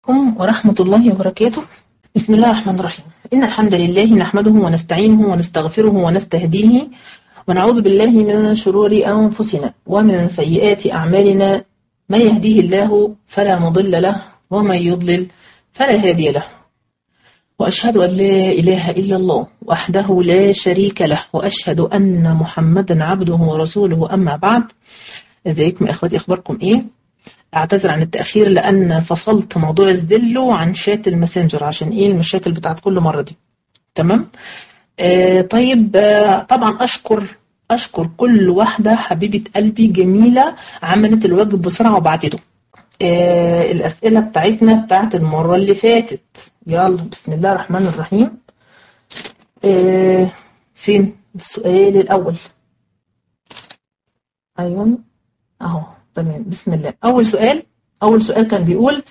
عليكم ورحمة الله وبركاته. بسم الله الرحمن الرحيم. إن الحمد لله نحمده ونستعينه ونستغفره ونستهديه ونعوذ بالله من شرور أنفسنا ومن سيئات أعمالنا. من يهديه الله فلا مضل له ومن يضلل فلا هادي له. وأشهد أن لا إله إلا الله وحده لا شريك له وأشهد أن محمدا عبده ورسوله. أما بعد، ازيكم يا إخواتي؟ أخباركم إيه؟ اعتذر عن التأخير لأن فصلت موضوع الزلو عن شات الماسنجر عشان إيه المشاكل بتاعت كل مرة دي. تمام؟ طيب. طبعا أشكر كل واحدة حبيبة قلبي جميلة عملت الواجب بسرعة وبعتته. الأسئلة بتاعتنا بتاعت المرة اللي فاتت. يلا بسم الله الرحمن الرحيم. فين السؤال الأول؟ أيوة أهو تمام. بسم الله. أول سؤال كان بيقول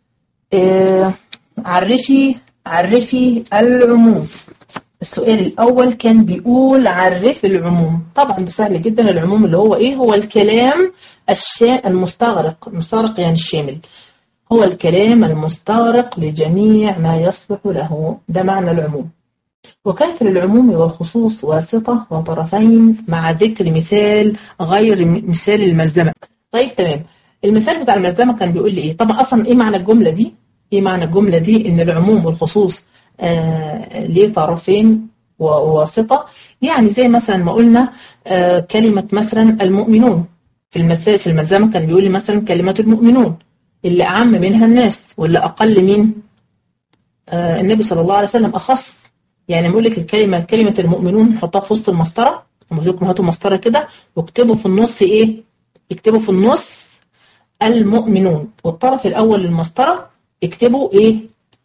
عرفي العموم. السؤال الأول كان بيقول عرف العموم. طبعا ده سهل جدا. العموم اللي هو إيه؟ هو الكلام المستغرق يعني الشامل. هو الكلام المستغرق لجميع ما يصلح له. ده معنى العموم. وكان في العموم والخصوص واسطة وطرفين مع ذكر مثال غير مثال الملزمة. طيب تمام. المثال بتاع الملزمة كان بيقول لي إيه؟ طبعا أصلا إيه معنى الجملة دي؟ إن العموم والخصوص ليه طرفين وواسطة. يعني زي مثلا ما قلنا كلمة مثلا المؤمنون في الملزمة كان بيقول لي مثلا كلمة المؤمنون اللي أعم منها الناس واللي أقل من النبي صلى الله عليه وسلم أخص. يعني بقول لك كلمة المؤمنون نحطها في وسط المسطرة. هاتوا مسطرة كده واكتبوا في النص إيه؟ اكتبوا في النص المؤمنون، والطرف الأول للمسطرة اكتبوا إيه؟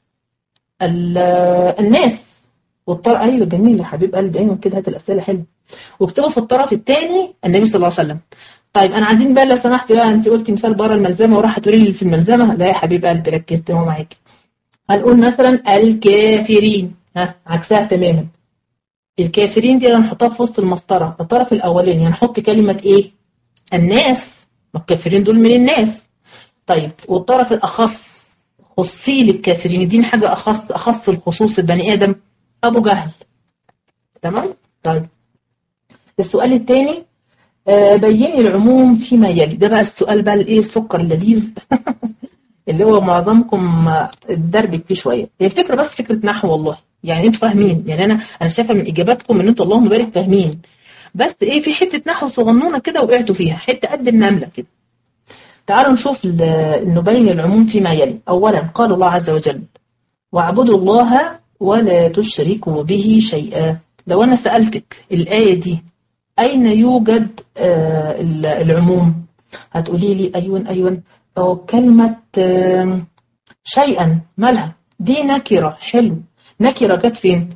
الناس. أيوة جميل يا حبيب قلبي. أيوة كده. هات الأسئلة حلوة. واكتبوا في الطرف الثاني النبي صلى الله عليه وسلم. طيب أنا عايزين بقى لو سمحت بقى، أنت قلتي مثال بره الملزمة وراح تقولي لي في الملزمة. لا يا حبيب قلبي ركزت هو معاكي. هنقول مثلا الكافرين. عكسها تماما. الكافرين دي هنحطها في وسط المسطرة. الطرف الأولاني هنحط كلمة إيه؟ الناس. ما الكافرين دول من الناس. طيب والطرف الأخص خصي للكافرين دي حاجة أخص الخصوص البني آدم أبو جهل. تمام؟ طيب السؤال الثاني بيني العموم فيما يلي. ده بقى السؤال بقى الإيه؟ السكر اللذيذ اللي هو معظمكم الدربك فيه شوية. هي الفكرة بس فكرة نحو والله. يعني انتوا فاهمين. يعني أنا شايفة من إجاباتكم إن انتوا اللهم بارك فاهمين. بس إيه في حتة نحو صغنونة كده وقعتوا فيها حتة قد النملة كده. تعالوا نشوف نبين العموم فيما يلي. أولا قال الله عز وجل واعبدوا الله ولا تشركوا به شيئا. لو أنا سألتك الآية دي أين يوجد العموم؟ هتقولي لي أيوة أو كلمة شيئا. مالها؟ دي نكرة. حلو. نكرة جت فين؟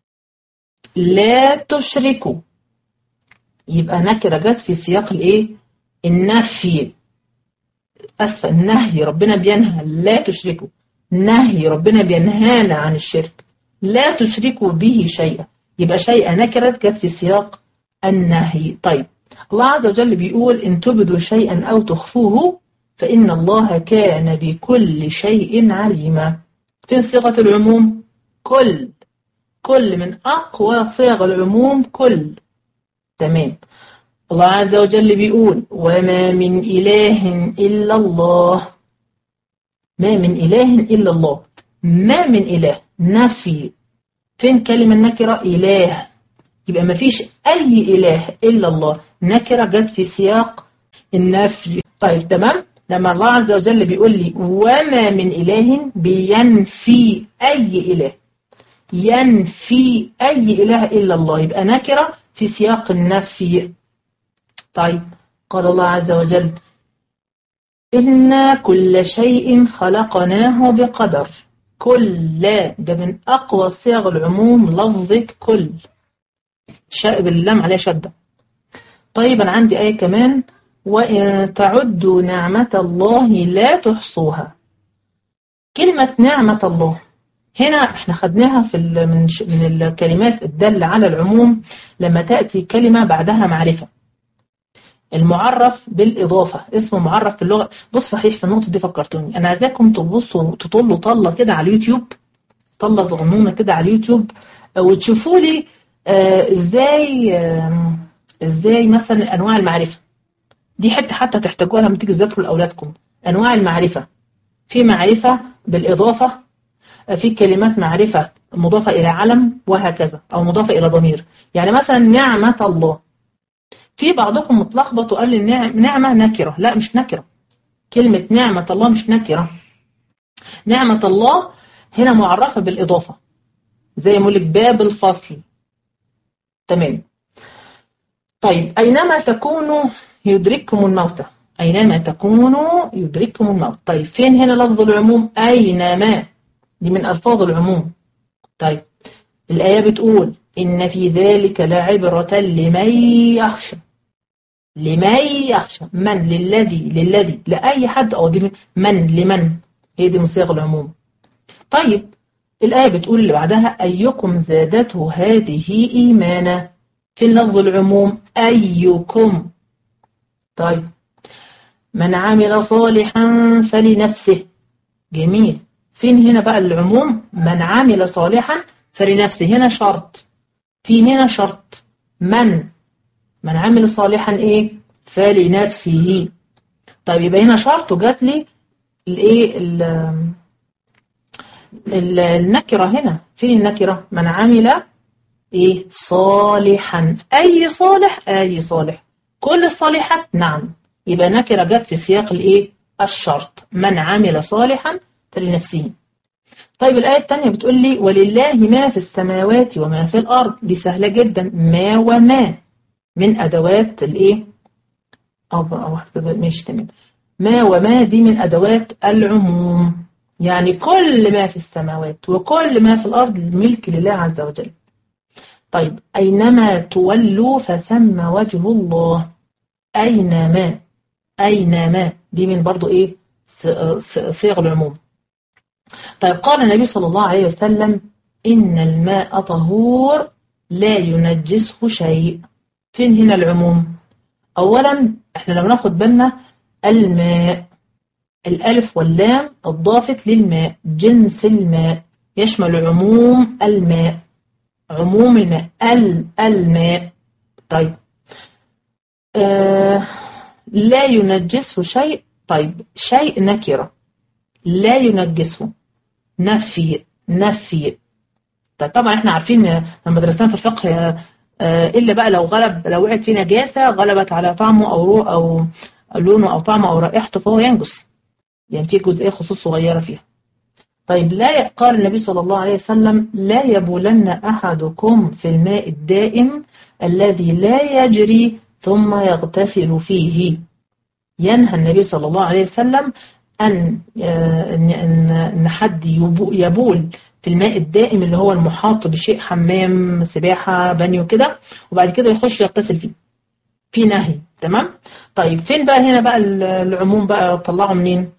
لا تشركوا. يبقى نكرة جت في سياق الإيه؟ النفي. أسفة النهي. ربنا بينهى لا تشركوا. نهي ربنا بينهانا عن الشرك. لا تشركوا به شيئا. يبقى شيئا نكرة جت في سياق النهي. طيب الله عز وجل بيقول إن تبدوا شيئا أو تخفوه فإن الله كان بكل شيء عليما. فين صيغة العموم؟ كل من أقوى صيغ العموم كل. تمام. الله عز وجل بيقول وما من إله إلا الله. ما من إله إلا الله. ما من إله نفي. فين كلمة نكرة؟ إله. يبقى ما فيش أي إله إلا الله. نكرة جت في سياق النفي. طيب تمام. لما الله عز وجل بيقول لي وما من إله بينفي أي إله. ينفي أي إله إلا الله. يبقى نكرة في سياق النفي. طيب قال الله عز وجل إنا كل شيء خلقناه بقدر. كل ده من أقوى صيغ العموم لفظة كل. باللام عليها شدة. طيب أنا عندي آية كمان وإن تعدوا نعمة الله لا تحصوها. كلمة نعمة الله هنا احنا خدناها من الكلمات الدالة على العموم لما تأتي كلمة بعدها معرفة. المعرف بالإضافة اسمه معرف في اللغة. بص صحيح في النقطة دي فكرتوني، أنا عايزاكم تبصوا تطلوا طلة كده على اليوتيوب، طلة صغنونة كده على اليوتيوب، وتشوفوا لي ازاي مثلا أنواع المعرفة دي، حتى تحتاجوها لما تيجي تذاكروا لأولادكم. أنواع المعرفة، في معرفة بالإضافة، في كلمات معرفة مضافة إلى علم وهكذا، أو مضافة إلى ضمير. يعني مثلا نعمة الله، في بعضكم متلخبط وقال لي نعمة نكرة. لا مش نكرة، كلمة نعمة الله مش نكرة. نعمة الله هنا معرفة بالإضافة، زي ما يقول لك باب الفصل. تمام. طيب أينما تكونوا يدرككم الموت، أينما تكونوا يدرككم الموت. طيب فين هنا لفظ العموم؟ أينما، دي من ألفاظ العموم. طيب الآية بتقول إن في ذلك لعبرة لمن يخشى. لمن يخشى، من للذي لأي حد، أو دي من لمن، هي دي من صيغ العموم. طيب الآية بتقول اللي بعدها أيكم زادته هذه إيمانا، في لفظ العموم أيكم. طيب من عمل صالحا فلنفسه، جميل. فين هنا بقى العموم؟ من عمل صالحا فلنفسه، هنا شرط، في هنا شرط، من عمل صالحا ايه؟ فلنفسه. طيب يبقى هنا شرط، وجات لي الايه النكره هنا. فين النكره؟ من عمل ايه؟ صالحا، اي صالح، اي صالح، كل الصالحات، نعم. يبقى نكره جت في سياق الايه؟ الشرط، من عمل صالحا فلنفسه. طيب الآية الثانية بتقول لي ولله ما في السماوات وما في الأرض، دي سهلة جدا، ما وما من أدوات الإيه؟ ماشي تمام. ما وما دي من أدوات العموم، يعني كل ما في السماوات وكل ما في الأرض ملك لله عز وجل. طيب أينما تولوا فثم وجه الله، أينما، أينما دي من برضو إيه؟ صيغ العموم. طيب قال النبي صلى الله عليه وسلم إن الماء طهور لا ينجسه شيء. فين هنا العموم؟ أولا احنا لو ناخد بالنا الماء، الألف واللام اضافت للماء، جنس الماء، يشمل عموم الماء، عموم الماء، الماء. طيب لا ينجسه شيء. طيب شيء نكرة، لا ينجسه نفي. طبعا احنا عارفين لما درسناها في الفقه الا بقى لو وقعت فيه نجاسه غلبت على طعمه او لونه او طعمه او رائحته فهو ينجس، يعني في جزئيه خصوص صغيره فيها. طيب لا، قال النبي صلى الله عليه وسلم لا يبولن احدكم في الماء الدائم الذي لا يجري ثم يغتسل فيه. ينهى النبي صلى الله عليه وسلم أن حد يبول في الماء الدائم اللي هو المحاط بشيء، حمام، سباحة، بانيو كده، وبعد كده يخش يغتسل فيه، في نهي. تمام. طيب فين بقى هنا بقى العموم بقى طلعوا منين؟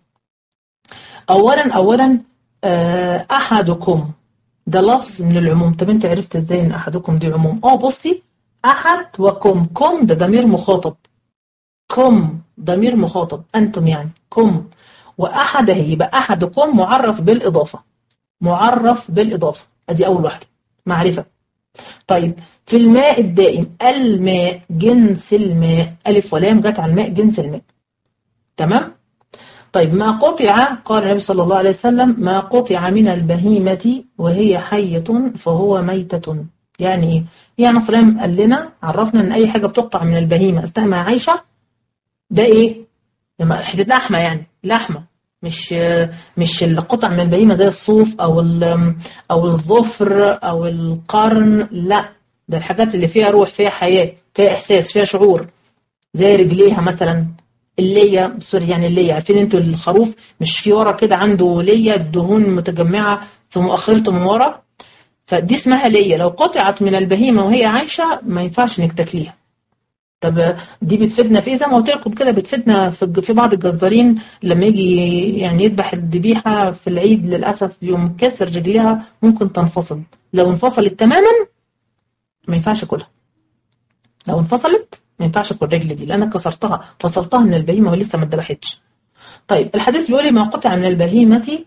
أولا أحدكم ده لفظ من العموم. طب انت عرفت ازاي ان أحدكم دي عموم؟ بصي، أحد وكم، كم ده ضمير مخاطب، كم ضمير مخاطب، أنتم يعني كم، وأحد هي يبقى أحدكم معرف بالإضافة، معرف بالإضافة، أدي أول واحدة معرفة. طيب في الماء الدائم، الماء جنس الماء، ألف ولام جت على الماء جنس الماء. تمام. طيب ما قطع، قال النبي صلى الله عليه وسلم ما قطع من البهيمة وهي حية فهو ميتة. يعني إيه؟ يعني مثلا قال لنا، عرفنا إن أي حاجة بتقطع من البهيمة أثناء ما عايشة ده إيه؟ حتة لحمة، يعني لحمة، مش القطع من البهيمة زي الصوف أو الظفر أو القرن، لا، ده الحاجات اللي فيها روح، فيها حياة، فيها إحساس، فيها شعور، زي رجليها مثلا، اللية، سوري يعني اللية، عارفين انتوا الخروف مش في ورا كده عنده لية، الدهون متجمعة في مؤخرته من ورا، فدي اسمها لية. لو قطعت من البهيمة وهي عايشة ما ينفعش انك تاكليها. طب دي بتفيدنا في ايه؟ زي ما قلت لكم كده، بتفيدنا في بعض الجزارين لما يجي يعني يذبح الذبيحه في العيد، للاسف يوم كسر رجلها ممكن تنفصل، لو انفصلت تماما ما ينفعش اكلها، لو انفصلت ما ينفعش اكل الرجل دي لأنك كسرتها، فصلتها من البهيمة ولسه ما اتذبحتش. طيب الحديث بيقول لي ما قطع من البهيمة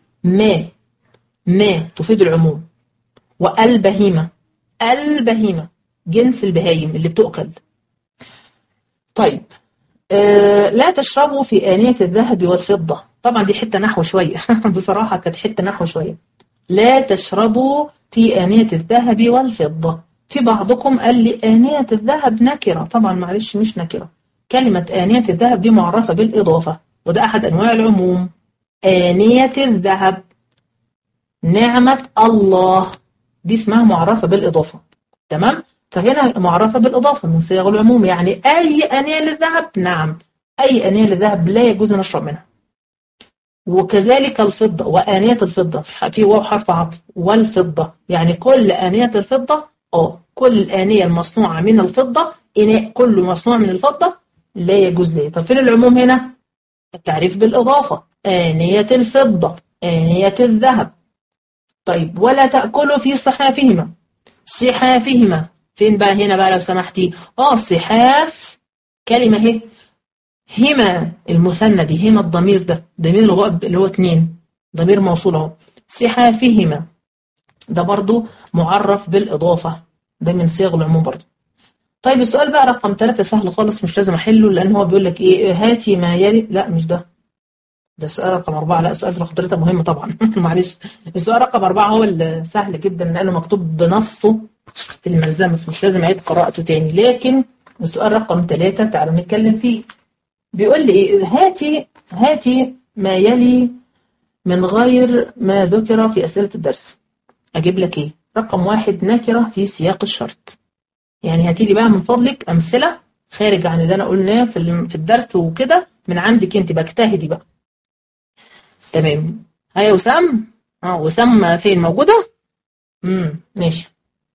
ما تفيد العموم، والبهيمة البهيمة جنس البهايم اللي بتؤكل. طيب لا تشربوا في آنية الذهب والفضة. طبعا دي حتة نحو شوية بصراحة كانت حتة نحو شوية. لا تشربوا في آنية الذهب والفضة. في بعضكم قال لي آنية الذهب نكرة، طبعا معلش مش نكرة. كلمة آنية الذهب دي معرفة بالإضافة، وده أحد أنواع العموم. آنية الذهب نعمة الله دي اسمها معرفة بالإضافة، تمام؟ فهنا معرفة بالإضافة من صيغ العموم، يعني أي آنية للذهب، نعم أي آنية للذهب لا يجوز نشرب منها. وكذلك الفضة وآنية الفضة في واو حرف عطف، والفضة يعني كل آنية الفضة، كل الآنية المصنوعة من الفضة، إناء كله مصنوع من الفضة لا يجوز ليه. طب فين العموم هنا؟ التعريف بالإضافة، آنية الفضة آنية الذهب. طيب ولا تأكلوا في صحافهما. صحافهما فين بقى هنا بقى لو سمحتي؟ صحاف كلمة هي هما المثنى دي، هنا الضمير ده ضمير الغائب اللي هو 2 ضمير موصول اهو. صحافهما ده برضو معرف بالإضافة، ده من صيغ العموم برضو. طيب السؤال بقى رقم 3 سهل خالص مش لازم أحله، لأن هو بيقول لك إيه؟ هاتي ما يلي. لا مش ده السؤال رقم 4. لا السؤال رقم 3 مهم طبعا معلش. السؤال رقم 4 هو السهل جدا لأنه مكتوب بنصه في الملزمة، مش لازم أعيد قراءته تاني. لكن السؤال رقم 3 تعالوا نتكلم فيه. بيقول لي إيه؟ هاتي ما يلي من غير ما ذكر في أسئلة الدرس. أجيب لك إيه؟ رقم 1 نكرة في سياق الشرط. يعني هاتي لي بقى من فضلك أمثلة خارج عن اللي أنا قلناه في الدرس وكده، من عندك أنت بجتهدي بقى. تمام. هيا وسام. وسام فين موجودة؟ ماشي.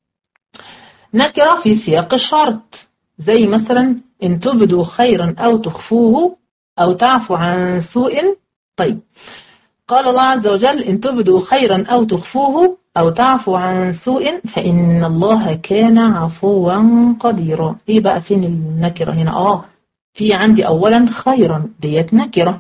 نكرة في سياق الشرط زي مثلا إن تبدوا خيرا أو تخفوه أو تعفو عن سوء. طيب قال الله عز وجل إن تبدوا خيرا أو تخفوه أو تعفو عن سوء فإن الله كان عفوا قديرا. إيه بقى فين النكرة هنا؟ في عندي أولا خيرا ديت نكرة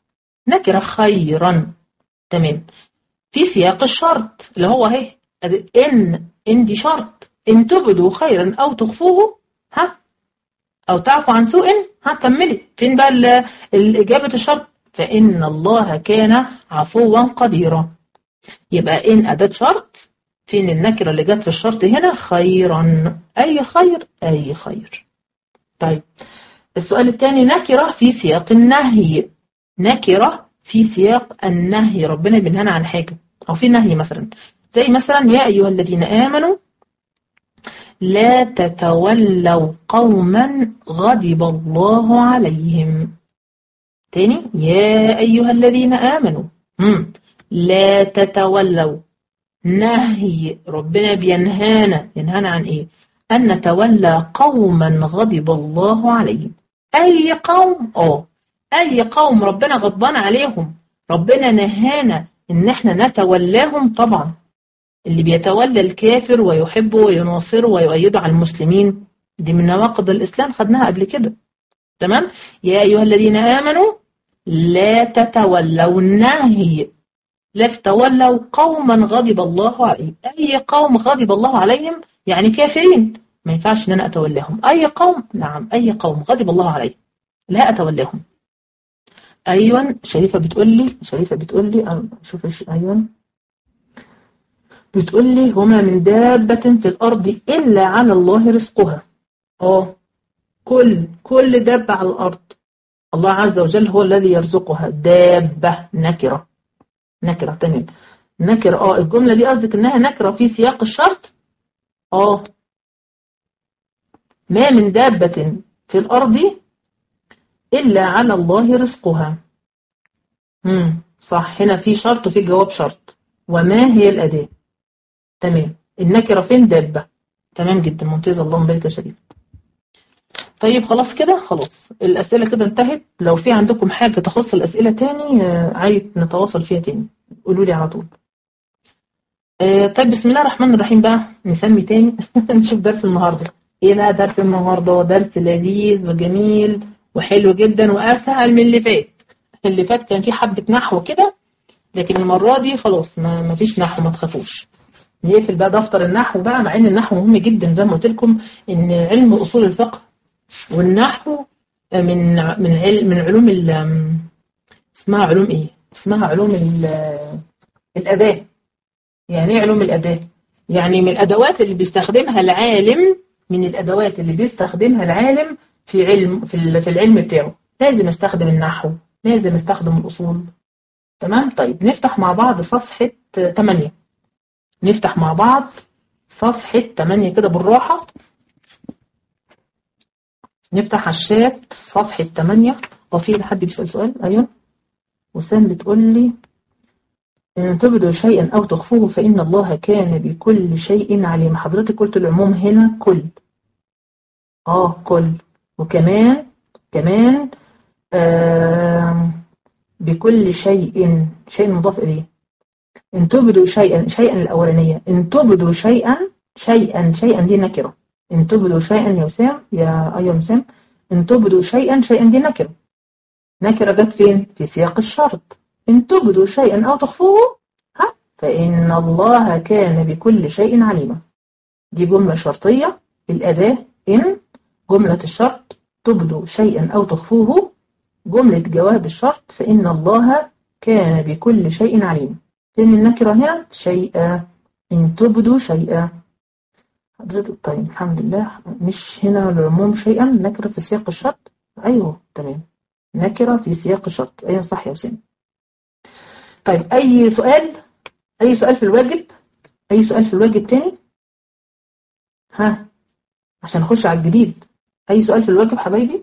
خيرا، تمام، في سياق الشرط اللي هو اهي إن دي شرط. إن تبدوا خيرا أو تخفوه أو تعفو عن سوء كملي فين بقى الإجابة الشرط؟ فإن الله كان عفوا قديرا. يبقى إن أداة شرط، فين النكرة اللي جت في الشرط هنا؟ خيرا، أي خير أي خير. طيب السؤال الثاني نكرة في سياق النهي. نكرة في سياق النهي، ربنا بينهانا عن حاجة أو في نهي مثلا، زي مثلا يا أيها الذين آمنوا لا تتولوا قوما غضب الله عليهم. تاني يا أيها الذين آمنوا لا تتولوا، نهي، ربنا بينهانا عن إيه؟ أن نتولى قوما غضب الله عليهم. أي قوم؟ أي قوم ربنا غضبان عليهم ربنا نهانا إن احنا نتولاهم. طبعا اللي بيتولى الكافر ويحبه ويناصره ويؤيده على المسلمين دي من نواقض الإسلام، خدناها قبل كده، تمام؟ يا أيها الذين آمنوا لا تتولوا، نهي، لا تتولوا قوما غضب الله عليهم. أي قوم غضب الله عليهم يعني كافرين، ما ينفعش ان انا اتولاهم. اي قوم، نعم اي قوم غضب الله عليهم لا اتولاهم. ايوه شريفه بتقول لي شوف ايوه بتقول لي وما من دابه في الارض الا على الله رزقها. كل دابه على الارض الله عز وجل هو الذي يرزقها. دابه نكره، تمام، نكره. الجمله دي قصدك انها نكره في سياق الشرط. ما من دابة في الأرض إلا على الله رزقها. صح، هنا في شرط وفي جواب شرط. وما هي الأداة؟ تمام. النكرة فين؟ دابة. تمام جدا، ممتاز، اللهم بارك يا شريف. طيب خلاص كده، خلاص الأسئلة كده انتهت. لو في عندكم حاجة تخص الأسئلة تاني عايز نتواصل فيها تاني قولوا لي على طول. طيب بسم الله الرحمن الرحيم بقى، نسمي تاني نشوف درس النهاردة. ايه بقى درس النهارده؟ درس لذيذ وجميل وحلو جدا واسهل من اللي فات. اللي فات كان فيه حبة نحو كده، لكن المرة دي خلاص ما فيش نحو، ما تخافوش. نقفل بقى دفتر النحو بقى، مع ان النحو مهم جدا زي ما قلت لكم، ان علم اصول الفقه والنحو من علوم اسمها علوم ايه؟ اسمها علوم الاداة. يعني ايه علوم الاداة؟ يعني من الادوات اللي بيستخدمها العالم، من الادوات اللي بيستخدمها العالم في العلم بتاعه. لازم استخدم النحو، لازم استخدم الاصول. تمام. طيب نفتح مع بعض صفحة 8. نفتح مع بعض صفحة 8 كده بالراحة. نفتح على الشات صفحة 8. وفي حد بيسأل سؤال؟ أيوه وسام بتقول لي إن تبدوا شيئا أو تخفوه فإن الله كان بكل شيء عليم. حضرتك قلت العموم هنا كل. كل. وكمان بكل شيء، شيء مضاف إليه. إن تبدوا شيئا الأولانية. إن تبدوا شيئا دي نكرة. إن تبدوا شيئا يا وسام، يا أيوة وسام، إن تبدوا شيئا دي نكرة. نكرة جت فين؟ في سياق الشرط. إن تبدوا شيئا أو تخفوه فإن الله كان بكل شيء عليما. دي جملة شرطية. الأداة إن، جملة الشرط تبدوا شيئا أو تخفوه، جملة جواب الشرط فإن الله كان بكل شيء عليما. فين النكرة هنا؟ شيئا. إن تبدوا شيئا. حضرتك طيب الحمد لله. مش هنا العموم شيئا نكرة في سياق الشرط؟ أيوه تمام، نكرة في سياق الشرط. أيوه صح يا وسام. طيب أي سؤال؟ أي سؤال في الواجب؟ أي سؤال في الواجب تاني؟ عشان نخش على الجديد. أي سؤال في الواجب حبايبي؟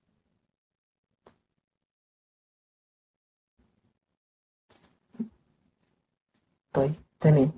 طيب تمام.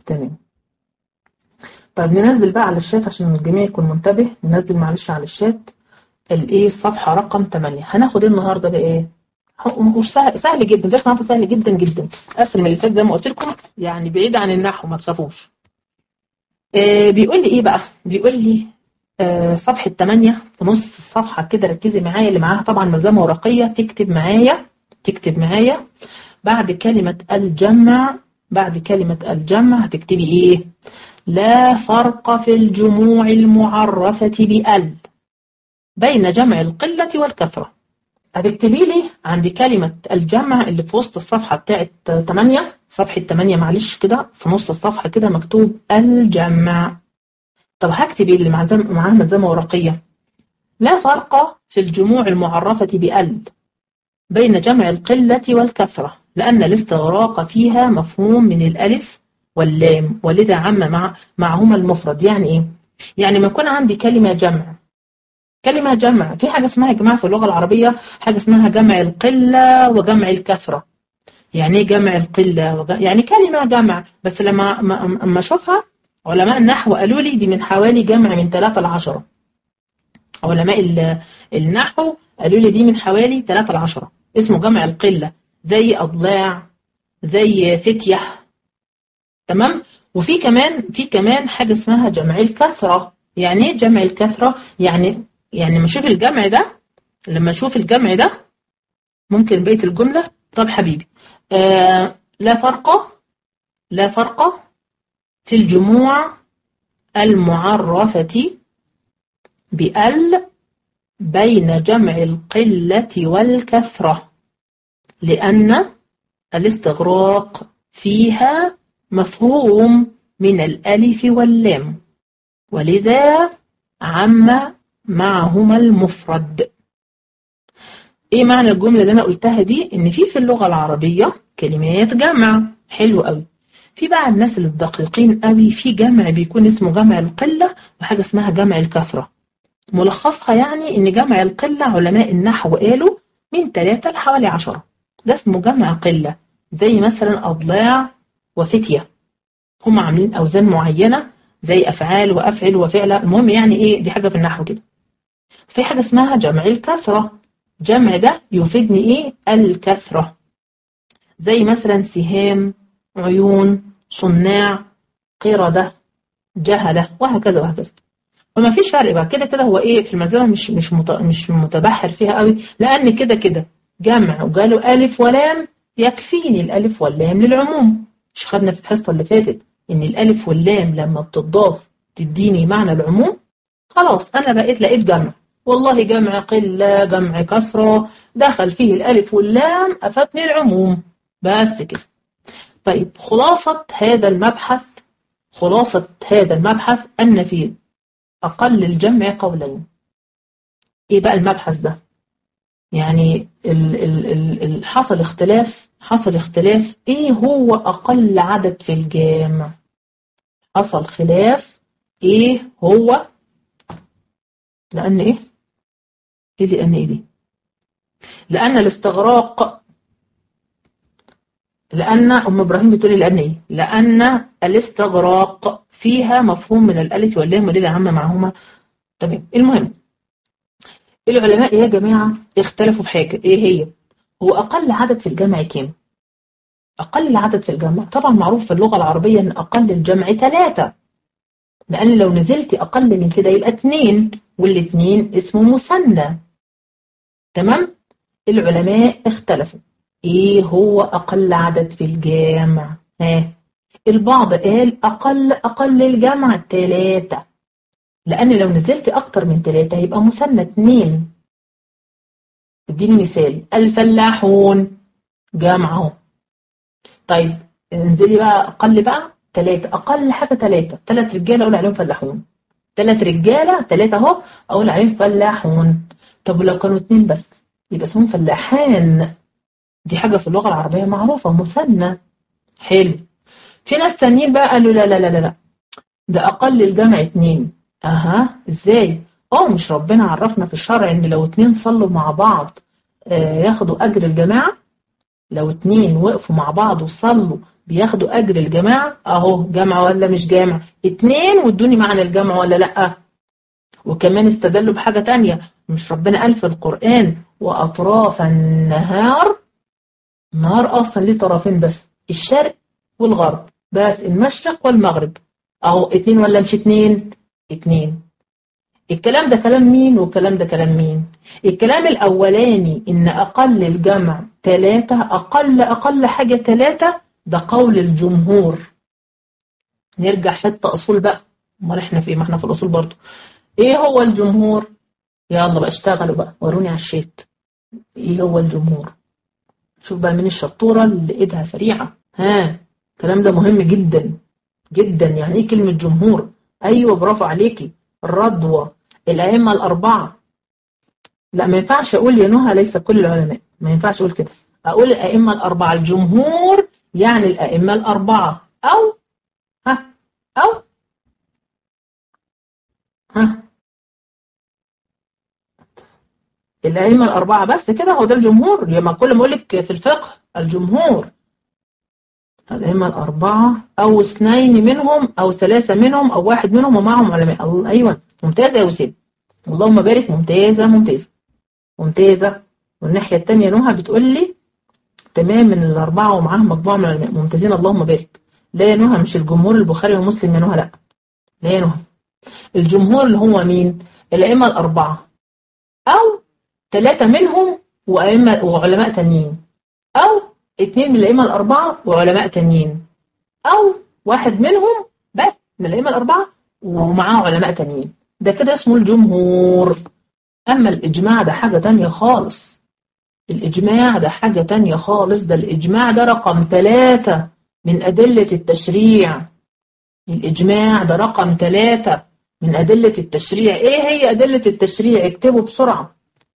طيب ننزل بقى على الشات عشان الجميع يكون منتبه. ننزل معلش على الشات الصفحة رقم 8. هناخد النهارده بقى ايه؟ مش سهل جدا. درس النهارده سهل جدا جدا، اسهل من اللي فات زي ما قلت لكم، يعني بعيد عن النحو ما تخافوش. بيقول لي ايه بقى؟ بيقول لي صفحة 8 في نص الصفحة كده. ركزي معايا، اللي معاها طبعا ملزمة ورقية تكتب معايا بعد كلمة الجمع. بعد كلمة الجمع هتكتبي ايه؟ لا فرق في الجموع المعرفة بأل بين جمع القلة والكثرة. هتكتبي لي عند كلمة الجمع اللي في وسط الصفحة بتاعت 8. صفحة 8 معلش كده في نص الصفحة كده مكتوب الجمع. طب هكتب اللي معاها ملزمة ورقية. لا فرق في الجموع المعرفة بأل بين جمع القلة والكثرة لأن الاستغراق فيها مفهوم من الألف واللام ولذا عم معهما المفرد. يعني إيه؟ يعني ما يكون عندي كلمة جمع، في حاجة اسمها يا جماعة في اللغة العربية حاجة اسمها جمع القلة وجمع الكثرة. يعني ايه جمع القلة يعني كلمة جمع، بس لما أشوفها علماء النحو قالوا لي دي من حوالي جمع من 3 ل 10. علماء النحو قالوا لي دي من حوالي 3 ل 10 اسمه جمع القلة، زي أضلاع، زي فتية. تمام. وفي كمان حاجة اسمها جمع الكثرة. يعني ايه جمع الكثرة؟ يعني لما اشوف الجمع ده ممكن بقية الجملة. طب حبيبي لا فرق في الجموع المعرفة بأل بين جمع القلة والكثرة لأن الاستغراق فيها مفهوم من الألف واللام ولذا عم معهما المفرد. ايه معنى الجملة اللي انا قلتها دي؟ ان في اللغة العربية كلمات جمع حلو قوي. في بقى الناس الدقيقين قوي في جمع بيكون اسمه جمع القلة وحاجة اسمها جمع الكثرة. ملخصها يعني ان جمع القلة علماء النحو قالوا من 3 لحوالي 10. ده اسمه جمع قلة، زي مثلا أضلاع وفتية. هم عاملين أوزان معينة زي أفعال وأفعل وفعل. المهم يعني ايه، دي حاجة في النحو كده. في حاجة اسمها جمع الكثرة. جمع ده يفيدني ايه؟ الكثرة، زي مثلا سهام، عيون، صناع، قردة، جهلة، وهكذا. فما فيش فرق بقى، كده كده هو ايه في الملزمه مش متبحر فيها قوي، لان كده كده جمع وجاله الف ولام يكفيني الالف واللام للعموم. مش خدنا في الحصه اللي فاتت ان الالف واللام لما بتضاف تديني معنى العموم؟ خلاص انا لقيت جمع، والله جمع قله جمع كسره دخل فيه الالف واللام افادني العموم بس كده. طيب خلاصه هذا المبحث ان في أقل الجمع قولين. إيه بقى المبحث ده؟ يعني حصل اختلاف إيه هو أقل عدد في الجامع؟ حصل خلاف إيه هو؟ لأن إيه؟ لأن إيه دي؟ لأن الاستغراق، لأن أم إبراهيم بتقولي لأن إيه؟ لأن الاستغراق فيها مفهوم من الألف واللام ولذا عم معهما. تمام. المهم العلماء يا جماعة اختلفوا في حاجة، ايه هي؟ هو أقل عدد في الجمع كام؟ أقل عدد في الجمع طبعا معروف في اللغة العربية أن أقل الجمع 3، لأن لو نزلت أقل من كده يبقى 2، وال2 اسمه مثنى. تمام؟ العلماء اختلفوا ايه هو أقل عدد في الجمع؟ البعض قال أقل الجمع 3، لأن لو نزلت أكتر من 3 هيبقى مثنى 2. اديني مثال، الفلاحون جمع اهو. طيب انزلي بقى أقل بقى 3، أقل حاجة 3 رجالة أقول عليهم فلاحون، 3 رجالة 3 أهو أقول عليهم فلاحون. طب ولو كانوا 2 بس يبقى اسمهم فلاحان، دي حاجة في اللغة العربية معروفة مثنى. حلو. في ناس تانيين بقى قالوا لا لا لا لا ده أقل الجمع 2. ازاي؟ مش ربنا عرفنا في الشرع ان لو 2 صلوا مع بعض ياخدوا اجر الجماعة؟ لو 2 وقفوا مع بعض وصلوا بياخدوا اجر الجماعة. اهو جمع ولا مش جمع؟ 2 وادوني معنى الجمع ولا لا؟ وكمان استدلوا بحاجة تانية، مش ربنا قال في القرآن واطراف النهار؟ النهار اصلا ليه طرفين بس، الشرق والغرب، بس المشرق والمغرب. اهو 2 ولا مش 2؟ 2. الكلام ده كلام مين والكلام ده كلام مين؟ الكلام الأولاني إن أقل الجمع 3، أقل حاجة 3، ده قول الجمهور. نرجع حتة أصول بقى، امال احنا في ما احنا في الأصول برضو. إيه هو الجمهور؟ يلا بقى اشتغلوا بقى وروني على الشيت. إيه هو الجمهور؟ شوف بقى مين الشطورة اللي إيدها سريعة. الكلام ده مهم جدا جدا. يعني إيه كلمة جمهور؟ أيوة برافو عليكي الرضوة، الأئمة الأربعة. لا ما ينفعش أقول يا نهى ليس كل العلماء، ما ينفعش أقول كده، أقول الأئمة الأربعة. الجمهور يعني الأئمة الأربعة، أو الأئمة الأربعة بس كده، هو ده الجمهور. لما كل ما أقول لك في الفقه الجمهور الأئمة الأربعة أو 2 منهم أو 3 منهم أو 1 منهم ومعهم علماء. أيوة ممتازة يا وسيم، اللهم بارك، ممتازة. والناحية التانية نهى بتقول لي تمام من الأربعة ومعاهم مجموعة من العلماء، ممتازين اللهم بارك. لا يا نهى مش الجمهور البخاري ومسلم يا نهى، لا يا نهى. الجمهور اللي هو مين؟ الأئمة الأربعة أو 3 منهم وعلماء تانيين، أو 2 من الأئمة الأربعة وعلماء تانيين، أو 1 منهم بس من الأئمة الأربعة ومعاه علماء تانيين. ده كده اسمه الجمهور. أما الإجماع ده حاجة تانية خالص. ده الإجماع ده رقم 3 من أدلة التشريع. الإجماع ده رقم 3 من أدلة التشريع. إيه هي أدلة التشريع؟ اكتبوا بسرعة.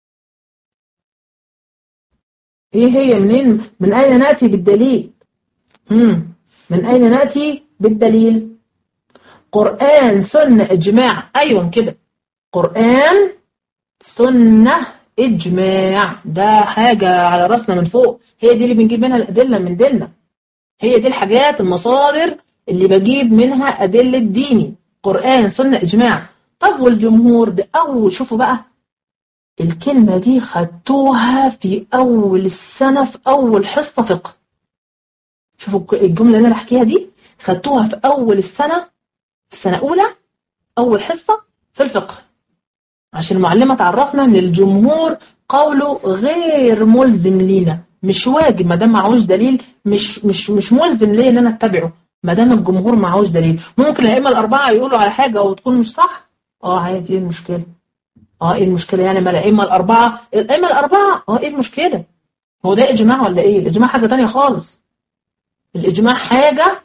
إيه هي؟ من أين نأتي بالدليل؟ من أين نأتي بالدليل؟ قرآن، سنة، إجماع. أيوة كده، قرآن، سنة، إجماع. ده حاجة على رأسنا من فوق، هي دي اللي بنجيب منها الأدلة من ديننا. هي دي الحاجات المصادر اللي بجيب منها أدلة ديني، قرآن، سنة، إجماع. طب والجمهور ده شوفوا بقى الكلمة دي خدتوها في أول السنة في أول حصة فقه. شوفوا الجملة اللي أنا بحكيها دي خدتوها في أول السنة، في سنة أولى، أول حصة في الفقه، عشان المعلمة تعرفنا ان الجمهور قوله غير ملزم لينا، مش واجب ما دام معهوش دليل، مش ملزم ليا ان انا اتبعه ما دام الجمهور معهوش دليل. ممكن الائمه الاربعه يقولوا على حاجه وتكون مش صح، عادي، ايه المشكله؟ ايه المشكله يعني؟ ما الائمه الاربعه ايه المشكله؟ هو ده اجماع ولا ايه؟ الاجماع حاجه ثانيه خالص. الاجماع حاجه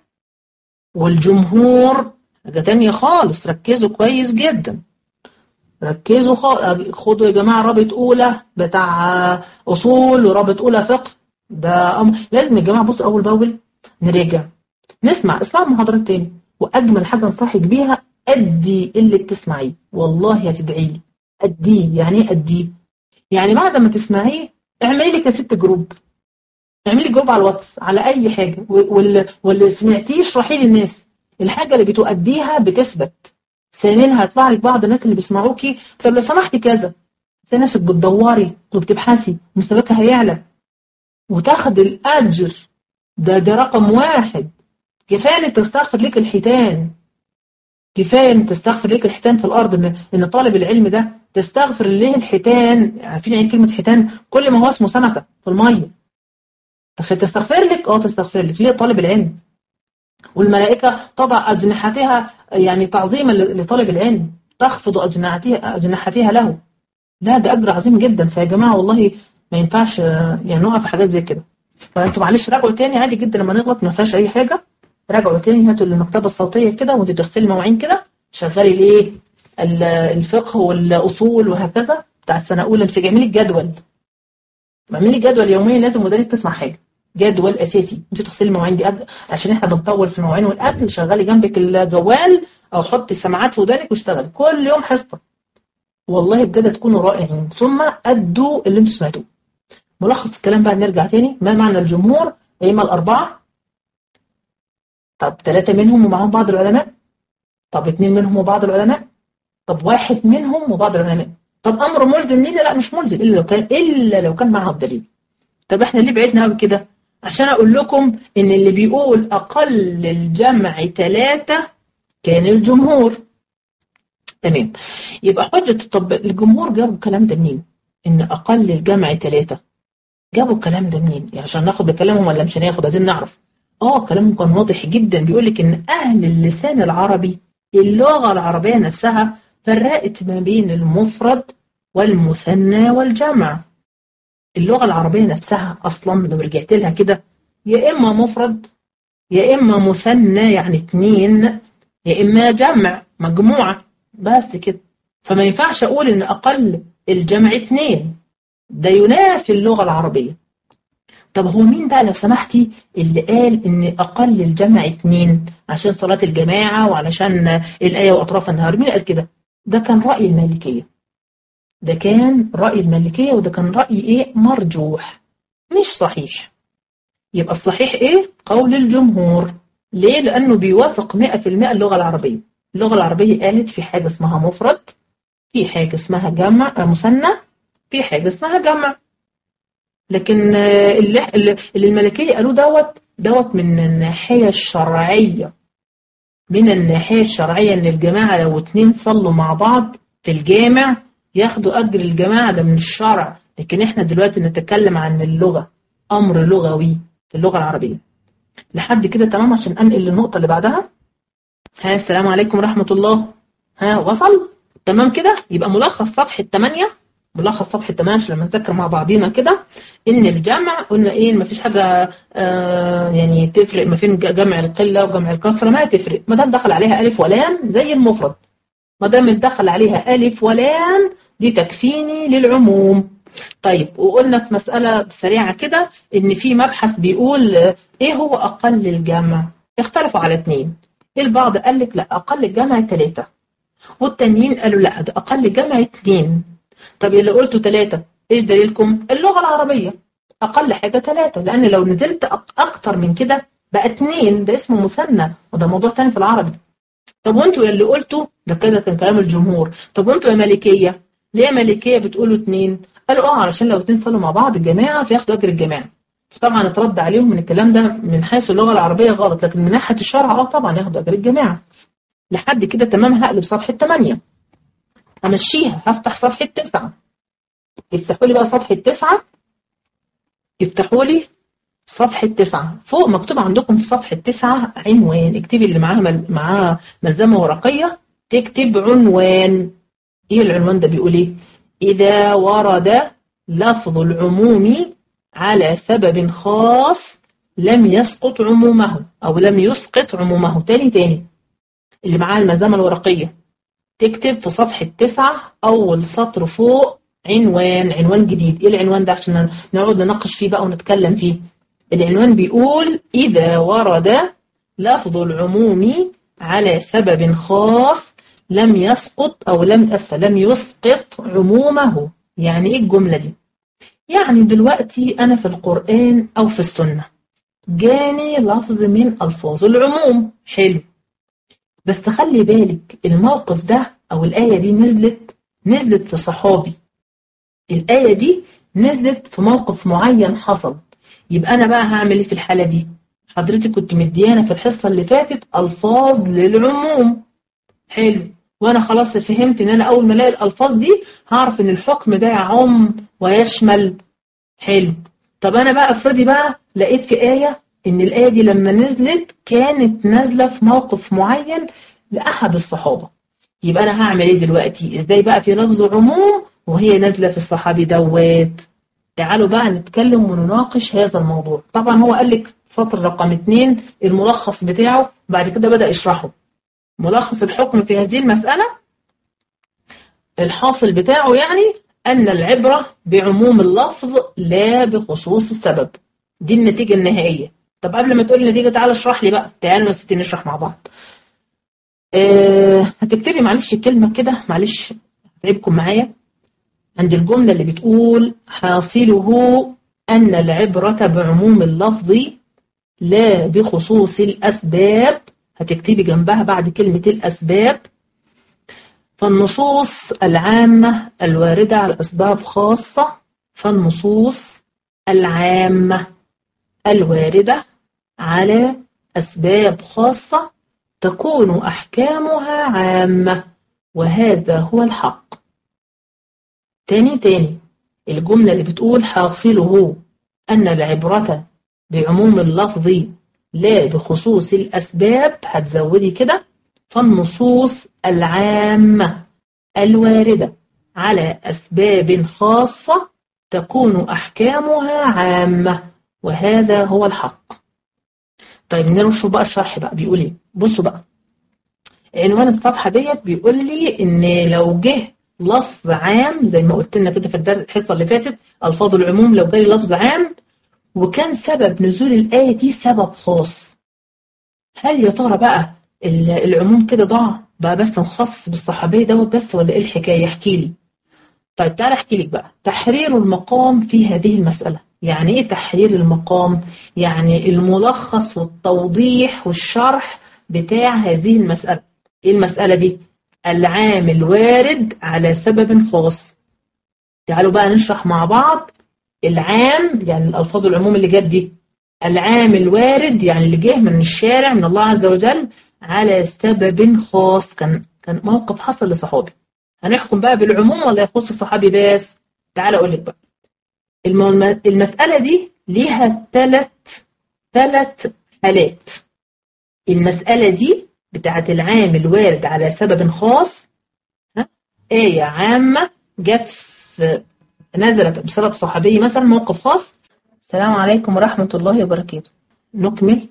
والجمهور حاجه ثانيه خالص. ركزوا كويس جدا، ركزوا خدوا يا جماعه رابط اولى بتاع اصول ورابط اولى فقه، ده لازم يا جماعه. بص اول باول نرجع نسمع اسمع محاضرات تاني، واجمل حاجه انصحك بيها ادي اللي بتسمعيه، والله هتدعي لي. اديه يعني ايه اديه؟ يعني بعد ما تسمعيه اعملي لك يا ست جروب، اعملي جروب على الواتس على اي حاجه، واللي سمعتيه اشرحي للناس. الحاجه اللي بتؤديها بتثبت. ثانيا هيطلع لك بعض الناس اللي بيسمعوكي، طب لو سمحتي كذا، تلاقي نفسك بتدوري وبتبحثي، مستواك هيعلى وتاخد الاجر. ده رقم واحد. كفايه ان تستغفر لك الحيتان، كفايه ان تستغفر لك الحيتان في الارض، ان طالب العلم ده تستغفر ليه الحيتان. عارفين يعني كلمه حيتان؟ كل ما هو اسمه سمكه في الميه تستغفر لك. تستغفر لك ليه؟ طالب العلم. والملائكه تضع اجنحتها يعني تعظيما لطالب العلم، تخفض اجنحتها له. لا ده اجر عظيم جدا. فيا جماعه والله ما ينفعش يعني نقع في حاجات زي كده. فانتوا معلش راجعوا تاني عادي جدا، لما نغلط ما فيهاش اي حاجه. راجعوا تاني، هاتوا المكتبه الصوتيه كده وانت تغسلي المواعين كده، شغلي الايه الفقه والاصول وهكذا بتاع السنه الاولى. امسكي اعملي الجدول، اعملي جدول يوميا لازم ودانك تسمع حاجه، جدول اساسي. انت تغسلي المواعين دي عشان احنا بنطول في المواعين والاكل. شغلي جنبك الجوال او حطي السماعات في ودانك واشتغلي كل يوم حصه، والله بجد تكونوا رائعين. ثم ادوا اللي انتوا سمعتوه. ملخص الكلام بقى نرجع تاني. ما معنى الجمهور؟ الائمه الاربعه، طب 3 منهم ومعهم بعض العلماء، طب 2 منهم وبعض العلماء، طب 1 منهم وبعض العلماء. طب امر ملزم لينا؟ لا مش ملزم الا لو كان معه الدليل. طب احنا ليه بعدنا قوي كده؟ عشان اقول لكم ان اللي بيقول اقل الجمع 3 كان الجمهور. تمام. يبقى حجة. طب الجمهور جابوا الكلام ده منين؟ ان اقل الجمع 3 جابوا الكلام ده منين؟ يعني عشان ناخد بكلامهم ولا مش هناخد؟ عايزين نعرف. كلامهم كان واضح جدا. بيقول لك ان اهل اللسان العربي، اللغة العربية نفسها فرقت ما بين المفرد والمثنى والجمع. اللغة العربية نفسها اصلا لو رجعت لها كده، يا اما مفرد يا اما مثنى يعني 2، يا اما جمع مجموعة، بس كده. فما ينفعش اقول ان اقل الجمع 2، ده ينافي اللغة العربية. طب هو مين بقى لو سمحتي اللي قال ان اقل الجمع 2 عشان صلاة الجماعة وعلشان الآية واطراف النهار؟ مين قال كده؟ ده كان رأي المالكية. ده كان رأي المالكية، وده كان رأي مرجوح مش صحيح. يبقى الصحيح قول الجمهور. ليه؟ لأنه بيوافق 100% اللغة العربية. اللغة العربية قالت في حاجة اسمها مفرد، في حاجة اسمها جمع مثنى، في حاجة اسمها جمع. لكن اللي المالكية قالوا دوت من الناحية الشرعية. من الناحية الشرعية ان الجماعة لو 2 صلوا مع بعض في الجامع ياخدوا أجر الجماعة، ده من الشرع. لكن احنا دلوقتي نتكلم عن اللغة، أمر لغوي في اللغة العربية. لحد كده تمام؟ عشان أنقل للنقطة اللي بعدها. السلام عليكم ورحمة الله. وصل؟ تمام كده؟ يبقى ملخص صفحة 8، ملخص صفحة 8 عشان لما نذكر مع بعضينا كده. إن الجمع قلنا ما فيش حاجة يعني تفرق ما بين جمع القلة وجمع الكسرة، ما تفرق ما دام دخل عليها ألف ولام زي المفرد. ما دام دخل عليها ألف ولام دي تكفيني للعموم. طيب، وقلنا في مسألة سريعة كده إن في مبحث بيقول إيه هو أقل الجمع؟ اختلفوا على 2. البعض قال لك لا أقل الجمع 3، والتانيين قالوا لا ده أقل الجمع 2. طب اللي قلتوا 3 إيش دليلكم؟ اللغة العربية أقل حاجة 3، لأن لو نزلت أكتر من كده بقى 2 ده اسمه مثنى، وده موضوع تاني في العربي. طب وانتوا اللي قلتوا ده كده كان كلام الجمهور. طب وانتوا يا مالكية ليه مالكية بتقولوا 2؟ قالوا علشان لو 2 صلوا مع بعض الجماعة فياخدوا أجر الجماعة. طبعا اترد عليهم من الكلام ده من حيث اللغة العربية غلط، لكن من ناحية الشرع طبعا ياخدوا أجر الجماعة. لحد كده تمام. هقلب صفحة 8. امشيها، هفتح صفحة 9. افتحوا لي بقى صفحة 9. افتحوا لي صفحة 9. فوق مكتوب عندكم في صفحة 9 عنوان. اكتبي اللي معاه ملزمة ورقية تكتب عنوان. ايه العنوان ده؟ بيقول ايه؟ إذا ورد لفظ العموم على سبب خاص لم يسقط عمومه أو لم يسقط عمومه. تاني اللي معاه الملزمة الورقية تكتب في صفحة 9 أول سطر فوق عنوان جديد. ايه العنوان ده عشان نقعد نناقش فيه بقى ونتكلم فيه؟ العنوان بيقول إذا ورد لفظ العموم على سبب خاص لم يسقط أو لم يسقط عمومه. يعني إيه الجملة دي؟ يعني دلوقتي أنا في القرآن أو في السنة جاني لفظ من ألفاظ العموم، حلو، بس خلي بالك الموقف ده أو الآية دي نزلت في صحابي. الآية دي نزلت في موقف معين حصل. يبقى أنا بقى هعمل إيه في الحالة دي؟ حضرتك كنت مديانا في الحصة اللي فاتت ألفاظ للعموم، حلو، وانا خلاص فهمت ان انا اول ما الاقي الالفاظ دي هعرف ان الحكم ده يعم ويشمل، حلو. طب انا بقى افرضي بقى لقيت في آية ان الآية دي لما نزلت كانت نازلة في موقف معين لأحد الصحابة. يبقى انا هعمل ايه دلوقتي؟ ازاي بقى في لفظ عموم وهي نازلة في الصحابي دوت؟ تعالوا بقى نتكلم ونناقش هذا الموضوع. طبعا هو قال لك سطر رقم 2 الملخص بتاعه، بعد كده بدأ يشرحه. ملخص الحكم في هذه المسألة الحاصل بتاعه يعني أن العبرة بعموم اللفظ لا بخصوص السبب. دي النتيجة النهائية. طب قبل ما تقولي النتيجة تعالى اشرح لي بقى. تعالوا يا ستي نشرح مع بعض. هتكتبي معلش الكلمة كده، معلش هتعبكم معايا. عند الجملة اللي بتقول حاصله أن العبرة بعموم اللفظ لا بخصوص الأسباب، هتكتبي جنبها بعد كلمة الأسباب فالنصوص العامة الواردة على أسباب خاصة. فالنصوص العامة الواردة على أسباب خاصة تكون أحكامها عامة وهذا هو الحق. تاني الجملة اللي بتقول حاصله أن العبرة بعموم اللفظ لا بخصوص الأسباب، هتزودي كده فالنصوص العامة الواردة على أسباب خاصة تكون أحكامها عامة وهذا هو الحق. طيب نشوف بقى الشرح بقى بيقول ايه. بصوا بقى عنوان الصفحة ديت بيقول لي إن لو جه لفظ عام زي ما قلت لنا كده في الحصة اللي فاتت ألفاظ العموم، لو جاي لفظ عام وكان سبب نزول الآية دي سبب خاص، هل يا ترى بقى العموم كده ضاع بقى بس مخصص بالصحابي دوت بس ولا ايه الحكاية؟ احكي لي. طيب تعالى احكي لك بقى. تحرير المقام في هذه المسألة. يعني ايه تحرير المقام؟ يعني الملخص والتوضيح والشرح بتاع هذه المسألة. ايه المسألة دي؟ العامل وارد على سبب خاص. تعالوا بقى نشرح مع بعض. العام يعني الألفاظ العموم اللي جت دي، العامل وارد يعني اللي جه من الشارع من الله عز وجل على سبب خاص، كان موقف حصل لصحابي. هنحكم بقى بالعموم ولا يخص الصحابي بس؟ تعال اقول لك بقى. المسألة دي ليها ثلاث حالات. المسألة دي بتاعت العامل وارد على سبب خاص، آية عامة جت نزلت بسبب صحابي مثلا موقف خاص. السلام عليكم ورحمة الله وبركاته. نكمل.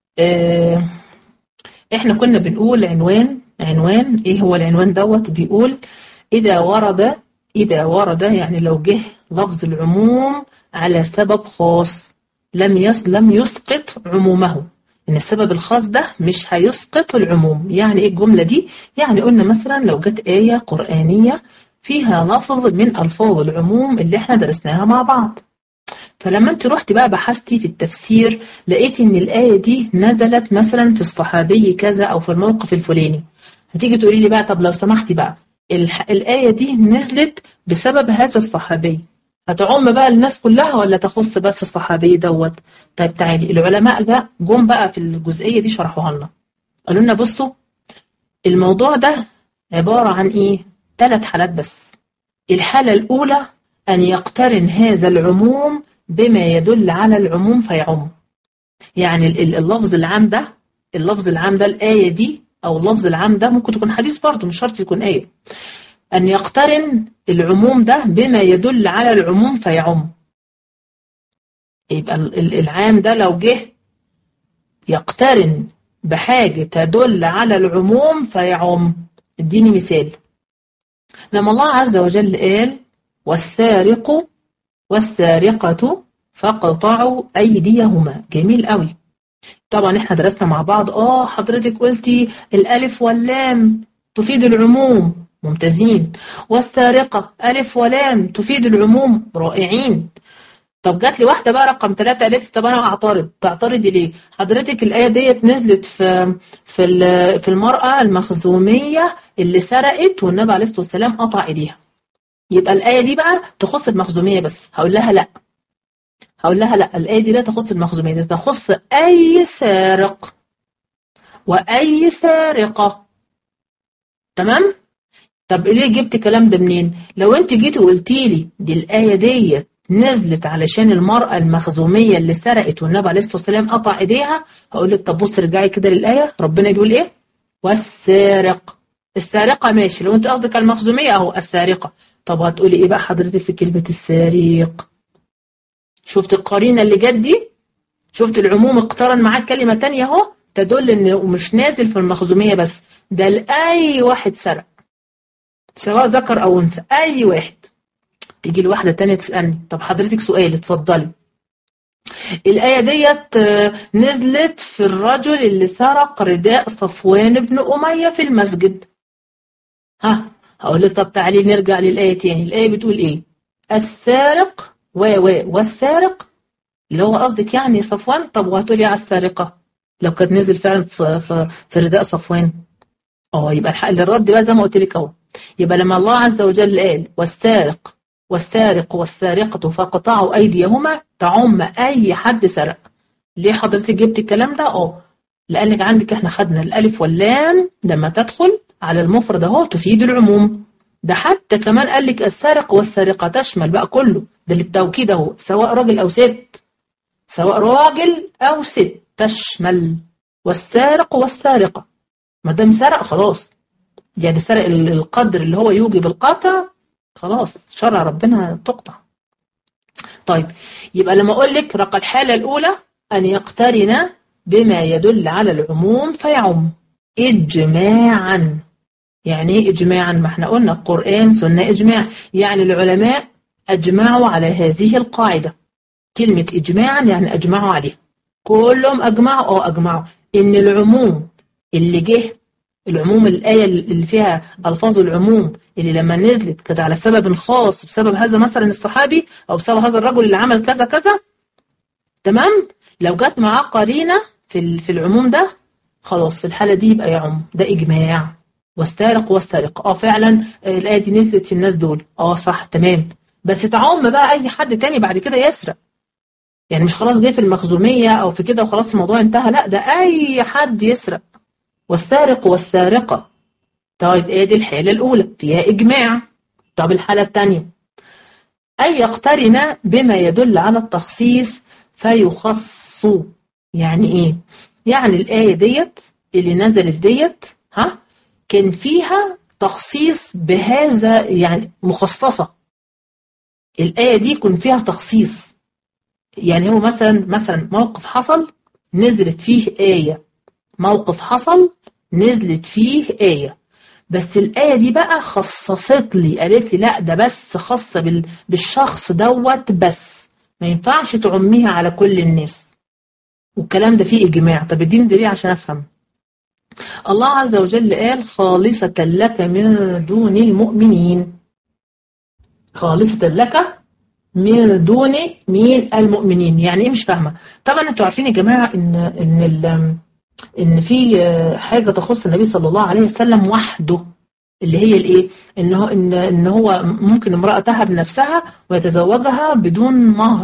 احنا كنا بنقول عنوان ايه هو العنوان دوت؟ بيقول إذا ورد يعني لو جه لفظ العموم على سبب خاص لم يسقط عمومه، إن السبب الخاص ده مش هيسقط العموم. يعني إيه الجملة دي؟ يعني قلنا مثلا لو جت آية قرآنية فيها لفظ من ألفاظ العموم اللي احنا درسناها مع بعض، فلما انت رحت بقى بحثتي في التفسير لقيت ان الآية دي نزلت مثلا في الصحابي كذا او في الموقف الفلاني، هتيجي تقولي لي بقى طب لو سمحتي بقى الآية دي نزلت بسبب هذا الصحابي، هتعم بقى الناس كلها ولا تخص بس الصحابي دوت؟ طيب تعالي، العلماء جم بقى في الجزئية دي شرحوها لنا، قالوا لنا بصوا الموضوع ده عبارة عن ايه؟ 3 حالات بس. الحالة الأولى أن يقترن هذا العموم بما يدل على العموم فيعم. يعني اللفظ العام ده الآية دي أو اللفظ العام ده ممكن تكون حديث برضه، مش شرط يكون آية. أن يقترن العموم ده بما يدل على العموم فيعم. يبقى العام ده لو جه يقترن بحاجة تدل على العموم فيعم. اديني مثال. لما الله عز وجل قال والسارق والسارقة فاقطعوا أيديهما، جميل قوي. طبعا احنا درسنا مع بعض حضرتك قلتي الألف واللام تفيد العموم، ممتازين. والسارقة ألف ولام تفيد العموم، رائعين. طب جات لي واحدة بقى رقم 3 قالت لي طب أنا أعترض. تعترضي ليه؟ حضرتك الآية ديت نزلت في المرأة المخزومية اللي سرقت والنبي عليه الصلاة والسلام قطع إيديها. يبقى الآية دي بقى تخص المخزومية بس. هقول لها لا، الآية دي لا تخص المخزومية، دي تخص أي سارق وأي سارقة. تمام؟ طب ليه جبت الكلام ده منين؟ لو انت جيتي وقلتي لي دي الآية ديت نزلت علشان المرأة المخزومية اللي سرقت والنبي عليه الصلاة والسلام قطع ايديها، هقول لك طب بص ارجعي كده للآية، ربنا بيقول ايه؟ والسارق. السارقة ماشي، لو انت قصدك على المخزومية اهو السارقة. طب هتقولي ايه بقى حضرتك في كلمة السارق؟ شفت القرينة اللي جت دي؟ شفت العموم اقترن معاه كلمة تانية اهو تدل انه مش نازل في المخزومية بس، ده لأي واحد سرق سواء ذكر او انثى، اي واحد. تيجي لواحدة تانية تسألني طب حضرتك سؤال، اتفضلي. الآية ديت نزلت في الرجل اللي سرق رداء صفوان بن أمية في المسجد. هقول لك طب تعالي نرجع للآية تاني. الآية بتقول ايه؟ السارق والسارق اللي هو قصدك يعني صفوان. طب وهتقولي على السارقة لو كانت نزل فعلا في رداء صفوان. يبقى الحق للرد بقى زي ما قلت لك اهو. يبقى لما الله عز وجل قال والسارق والسارقة فقطعوا أيديهما تعم أي حد سرق. ليه حضرتك جبت الكلام ده؟ لأنك عندك احنا خدنا الألف واللام لما تدخل على المفرد اهو تفيد العموم. ده حتى كمان قال لك السارق والسارقة تشمل بقى كله، ده للتوكيد اهو، سواء راجل أو ست تشمل. والسارق والسارقة ما دام سرق خلاص، يعني سرق القدر اللي هو يوجب القطع، خلاص شرع ربنا تقطع. طيب يبقى لما اقول لك رقم الحالة الأولى أن يقترن بما يدل على العموم فيعم إجماعا. يعني ايه إجماعا؟ ما احنا قلنا القرآن سنة إجماع، يعني العلماء أجمعوا على هذه القاعدة. كلمة إجماعا يعني أجمعوا عليها، كلهم أجمعوا إن العموم اللي جه، العموم الآية اللي فيها ألفاظ العموم اللي لما نزلت كده على سبب خاص بسبب هذا مثلا الصحابي أو بسبب هذا الرجل اللي عمل كذا كذا، تمام؟ لو جت معاه قرينة في العموم ده خلاص في الحالة دي يبقى يعم، ده إجماع. والسارق والسارقة فعلا الآية دي نزلت في الناس دول، صح تمام، بس تعم بقى أي حد تاني بعد كده يسرق. يعني مش خلاص جاي في المخزومية أو في كده وخلاص الموضوع انتهى، لا ده أي حد يسرق. والسارق والسارقة. طيب ايه دي الحالة الأولى فيها إجماع. طب الحالة الثانية أن يقترن بما يدل على التخصيص فيخص. يعني ايه؟ يعني الآية ديت اللي نزلت ديت كان فيها تخصيص بهذا، يعني مخصصة. الآية دي يكون فيها تخصيص، يعني هو مثلا موقف حصل نزلت فيه آية، موقف حصل نزلت فيه آية، بس الآية دي بقى خصصت لي، قالت لي لا ده بس خاصة بالشخص دوت بس، ما ينفعش تعميها على كل الناس، والكلام ده فيه إجماع. طب اديني دليل عشان أفهم. الله عز وجل قال خالصة لك من دون المؤمنين. خالصة لك من دون مين؟ المؤمنين. يعني ايه؟ مش فاهمة. طبعا انتوا عارفين يا جماعة ان في حاجة تخص النبي صلى الله عليه وسلم وحده، اللي هي الايه؟ ان هو ممكن امرأة تهب نفسها ويتزوجها بدون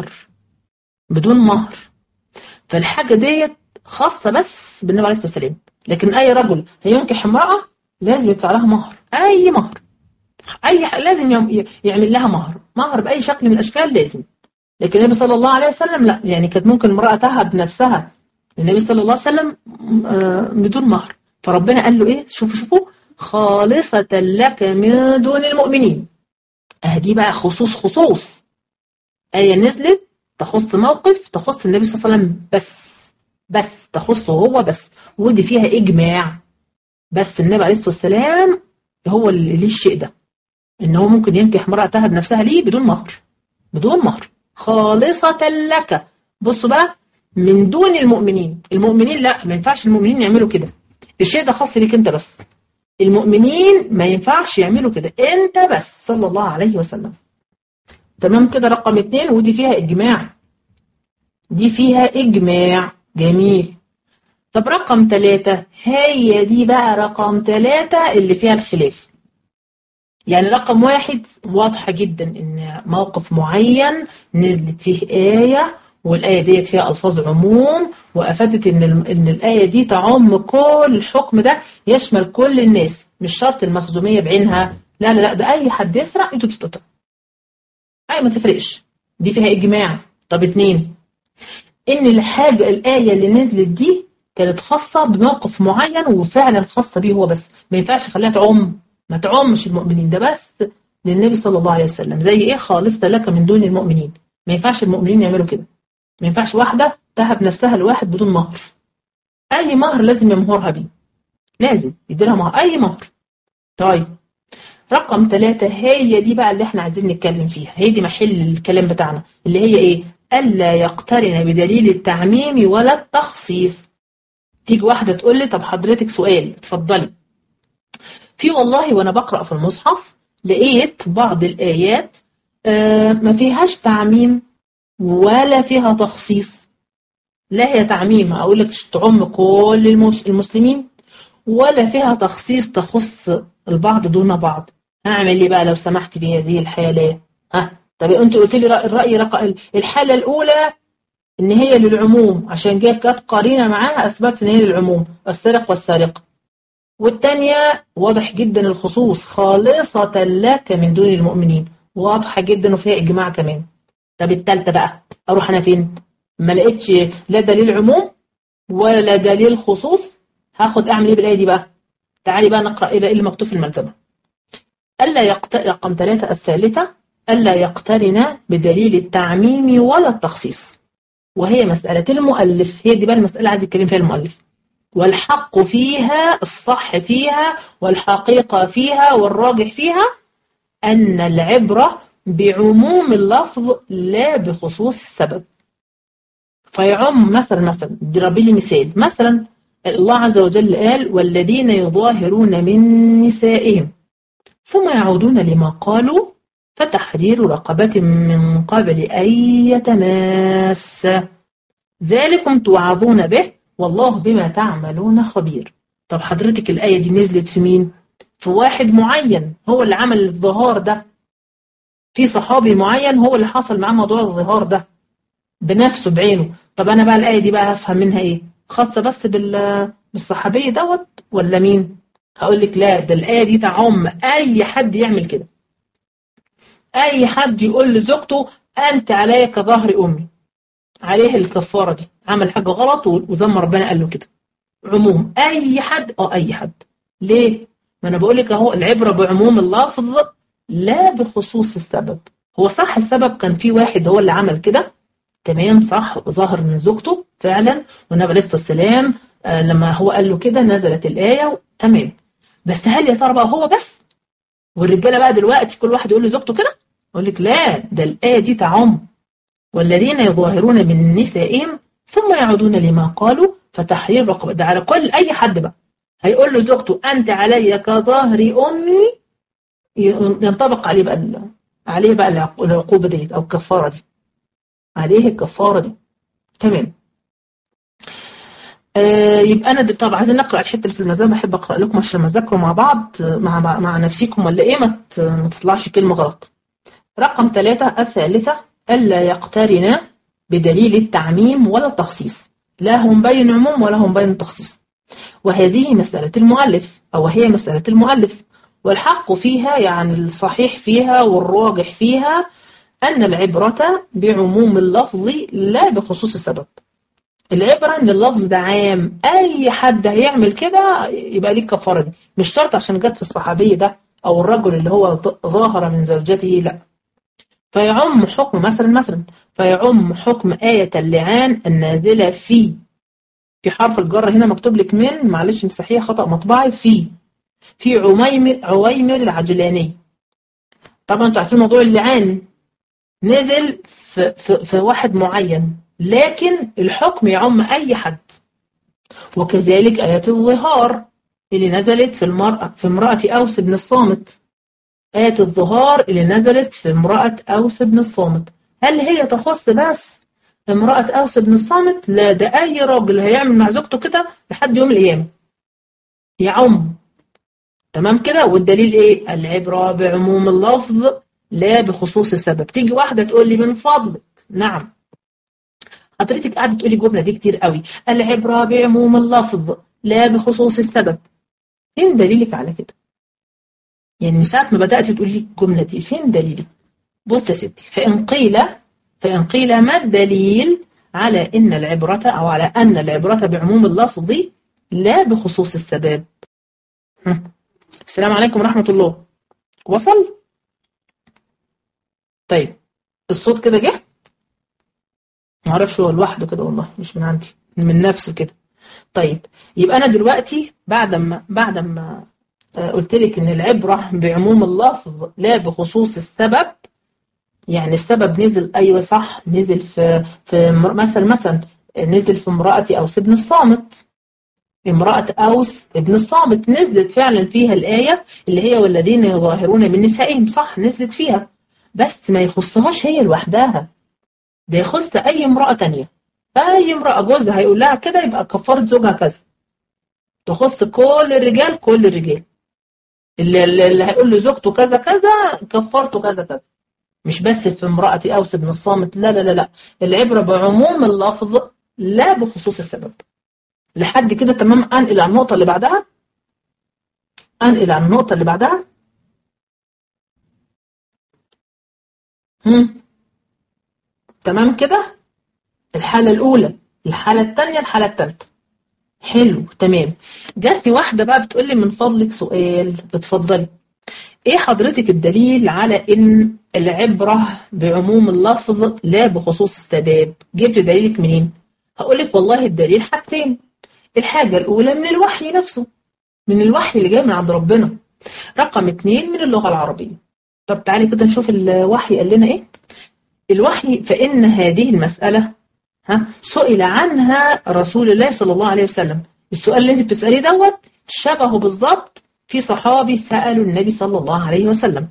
مهر. فالحاجة ديت خاصة بس بالنبي عليه الصلاة والسلام، لكن اي رجل هينكح امرأة لازم يدفع لها مهر، اي مهر. لازم يعمل لها مهر بأي شكل من الأشكال لازم. لكن النبي صلى الله عليه وسلم لا، يعني كانت ممكن امرأة تهب نفسها النبي صلى الله عليه وسلم بدون مهر. فربنا قال له ايه؟ شوفوا خالصة لك من دون المؤمنين. دي بقى خصوص آية نزلت تخص موقف، تخص النبي صلى الله عليه وسلم بس تخصه هو بس، ودي فيها إجماع. بس النبي عليه الصلاة والسلام هو اللي ليه الشيء ده، إن هو ممكن ينكح امرأة تهب نفسها ليه بدون مهر. خالصة لك. بصوا بقى، من دون المؤمنين لا، ما ينفعش المؤمنين يعملوا كده، الشيء ده خاص بيك انت بس. المؤمنين ما ينفعش يعملوا كده، انت بس صلى الله عليه وسلم. تمام كده؟ رقم 2، ودي فيها إجماع. جميل. طب رقم 3، هي دي بقى رقم 3 اللي فيها الخلاف. يعني رقم 1 واضحة جدا ان موقف معين نزلت فيه آية، والآية ديت فيها ألفاظ عموم، وأفادت إن الآية دي تعم كل الحكم ده، يشمل كل الناس، مش شرط المخزومية بعينها، لا، ده أي حد يسرق أنتوا تتقطع، أي ما تفرقش، دي فيها إجماع. طب 2، إن الآية اللي نزلت دي كانت خاصة بموقف معين، وفعلا خاصة بيه هو بس، ما ينفعش خليها ما تعمش المؤمنين، ده بس للنبي صلى الله عليه وسلم. زي إيه؟ خالصة لك من دون المؤمنين. ما ينفعش المؤمنين يعملوا كده، ما ينفعش واحدة تهب نفسها لواحد بدون مهر. أي مهر لازم يمهرها بيه، لازم يديلها مهر، أي مهر. طيب رقم 3، هي دي بقى اللي احنا عايزين نتكلم فيها، هي دي محل الكلام بتاعنا، اللي هي ايه؟ ألا يقترن بدليل التعميم ولا التخصيص. تيجي واحدة تقول لي طب حضرتك سؤال، اتفضلي. في والله وانا بقرأ في المصحف لقيت بعض الآيات ما فيهاش تعميم ولا فيها تخصيص. لا هي تعميم اقول لك تعم كل المسلمين، ولا فيها تخصيص تخص البعض دون بعض. هعمل ايه بقى لو سمحت بهذه الحالة؟ طب انت قلت لي الرأي الحالة الأولى ان هي للعموم، عشان جت قرينة معاها اثبت ان هي للعموم، السارق والسارقة. والثانية واضح جدا الخصوص، خالصة لك من دون المؤمنين، واضحة جدا وفيها إجماع كمان. طب الثالثة بقى أروح أنا فين؟ ما لقيتش لا دليل عموم ولا دليل خصوص، هاخد أعمل إيه بالآية دي بقى؟ تعالي بقى نقرأ إيه اللي مكتوب في الملزمة. رقم 3 الثالثة، ألا يقترن بدليل التعميم ولا التخصيص، وهي مسألة المؤلف. هي دي بقى المسألة عايز يتكلم فيها المؤلف. والحق فيها، الصح فيها، والحقيقة فيها، والراجح فيها أن العبرة بعموم اللفظ لا بخصوص السبب. فيعم مثلا ضربي لي مثال، مثلا الله عز وجل قال والذين يظاهرون من نسائهم ثم يعودون لما قالوا فتحرير رقبة من قبل أن يتماس، ذلكم توعظون به والله بما تعملون خبير. طب حضرتك الآية دي نزلت في مين؟ في واحد معين هو اللي عمل الظهار ده، في صحابي معين هو اللي حصل معاه موضوع الظهار ده بنفسه بعينه. طب أنا بقى الآية دي بقى هفهم منها إيه؟ خاصة بس بالصحابي دوت ولا مين؟ هقول لك لا، ده الآية دي تعم أي حد يعمل كده، أي حد يقول لزوجته أنت عليا كظهر أمي، عليه الكفارة دي، عمل حاجة غلط وزي ما ربنا قال له كده، عموم أي حد. أي حد. ليه؟ ما أنا بقول لك أهو العبرة بعموم اللفظ لا بخصوص السبب. هو صح السبب كان في واحد هو اللي عمل كده، تمام صح، ظهر من زوجته فعلا، والنبي عليه الصلاة والسلام لما هو قال له كده نزلت الآية، تمام. بس هل يا ترى بقى هو بس؟ والرجالة بقى دلوقتي كل واحد يقول لزوجته كده؟ أقول لك لا، ده الآية دي تعم والذين يظاهرون من نسائهم ثم يعودون لما قالوا فتحرير رقبة. ده على كل أي حد بقى هيقول له زوجته أنت علي كظهر أمي، ينطبق عليه بقى العقوبة دي أو الكفارة دي، عليه الكفارة دي. تمام. يبقى أنا طبعا عايزين نقرأ الحتة اللي في المزام، بحب أقرأ لكم عشان نذاكروا مع بعض مع نفسيكم ولا إيه، ما تطلعش كلمة غلط. رقم 3 الثالثة، ألا يقترن بدليل التعميم ولا التخصيص، لا هم بين عموم ولا هم بين تخصيص. وهذه مسألة المؤلف، أو هي مسألة المؤلف، والحق فيها يعني الصحيح فيها والراجح فيها أن العبرة بعموم اللفظ لا بخصوص السبب. العبرة ان اللفظ ده عام، اي حد هيعمل كده يبقى ليه الكفاره دي، مش شرط عشان جت في الصحابي ده او الرجل اللي هو ظاهر من زوجته، لا. فيعم حكم مثلا فيعم حكم آية اللعان النازلة في حرف الجر هنا مكتوب لك من، معلش مسحيه خطأ مطبعي، في عويمر العجلاني. طبعا انتوا عارفين موضوع اللعان نزل في واحد معين، لكن الحكم يعم أي حد. وكذلك آيات الظهار اللي نزلت في امرأة أوس بن الصامت. آية الظهار اللي نزلت في امرأة أوس بن الصامت، هل هي تخص بس امرأة أوس بن الصامت؟ لا، ده أي راجل هيعمل مع زوجته كده لحد يوم القيامة يعم. تمام كده. والدليل إيه؟ العبرة بعموم اللفظ لا بخصوص السبب. تيجي واحدة تقول لي من فضلك، نعم حضرتك قاعدة تقولي الجملة دي كتير قوي، العبرة بعموم اللفظ لا بخصوص السبب، فين دليلك على كده؟ يعني من ساعة ما بدأت تقولي الجملة دي فين دليلك؟ بص يا ستي، فإن قيل ما الدليل على إن العبرة أو على أن العبرة بعموم اللفظ لا بخصوص السبب؟ السلام عليكم ورحمة الله. وصل؟ طيب الصوت كده جه؟ معرفش هو لوحده كده والله، مش من عندي، من نفسه كده. طيب يبقى أنا دلوقتي بعد ما قلت لك إن العبرة بعموم اللفظ لا بخصوص السبب، يعني السبب نزل، أيوة صح، نزل في مثلا نزل في امرأة أوس بن الصامت. امرأة أوس بن الصامت نزلت فعلا فيها الآية اللي هي والذين يظاهرون من نسائهم، صح نزلت فيها، بس ما يخصهاش هي لوحدها، ده يخص أي امرأة تانية. أي امرأة جوزها هيقول لها كده يبقى كفارة زوجها كذا، تخص كل الرجال اللي هيقول له زوجته كذا كذا كفارته كذا كذا، مش بس في امرأة أوس بن الصامت. لا لا لا لا، العبرة بعموم اللفظ لا بخصوص السبب. لحد كده تمام. أنقل على النقطة اللي بعدها. تمام كده. الحالة الأولى، الحالة الثانية، الحالة الثالثة. حلو تمام. جات لي واحدة بقى بتقول لي من فضلك سؤال، اتفضلي. ايه حضرتك الدليل على ان العبرة بعموم اللفظ لا بخصوص السبب؟ جبت دليلك منين؟ هقول لك والله الدليل حاجتين. الحاجة الأولى من الوحي نفسه، من الوحي اللي جاي من عند ربنا. رقم 2 من اللغة العربية. طب تعالي كده نشوف الوحي قال لنا ايه. الوحي فإن هذه المسألة سئل عنها رسول الله صلى الله عليه وسلم. السؤال اللي انت بتسأليه دوت شبهه بالظبط في صحابي سألوا النبي صلى الله عليه وسلم،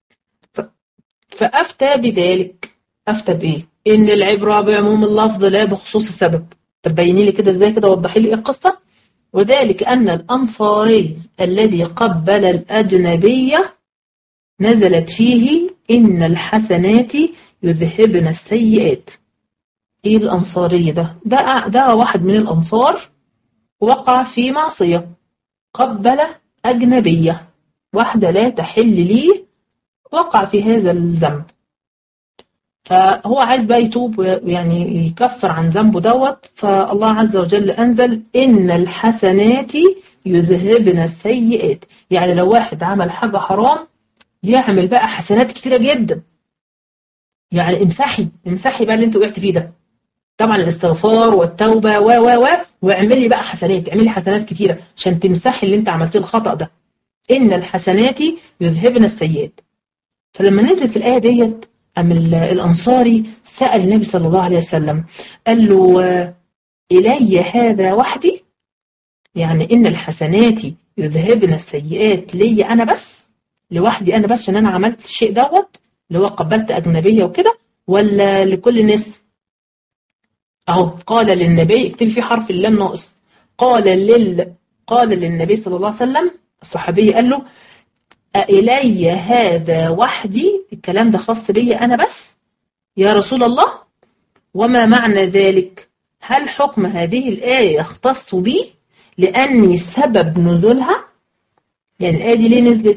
فأفتى بذلك. أفتى بإيه؟ إن العبرة بعموم اللفظ لا بخصوص السبب. طب بيني لي كده ازاي، كده وضحي لي ايه القصة. وذلك أن الأنصاري الذي قبل الأجنبية نزلت فيه إن الحسنات يذهبن السيئات. ايه الأنصاري ده واحد من الأنصار وقع في معصية، قبل أجنبية، واحدة لا تحل لي، وقع في هذا الذنب، فهو عايز بقى يتوب ويعني يكفر عن ذنبه دوت. فالله عز وجل أنزل إن الحسنات يذهبن السيئات. يعني لو واحد عمل حاجة حرام يعمل بقى حسنات كتيرة جدا، يعني امسحي بقى اللي انت وقعت فيه ده، طبعا الاستغفار والتوبة واعملي بقى حسنات، اعملي حسنات كتيرة عشان تمسحي اللي انت عملتيه الخطأ ده. إن الحسنات يذهبن السيئات. فلما نزلت الآية ديت أم الأنصاري سأل النبي صلى الله عليه وسلم، قال له إلي هذا وحدي، يعني إن الحسنات يذهبن السيئات لي أنا بس، لوحدي أنا بس عشان أنا عملت الشيء دوت اللي هو قبلت أجنبية وكده، ولا لكل الناس؟ أهو قال للنبي، اكتبي فيه حرف اللام ناقص، قال للنبي صلى الله عليه وسلم. الصحابي قال له أإلي هذا وحدي، الكلام ده خاص بي أنا بس يا رسول الله؟ وما معنى ذلك؟ هل حكم هذه الآية يختص بي لأني سبب نزولها؟ يعني الآية دي ليه نزلت؟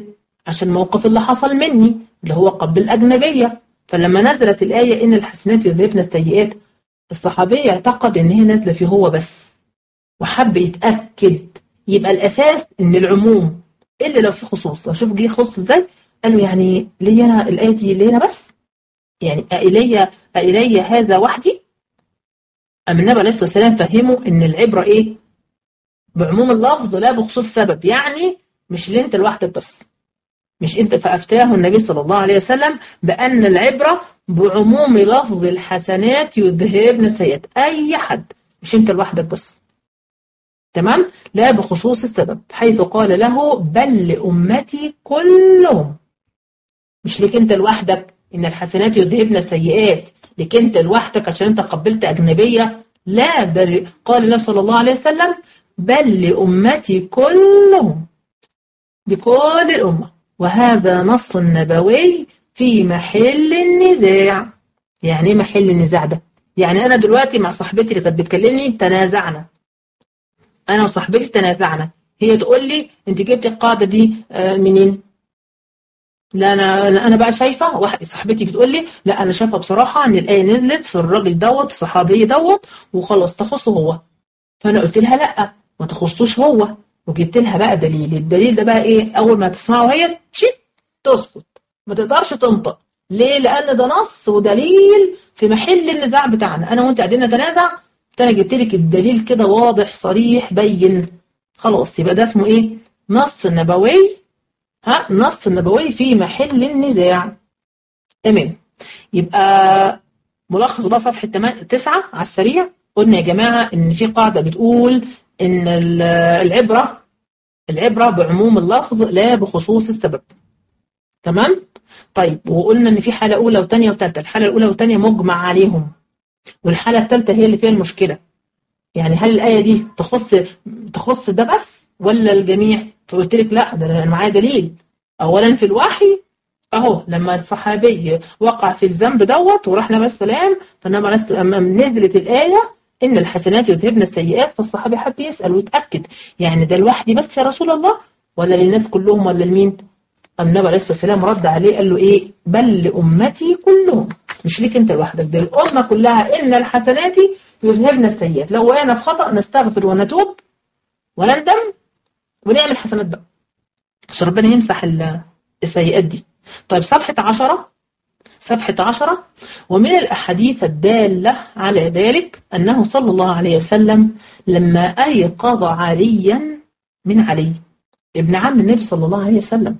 عشان الموقف اللي حصل مني اللي هو قبل الأجنبية. فلما نزلت الآية إن الحسنات يذهبن السيئات، الصحابي اعتقد إن هي نازلة فيه هو بس وحب يتأكد. يبقى الأساس إن العموم إلا لو في خصوص. أشوف جه خصوص إزاي؟ قالوا يعني ليه أنا الآية دي ليه أنا بس؟ يعني أإلي هذا وحدي؟ أم النبي عليه الصلاة والسلام فهموا إن العبرة إيه؟ بعموم اللفظ لا بخصوص سبب. يعني مش اللي أنت لوحدك بس، مش أنت. فأفتاه النبي صلى الله عليه وسلم بأن العبرة بعموم لفظ الحسنات يذهبن السيئات. أي حد، مش أنت لوحدك بس. تمام؟ لا بخصوص السبب، حيث قال له بل لأمتي كلهم. مش ليك أنت لوحدك إن الحسنات يذهبن السيئات، ليك أنت لوحدك عشان أنت قبلت أجنبية. لا، ده قال الله صلى الله عليه وسلم بل لأمتي كلهم، لكل الأمة. وهذا نص نبوي في محل النزاع. يعني ايه محل النزاع ده؟ يعني أنا دلوقتي مع صاحبتي اللي كانت بتكلمني تنازعنا، أنا وصاحبتي تنازعنا. هي تقول لي أنت جبتي القاعدة دي منين؟ لا أنا بقى شايفة. واحد صاحبتي بتقول لي لا أنا شايفة بصراحة إن الآية نزلت في الراجل دوت الصحابي دوت وخلاص تخصه هو. فأنا قلت لها لا ما تخصوش هو، وجبت لها بقى دليل. الدليل ده بقى إيه؟ أول ما تسمعه هي تسكت، ما تقدرش تنطق. ليه؟ لأن ده نص ودليل في محل النزاع بتاعنا. أنا وأنت قاعدين نتنازع، أنا جبت لك الدليل كده واضح صريح بين، خلاص يبقى ده اسمه إيه؟ نص نبوي. نص نبوي في محل النزاع. تمام. يبقى ملخص بقى صفحة 9 على السريع. قلنا يا جماعة إن في قاعدة بتقول إن العبرة بعموم اللفظ لا بخصوص السبب. تمام؟ طيب، وقلنا إن في حالة أولى وثانية وثالثة. الحالة الأولى والثانية مجمع عليهم، والحالة الثالثة هي اللي فيها المشكلة. يعني هل الآية دي تخص ده بس ولا الجميع؟ فقلت لك لا، ده أنا معايا دليل. أولا في الوحي أهو لما الصحابي وقع في الذنب دوت وراح لما السلام، فلما نزلت الآية إن الحسنات يذهبن السيئات، فالصحابي حب يسأل ويتأكد يعني ده لوحدي بس يا رسول الله ولا للناس كلهم ولا لمين؟ النبي عليه الصلاة والسلام رد عليه قال له إيه؟ بل لأمتي كلهم، مش ليك أنت لوحدك، ده الأمة كلها. إن الحسنات يذهبن السيئات. لو وقعنا في خطأ نستغفر ونتوب ونندم ونعمل حسنات بقى عشان ربنا يمسح السيئات دي. طيب صفحة 10. ومن الأحاديث الدالة على ذلك أنه صلى الله عليه وسلم لما أيقظ عليا من علي ابن عم النبي صلى الله عليه وسلم.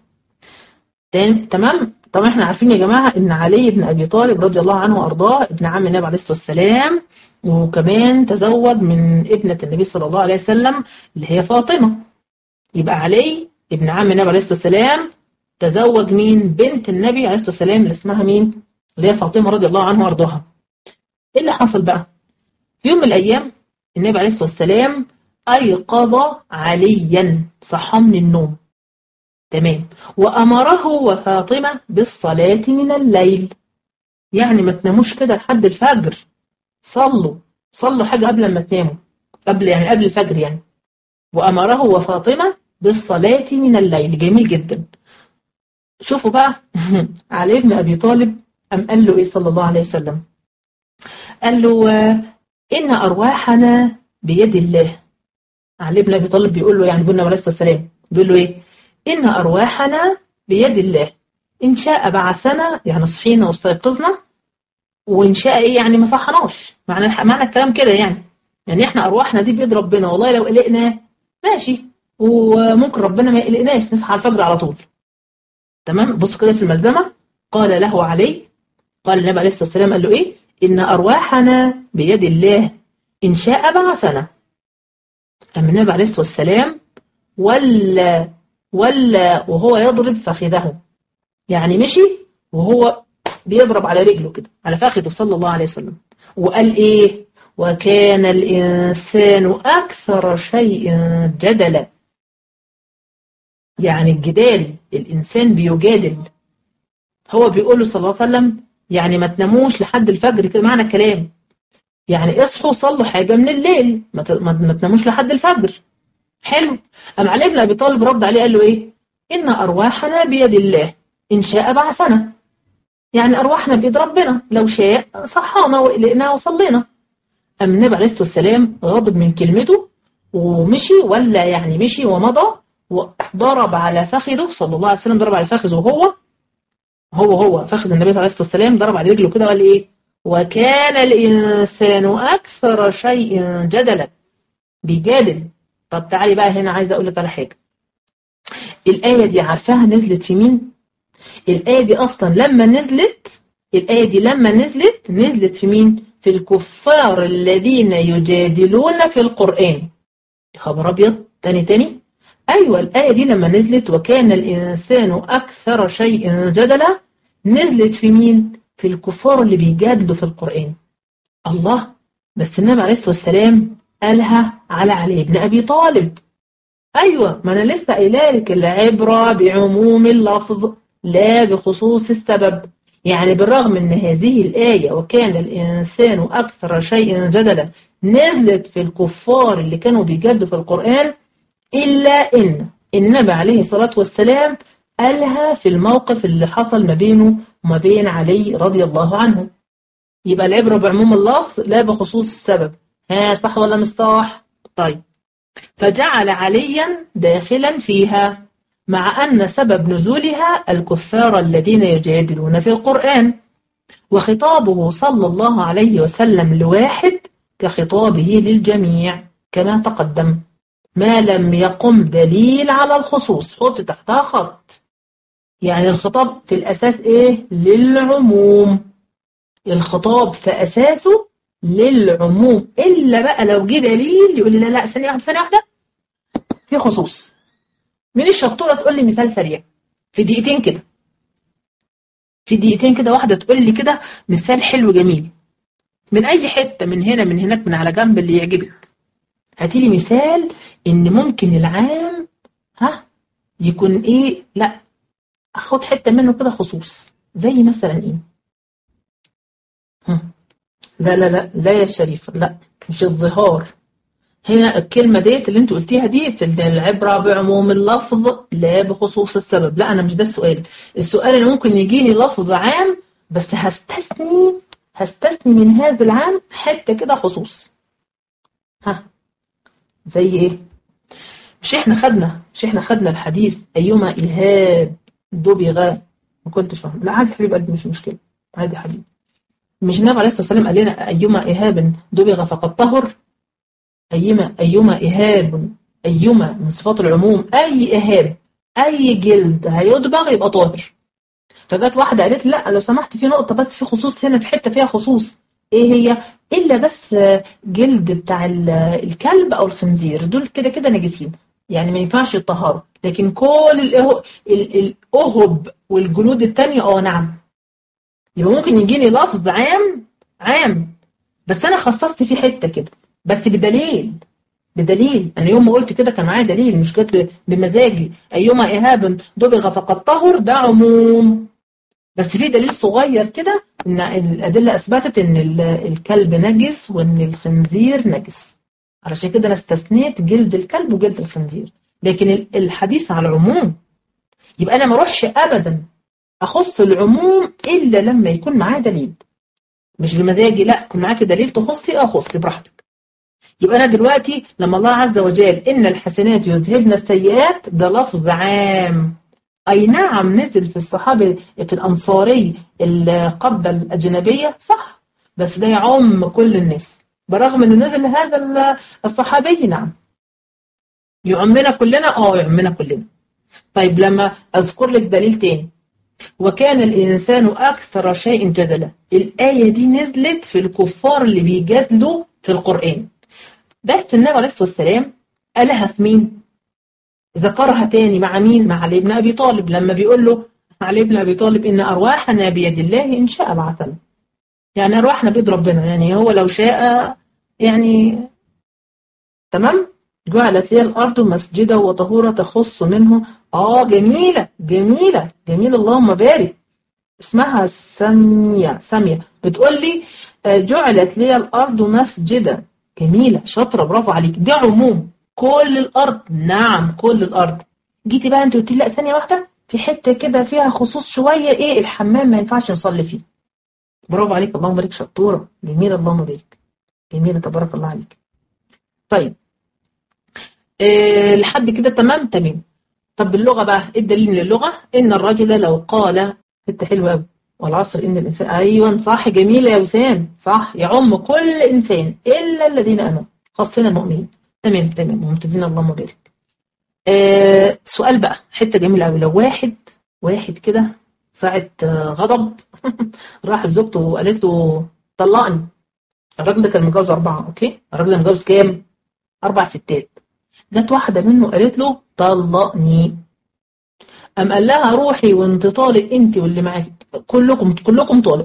تمام. طبعا احنا عارفين يا جماعة ان علي بن ابي طالب رضي الله عنه وارضاه ابن عم النبي عليه الصلاة والسلام، وكمان تزوج من ابنة النبي صلى الله عليه وسلم اللي هي فاطمة. يبقى علي ابن عم النبي عليه الصلاة والسلام تزوج مين؟ بنت النبي عليه الصلاة والسلام اللي اسمها مين؟ اللي هي فاطمة رضي الله عنها وارضاها. ايه اللي حصل بقى؟ في يوم من الايام النبي عليه الصلاة والسلام ايقظ عليا، صحى من النوم. تمام. وأمره وفاطمة بالصلاة من الليل. يعني ما تناموش كده لحد الفجر، صلوا حاجة قبل ما تناموا، قبل الفجر يعني. وأمره وفاطمة بالصلاة من الليل. جميل جدا. شوفوا بقى علي بن أبي طالب قال له إيه صلى الله عليه وسلم؟ قال له إن أرواحنا بيد الله. علي بن أبي طالب بيقول له، يعني بيقول عليه الصلاة والسلام بيقول له إيه؟ إن أرواحنا بيد الله، إن شاء بعثنا، يعني صحينا واستيقظنا، وإن شاء إيه يعني ما صحناش. معنى الكلام كده يعني إحنا أرواحنا دي بيد ربنا. والله لو قلقنا ماشي، وممكن ربنا ما يقلقناش نصحى على الفجر على طول. تمام. بص كده في الملزمة، قال له علي، قال النبي عليه الصلاة والسلام قال له إيه؟ إن أرواحنا بيد الله إن شاء بعثنا. أما النبي عليه الصلاة والسلام ولا وهو يضرب فخذه، يعني مشي وهو بيضرب على رجله كده على فخذه صلى الله عليه وسلم، وقال إيه؟ وكان الإنسان أكثر شيء جدلا. يعني الجدال، الإنسان بيجادل. هو بيقول له صلى الله عليه وسلم يعني ما تناموش لحد الفجر كده، معنى الكلام يعني اصحوا صلوا حاجة من الليل، ما تناموش لحد الفجر. حلو. أم علي بن أبي طالب رد عليه قال له إيه؟ إن أرواحنا بيد الله إن شاء بعثنا. يعني أرواحنا بيد ربنا، لو شاء صحانا وقلقنا وصلينا. أم النبي عليه الصلاة والسلام غضب من كلمته ومشي، ولا يعني مشي ومضى وضرب على فخذه صلى الله عليه وسلم، ضرب على فخذه هو فخذ النبي عليه الصلاة والسلام، ضرب على رجله كده وقال إيه؟ وكان الإنسان أكثر شيء جدلا، بيجادل. طب تعالي بقى هنا عايزة أقول لك على حاجة. الآية دي عارفاها نزلت في مين؟ الآية دي أصلا لما نزلت، نزلت في مين؟ في الكفار الذين يجادلون في القرآن. خبر أبيض. تاني أيوة، الآية دي لما نزلت وكان الإنسان أكثر شيء جدلا، نزلت في مين؟ في الكفار اللي بيجادلوا في القرآن. الله، بس النبي عليه الصلاة والسلام قالها على علي بن أبي طالب. أيوة، ما أنا لسه قايله لك العبرة بعموم اللفظ لا بخصوص السبب. يعني بالرغم من هذه الآية وكان الإنسان أكثر شيء جدلا نزلت في الكفار اللي كانوا بيجادلوا في القرآن، إلا إن النبي عليه الصلاة والسلام قالها في الموقف اللي حصل ما بينه وما بين علي رضي الله عنه. يبقى العبرة بعموم اللفظ لا بخصوص السبب. صح ولا مش صح؟ طيب، فجعل عليا داخلا فيها، مع أن سبب نزولها الكفار الذين يجادلون في القرآن، وخطابه صلى الله عليه وسلم لواحد كخطابه للجميع كما تقدم، ما لم يقم دليل على الخصوص. حط تحتها خط. يعني الخطاب في الأساس إيه؟ للعموم. الخطاب في أساسه للعموم، إلا بقى لو جه دليل يقول لي لا ثانية واحدة في خصوص. من الشطورة تقول لي مثال سريع في دقيقتين كده، واحدة تقول لي كده مثال حلو جميل من أي حتة، من هنا من هناك من على جنب، اللي يعجبك. هاتي لي مثال إن ممكن العام يكون إيه، لا أخد حتة منه كده خصوص، زي مثلا إيه؟ لا يا شريف، لا مش الظهار. هنا الكلمة ديت اللي انت قلتيها دي في العبرة بعموم اللفظ لا بخصوص السبب. لا، أنا مش ده السؤال. السؤال اللي ممكن يجيني لفظ عام بس هستثني من هذا العام حتة كده خصوص. زي ايه؟ مش احنا خدنا الحديث أيما إلهاب دبغ. ما كنتش فاهم. لا عادي حبيب قلبي، مش مشكلة، عادي حبيبي. مش النبي عليه الصلاة والسلام قال لنا أيما إهاب دبغ فقد طهر؟ أيما إهاب، أيما من صفات العموم، أي إهاب أي جلد هيدبغ يبقى طاهر. فجت واحدة قالت لا لو سمحت في نقطة بس في خصوص هنا، في حتة فيها خصوص. إيه هي؟ إلا بس جلد بتاع الكلب أو الخنزير، دول كده نجسين، يعني ما ينفعش يطهروا. لكن كل الأهب والجلود التانية نعم. يبقى ممكن يجيني لفظ عام بس أنا خصصت فيه حتة كده، بس بدليل. أنا يوم ما قلت كده كان معايا دليل، مش جت بمزاجي. أيما إهاب دبغ فقد طهر، ده عموم، بس في دليل صغير كده إن الأدلة أثبتت إن الكلب نجس وإن الخنزير نجس، علشان كده أنا استثنيت جلد الكلب وجلد الخنزير. لكن الحديث على العموم، يبقى أنا ما اروحش أبدا أخص العموم إلا لما يكون معاه دليل، مش بمزاجي. لا، يكون معاك دليل تخصي أخصي براحتك. يبقى أنا دلوقتي لما الله عز وجل إن الحسنات يذهبن السيئات، ده لفظ عام. أي نعم نزل في الصحابة، في الأنصاري القبة الأجنبية صح، بس ده يعم كل الناس، برغم أنه نزل هذا الصحابي نعم يعمنا كلنا. يعمنا كلنا. طيب لما أذكر لك دليل تاني، وكان الإنسان أكثر شيء جدلا، الآية دي نزلت في الكفار اللي بيجادلوا في القرآن، بس النبي عليه الصلاة والسلام قالها في مين؟ ذكرها تاني مع مين؟ مع علي بن أبي طالب، لما بيقول له علي بن أبي طالب إن أرواحنا بيد الله إن شاء بعثنا. يعني أرواحنا بيد ربنا، يعني هو لو شاء يعني تمام. جعلت لي الأرض مسجدا وطهورا تخص منه. جميلة اللهم بارك. اسمها سامية بتقول لي جعلت لي الأرض مسجدا. جميلة، شاطرة، برافو عليك. دي عموم كل الأرض. نعم كل الأرض. جيتي بقى انت قلت لي لا ثانيه واحده، في حته كده فيها خصوص شويه، ايه الحمام ما ينفعش نصلي فيه. برافو عليك، اللهم بارك، شطوره جميله، اللهم بارك، جميله تبارك الله عليك. طيب لحد كده تمام تمام. طب باللغه بقى، ايه الدليل من اللغه؟ ان الرجل لو قال، حته حلوه قوي، والعصر ان الانسان، ايوه صح، جميله يا وسام، صح، يعم كل انسان الا الذين امنوا، خاصين المؤمنين. تمام تمام، ممتازين، اللهم بارك. سؤال بقى، حته جميله قوي. لو واحد كده ساعه غضب راح لزوجته وقالت له طلقني. الراجل ده كان متجوز 4، اوكي، الراجل ده متجوز كام؟ 4 ستات. جت واحده منه قالت له طلقني. قام قال لها روحي وانت طالق انت واللي معاك، كلكم طالق.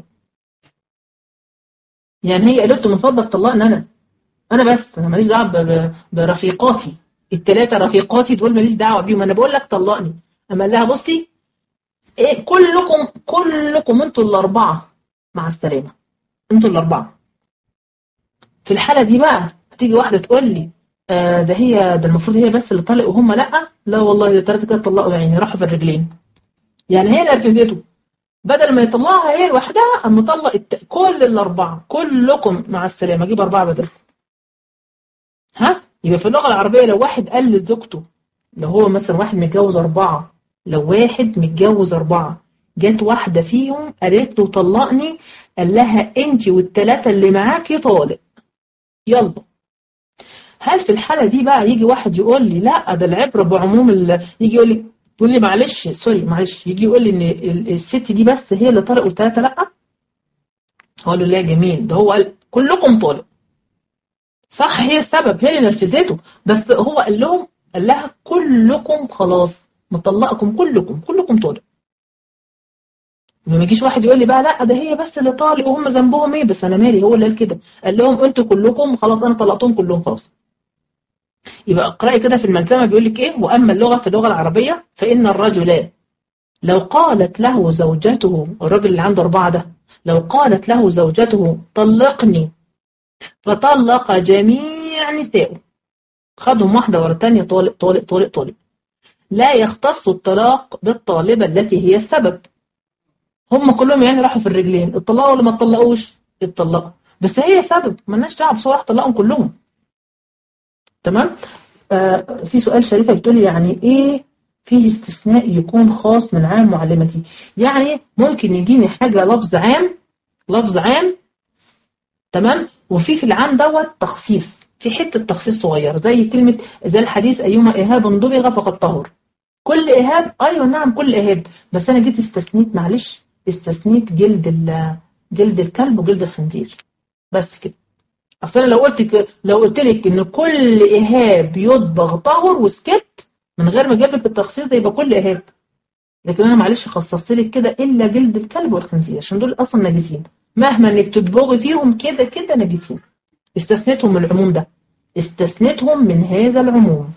يعني هي قالت له من فضلك طلقني انا بس، انا ماليش دعوه برفيقاتي ال3 رفيقاتي دول، ماليش دعوه بيهم، انا بقول لك طلقني. قام قال لها بصي، ايه، كلكم انتوا ال4 مع السلامه، انتوا ال4. في الحاله دي بقى هتيجي واحده تقول لي ده المفروض هي بس اللي طلق وهم لا. لا والله، ده 3 كده طلقوا يعني راحوا في الرجلين. يعني هي نرفزته، بدل ما يطلعها هي لوحدها قام مطلق كل ال4، كلكم مع السلامه، جيب 4 بدل. ها، يبقى في اللغه العربيه لو واحد قال لزوجته، لو هو مثلا واحد متجوز 4، لو واحد متجوز 4 جت واحده فيهم قالت له طلقني، قال لها انت وال3 اللي معاكي طالق، يلا. هل في الحاله دي بقى يجي واحد يقول لي لا ده العبره بعموم يجي يقول لي، تقول لي معلش سوري معلش، يجي يقول لي ان الست دي بس هي اللي طلق وال3 لا؟ هقول له لا، جميل، ده هو قال كلكم طالق، صح، هي السبب، هي اللي نرفزته، بس هو قال لها كلكم خلاص مطلقكم، كلكم طالق. ما يجيش واحد يقول لي بقى لا ده هي بس اللي طالق وهم ذنبهم ايه، بس انا مالي، هو اللي قال كده، قال لهم انتوا كلكم خلاص، انا طلقتهم كلهم خلاص. يبقى اقرأي كده في الملزمه بيقول لك ايه، واما اللغه في اللغه العربيه فان الرجل لو قالت له زوجته، الراجل اللي عنده 4 ده، لو قالت له زوجته طلقني فطلق جميع نسائه، خدهم واحدة ورا الثانية، طالق طالق طالق طالق، لا يختص الطلاق بالطالبة التي هي السبب. هم كلهم يعني راحوا في الرجلين، اتطلقوا ولا ما اتطلقوش؟ اتطلقوا، بس هي سبب، مالناش دعوه، بس هو راح طلقهم كلهم. تمام. في سؤال شريفه بتقولي يعني ايه فيه استثناء يكون خاص من عام معلمتي؟ يعني ممكن يجيني حاجه لفظ عام، تمام، وفي العام دوت تخصيص، في حته تخصيص صغير، زي الحديث ايما ايهاب ضبغ فقد طهر. كل ايهاب، ايوه نعم كل ايهاب، بس انا جيت استثنيت، معلش، استثنيت جلد الكلب وجلد الخنزير، بس كده. اصل انا لو قلت لك ان كل ايهاب يطبغ طهر وسكت من غير ما اجيب لك التخصيص ده، يبقى كل ايهاب. لكن انا معلش خصصت لك كده الا جلد الكلب والخنزير، عشان دول اصلا نجسين، مهما انك تدبغي فيهم كده كده نجسين. استثنيتهم من العموم ده، استثنيتهم من هذا العموم.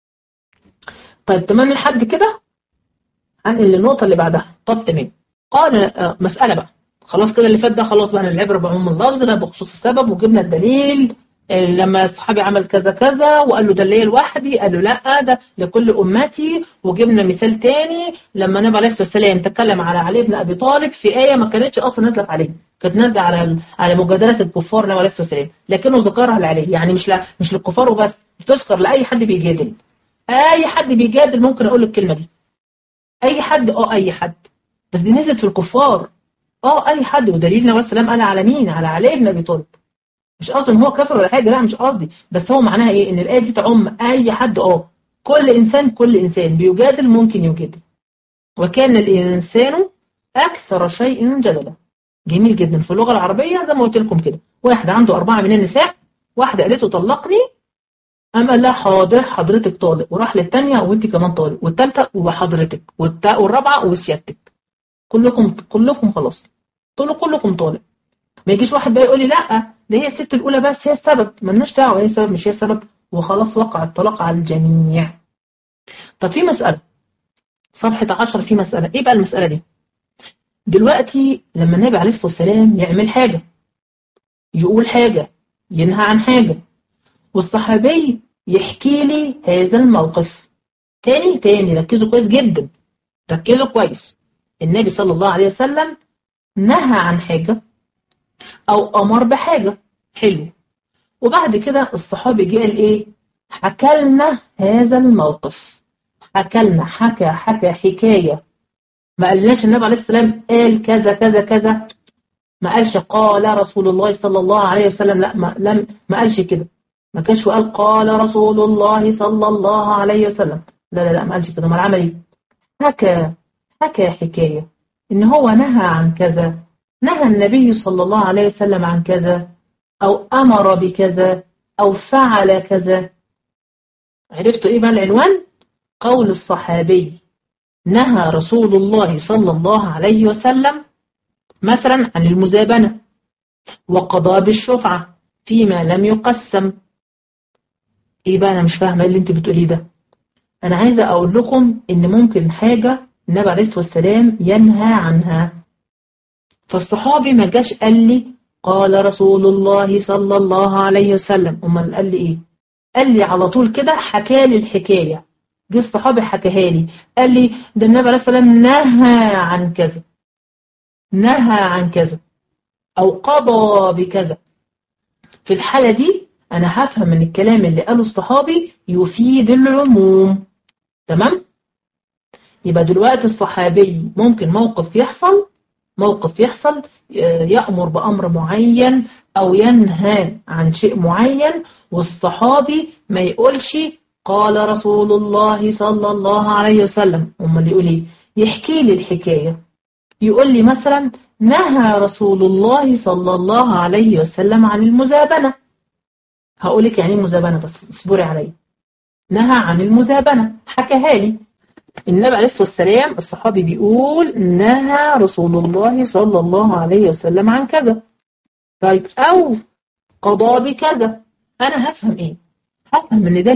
طيب تمام لحد كده. هنقل النقطة اللي بعدها. طب تمام. قال مسألة بقى، خلاص كده اللي فات ده خلاص بقى، العبرة بعموم اللفظ لا بخصوص السبب، وجبنا الدليل لما صحابي عمل كذا كذا وقال له ده ليا لوحدي، قال له لا ده لكل أمتي، وجبنا مثال تاني لما النبي عليه الصلاة والسلام تكلم على علي بن أبي طالب في آية ما كانتش أصلا نازلة عليه، كانت نازلة على مجادلة الكفار النبي عليه الصلاة والسلام، لكنه ذكرها لعليه، يعني مش للكفار وبس، بتذكر لأي حد بيجادل. أي حد بيجادل ممكن أقول الكلمة دي، أي حد، أي حد، بس دي نزلت في الكفار، أي حد، ودليل النبي عليه الصلاة والسلام قال على مين؟ على علي بن أبي طالب. مش قصدي ان هو كافر ولا حاجه، لا مش قصدي، بس هو معناها ايه؟ ان الايه دي تعم اي حد، كل انسان بيجادل ممكن يجادل. وكان الانسان اكثر شيء جدلا. جميل جدا. في اللغه العربيه زي ما قلت لكم كده، واحد عنده 4 من النساء، واحده قالت له طلقني، قام قال لها حاضر حضرتك طالق، وراح للثانيه وانت كمان طالق، والثالثه وحضرتك، والرابعه وسيادتك، كلكم خلاص، كلكم طالق. ما يجيش واحد بقى يقول لي لا ده هي الست الاولى بس هي السبب، مالناش دعوه هي السبب مش هي السبب، وخلاص وقع الطلاق على الجميع. طب في مساله صفحه 10، في مساله، ايه بقى المساله دي؟ دلوقتي لما النبي عليه الصلاه والسلام يعمل حاجه، يقول حاجه، ينهى عن حاجه، والصحابي يحكي لي هذا الموقف، تاني ركزوا كويس جدا، ركزوا كويس. النبي صلى الله عليه وسلم نهى عن حاجة أو أمر بحاجة، حلو، وبعد كده الصحابي جه قال إيه؟ حكى لنا هذا الموقف، حكى حكاية. ما قالناش النبي عليه السلام قال كذا كذا كذا، ما قالش قال رسول الله صلى الله عليه وسلم، لا ما قالش كده، ما كانش قال قال رسول الله صلى الله عليه وسلم، لا ما قالش كده. ما العمل ايه؟ حكى حكاية ان هو نهى عن كذا، نهى النبي صلى الله عليه وسلم عن كذا، او امر بكذا، او فعل كذا. عرفتوا ايه بقى العنوان؟ قول الصحابي نهى رسول الله صلى الله عليه وسلم مثلا عن المزابنة وقضى بالشفعة فيما لم يقسم. ايه بقى؟ انا مش فاهمه ايه اللي انت بتقوليه ده. انا عايزه اقول لكم ان ممكن حاجه النبي عليه الصلاه والسلام ينهى عنها، فالصحابي ما جاش قال لي قال رسول الله صلى الله عليه وسلم، امال قال لي ايه؟ قال لي على طول كده، حكى لي الحكايه، جه الصحابي حكاها لي، قال لي ده النبي عليه الصلاه والسلام نهى عن كذا، نهى عن كذا، او قضى بكذا. في الحاله دي أنا هفهم من الكلام اللي قاله الصحابي يفيد العموم، تمام؟ يبقى دلوقتي الصحابي ممكن موقف يحصل يأمر بأمر معين أو ينهى عن شيء معين، والصحابي ما يقولش قال رسول الله صلى الله عليه وسلم، أمال يقول إيه؟ يحكي لي الحكاية، يقول لي مثلا نهى رسول الله صلى الله عليه وسلم عن المزابنة. هقولك يعني المزابنة، بس اصبري عليا. نهى عن المزابنة، حكاها لي النبي عليه الصلاة والسلام، الصحابي بيقول نهى رسول الله صلى الله عليه وسلم عن كذا. طيب أو قضى بكذا، أنا هفهم إيه؟ هفهم إن ده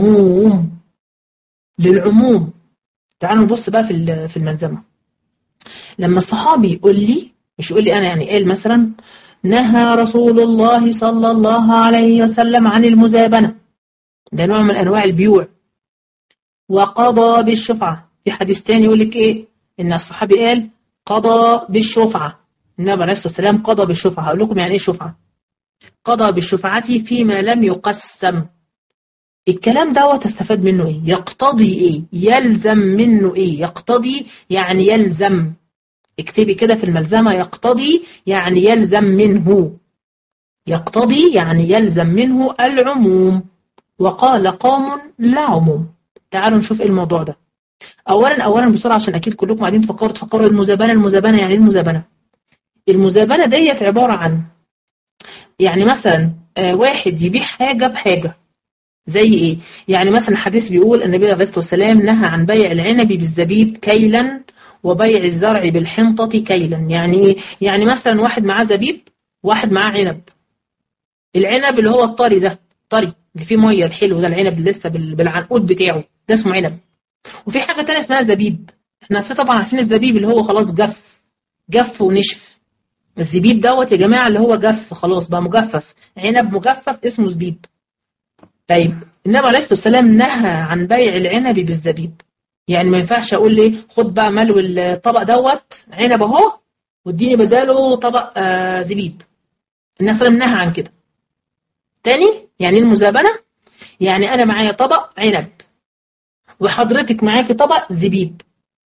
للعموم. تعالوا نبص بقى في الملزمة. لما الصحابي يقول لي، مش يقول لي أنا، يعني قال مثلا نهى رسول الله صلى الله عليه وسلم عن المزابنة، ده نوع من أنواع البيوع، وقضى بالشفعة. في حديث تاني يقول لك إيه؟ إن الصحابي قال قضى بالشفعة، النبي عليه الصلاة والسلام قضى بالشفعة. هقول لكم يعني إيه شفعة؟ قضى بالشفعة فيما لم يقسم. الكلام ده تستفاد منه إيه؟ يقتضي إيه؟ يلزم منه إيه؟ يقتضي يعني يلزم. اكتبي كده في الملزمة، يقتضي يعني يلزم منه، يقتضي يعني يلزم منه العموم. وقال قوم لا عموم. تعالوا نشوف ايه الموضوع ده. اولا بسرعة عشان اكيد كلكم قاعدين تفكروا المزابنة يعني ايه المزابنة ديت عبارة عن، يعني مثلا واحد يبيع حاجة بحاجة، زي ايه؟ يعني مثلا حديث بيقول النبي عليه الصلاة والسلام نهى عن بيع العنب بالزبيب كيلا وبيع الزرع بالحنطة كيلا. يعني ايه؟ يعني مثلا واحد معاه زبيب، واحد معاه عنب. العنب اللي هو الطري ده، طري اللي فيه ميه الحلو ده، العنب اللي لسه بالعنقود بتاعه ده اسمه عنب. وفي حاجة تانية اسمها زبيب. احنا طبعا عارفين الزبيب اللي هو خلاص جف ونشف. الزبيب دوت يا جماعة اللي هو جف، خلاص بقى مجفف، عنب مجفف اسمه زبيب. طيب النبي عليه الصلاة والسلام نهى عن بيع العنب بالزبيب. يعني ما ينفعش اقول لي خد بقى ملو الطبق دوت عنب اهو واديني بداله طبق زبيب. النبي صلى الله عليه وسلم نهى عن كده. تاني، يعني المزابنة يعني انا معايا طبق عنب وحضرتك معاكي طبق زبيب.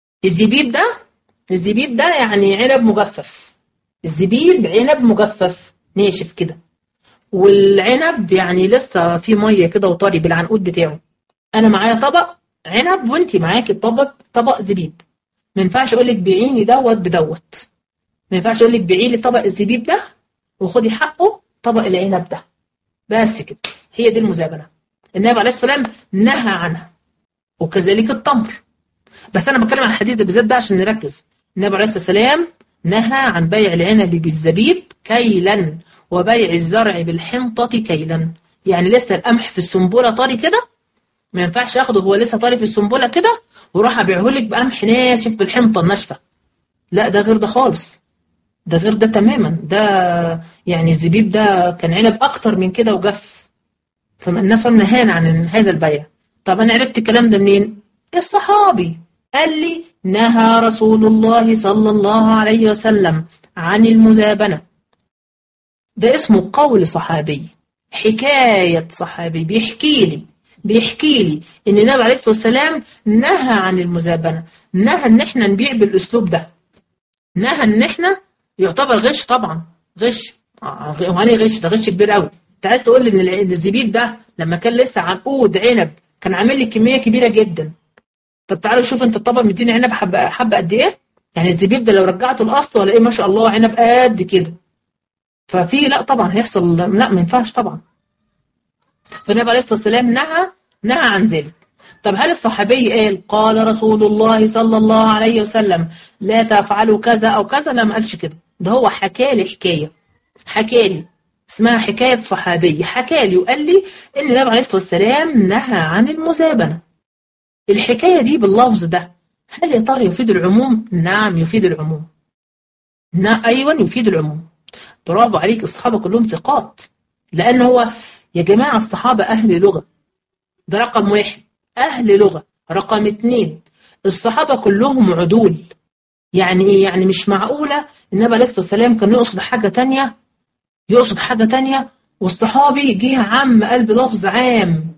الزبيب ده يعني عنب مجفف. الزبيب عنب مجفف ناشف كده، والعنب يعني لسه فيه ميه كده وطري بالعنقود بتاعه. انا معايا طبق عنب وانت معاكي طبق زبيب. ما ينفعش اقول لك بيعيني دوت بدوت، ما ينفعش اقول لك بيعي لي طبق الزبيب ده وخدي حقه طبق العنب ده. بس كده، هي دي المزابنه. النبي عليه الصلاه والسلام نهى عنها، وكذلك التمر. بس انا بتكلم عن الحديث ده بالذات ده عشان نركز. النبي عليه الصلاه والسلام نهى عن بيع العنب بالزبيب كيلا وبيع الزرع بالحنطة كيلا. يعني لسه القمح في السنبله طري كده، ما ينفعش اخده هو لسه طري في السنبله كده وراح ابيعه لك بقمح ناشف بالحنطه الناشفه. لا، ده غير ده خالص، ده غير ده تماما. ده يعني الزبيب ده كان عنب اكتر من كده وجف، فالناس نهانا عن هذا البيع. طب انا عرفت الكلام ده منين؟ الصحابي قال لي نهى رسول الله صلى الله عليه وسلم عن المزابنة. ده اسمه قول صحابي، حكاية صحابي بيحكي لي ان النبي عليه الصلاة والسلام نهى عن المزابنة، نهى ان احنا نبيع بالاسلوب ده، نهى ان احنا يعتبر غش طبعا، غش وهني غش، ده غش كبير قوي. انت عايز تقول لي ان الزبيب ده لما كان لسه عنقود عنب كان عامل لي كمية كبيرة جدا. طب تعالوا شوف انت الطبق مديني عنب حبة قد ايه؟ يعني الزبيب ده لو رجعته الاصل ولا ايه ما شاء الله عنب قد كده. ففي لا طبعا هيحصل، لا ما ينفعش طبعا. فالنبي عليه الصلاة والسلام نهى عن ذلك. طب هل الصحابي قال رسول الله صلى الله عليه وسلم لا تفعلوا كذا أو كذا؟ لا، ما قالش كده. ده هو حكى لي اسمها حكاية صحابي، حكى لي وقال لي إن النبي عليه الصلاة والسلام نهى عن المزابنة. الحكاية دي باللفظ ده هل يا ترى يفيد العموم؟ نعم يفيد العموم. أيوة يفيد العموم. برافو عليك، الصحابة كلهم ثقات، لأن هو يا جماعة الصحابة أهل لغة، ده رقم 1، أهل لغة. رقم 2 الصحابة كلهم عدول. يعني إيه؟ يعني مش معقولة النبي عليه الصلاة والسلام كان يقصد حاجة تانية والصحابي جه عام قال بلفظ عام.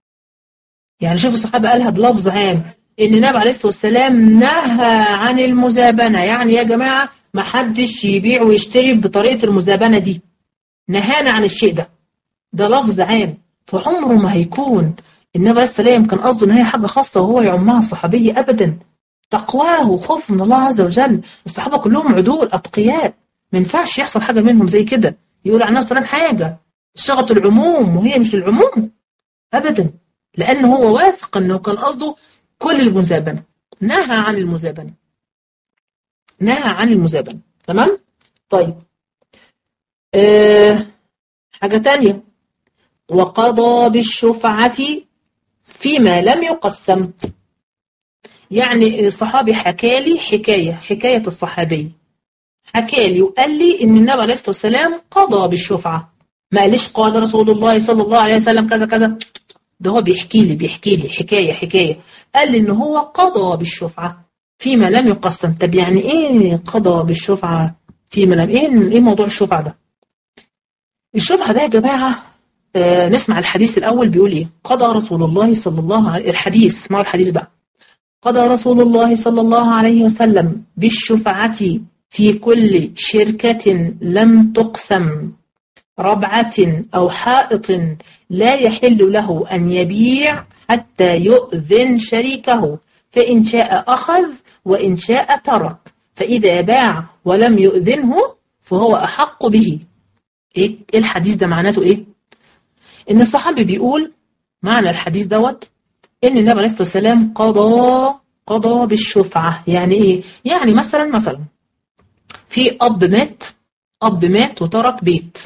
يعني شوف الصحابة قالها بلفظ عام إن النبي عليه الصلاة والسلام نهى عن المزابنة. يعني يا جماعة ما حدش يبيع ويشتري بطريقة المزابنة دي، نهانا عن الشيء ده. ده لفظ عام، فعمره ما هيكون النبي عليه الصلاة والسلام كان قصده ان هي حاجة خاصة وهو يعمها الصحابية ابدا. تقواه وخوف من الله عز وجل. الصحابة كلهم عدول اتقياء، ما ينفعش يحصل حاجة منهم زي كده يقول عن نفسه حاجة صيغة العموم وهي مش العموم ابدا، لان هو واثق انه كان قصده كل المزابنة. نهى عن المزابنة. تمام. طيب حاجة تانية، وقضى بالشفعة فيما لم يقسم. يعني الصحابي حكى لي حكاية الصحابي حكى لي وقال لي ان النبي عليه الصلاة والسلام قضى بالشفعة، ما قاليش قال رسول الله صلى الله عليه وسلم كذا كذا. ده هو بيحكي لي حكاية قال لي ان هو قضى بالشفعة فيما لم يقسم. طب يعني ايه قضى بالشفعة فيما لم، ايه موضوع الشفعة ده؟ الشفعة ده يا جماعة نسمع الحديث الأول بيقول إيه. قضى رسول الله صلى الله عليه الحديث، اسمعوا الحديث بقى. قضى رسول الله صلى الله عليه وسلم بالشفعة في كل شركة لم تقسم، ربعة أو حائط لا يحل له أن يبيع حتى يؤذن شريكه، فإن شاء أخذ وإن شاء ترك، فإذا باع ولم يؤذنه فهو أحق به. إيه الحديث ده معناته إيه؟ إن الصحابي بيقول معنى الحديث دوت إن النبي عليه الصلاة والسلام قضى بالشفعة. يعني إيه؟ يعني مثلا في أب مات وترك بيت،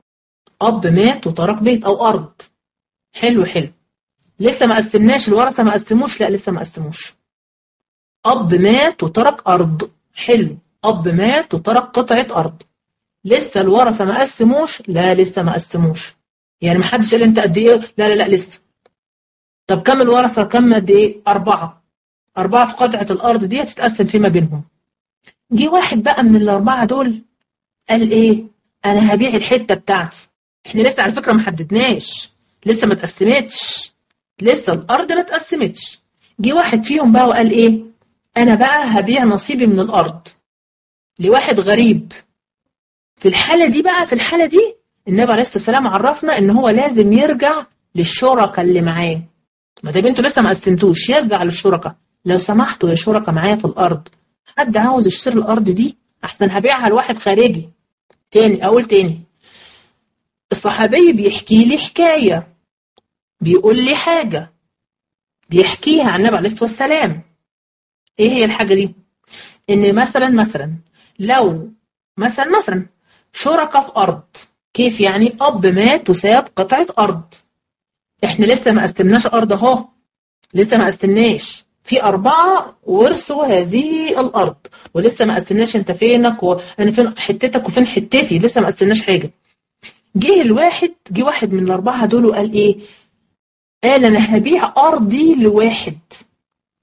أو أرض. حلو لسه ما قسمناش، الورثة ما قسموش، لا لسه ما قسموش. أب مات وترك أرض، حلو. أب مات وترك قطعة أرض، لسه الورثة ما قسموش، لا لسه ما قسموش. يعني ما حدش قال انت قد ايه، لا لسه. طب كم الورثة، كم قد ايه؟ 4 في قطعة الأرض دي هتتقسم فيما بينهم. جه واحد بقى من ال4 دول قال ايه، انا هبيع الحتة بتاعتي. احنا لسه على فكرة ما حددناش، لسه ما اتقسمتش، لسه الأرض ما اتقسمتش. جه واحد فيهم بقى وقال ايه، انا بقى هبيع نصيبي من الأرض لواحد غريب. في الحالة دي النبي عليه الصلاة والسلام عرفنا ان هو لازم يرجع للشركاء اللي معاه. ما دام انتوا لسه ما قسمتوش، يرجع للشركاء. لو سمحتوا يا شركاء معايا في الارض، حد عاوز يشتري الارض دي احسن هبيعها لواحد خارجي. تاني الصحابي بيحكي لي حكاية، بيقول لي حاجة بيحكيها عن النبي عليه الصلاة والسلام. ايه هي الحاجة دي؟ ان مثلا لو مثلا شركاء في ارض. كيف يعني؟ اب مات وساب قطعة ارض، احنا لسه ما قسمناش ارض اهو، لسه ما قسمناش. في 4 ورثوا هذه الارض ولسه ما قسمناش، انت فينك وانا فين حتتك وفين حتتي، لسه ما قسمناش حاجة. جه واحد من ال4 دول وقال ايه، قال انا هبيع ارضي لواحد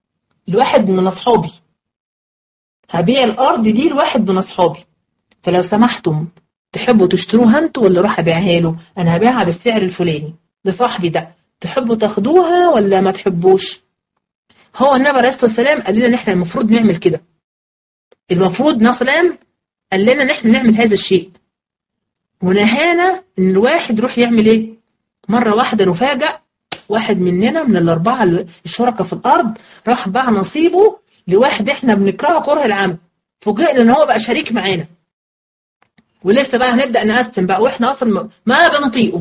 لواحد من أصحابي، هبيع الأرض دي لواحد من أصحابي، فلو سمحتم تحبوا تشتروها انتوا ولا اروح ابيعها له؟ انا هبيعها بالسعر الفلاني لصاحبي ده، تحبوا تاخدوها ولا ما تحبوش؟ هو النبي عليه الصلاه والسلام قال لنا ان احنا المفروض نعمل كده، المفروض النبي صلى الله عليه وسلم قال لنا ان احنا نعمل هذا الشيء، ونهانا ان الواحد يروح يعمل ايه؟ مره واحده نفاجأ واحد مننا من الاربعه الشركاء في الارض راح باع نصيبه لواحد احنا بنكرهه كره العمى، فوجئنا ان هو بقى شريك معانا، ولسه بقى هنبدأ نقسم بقى واحنا اصلا ما بنطيقه.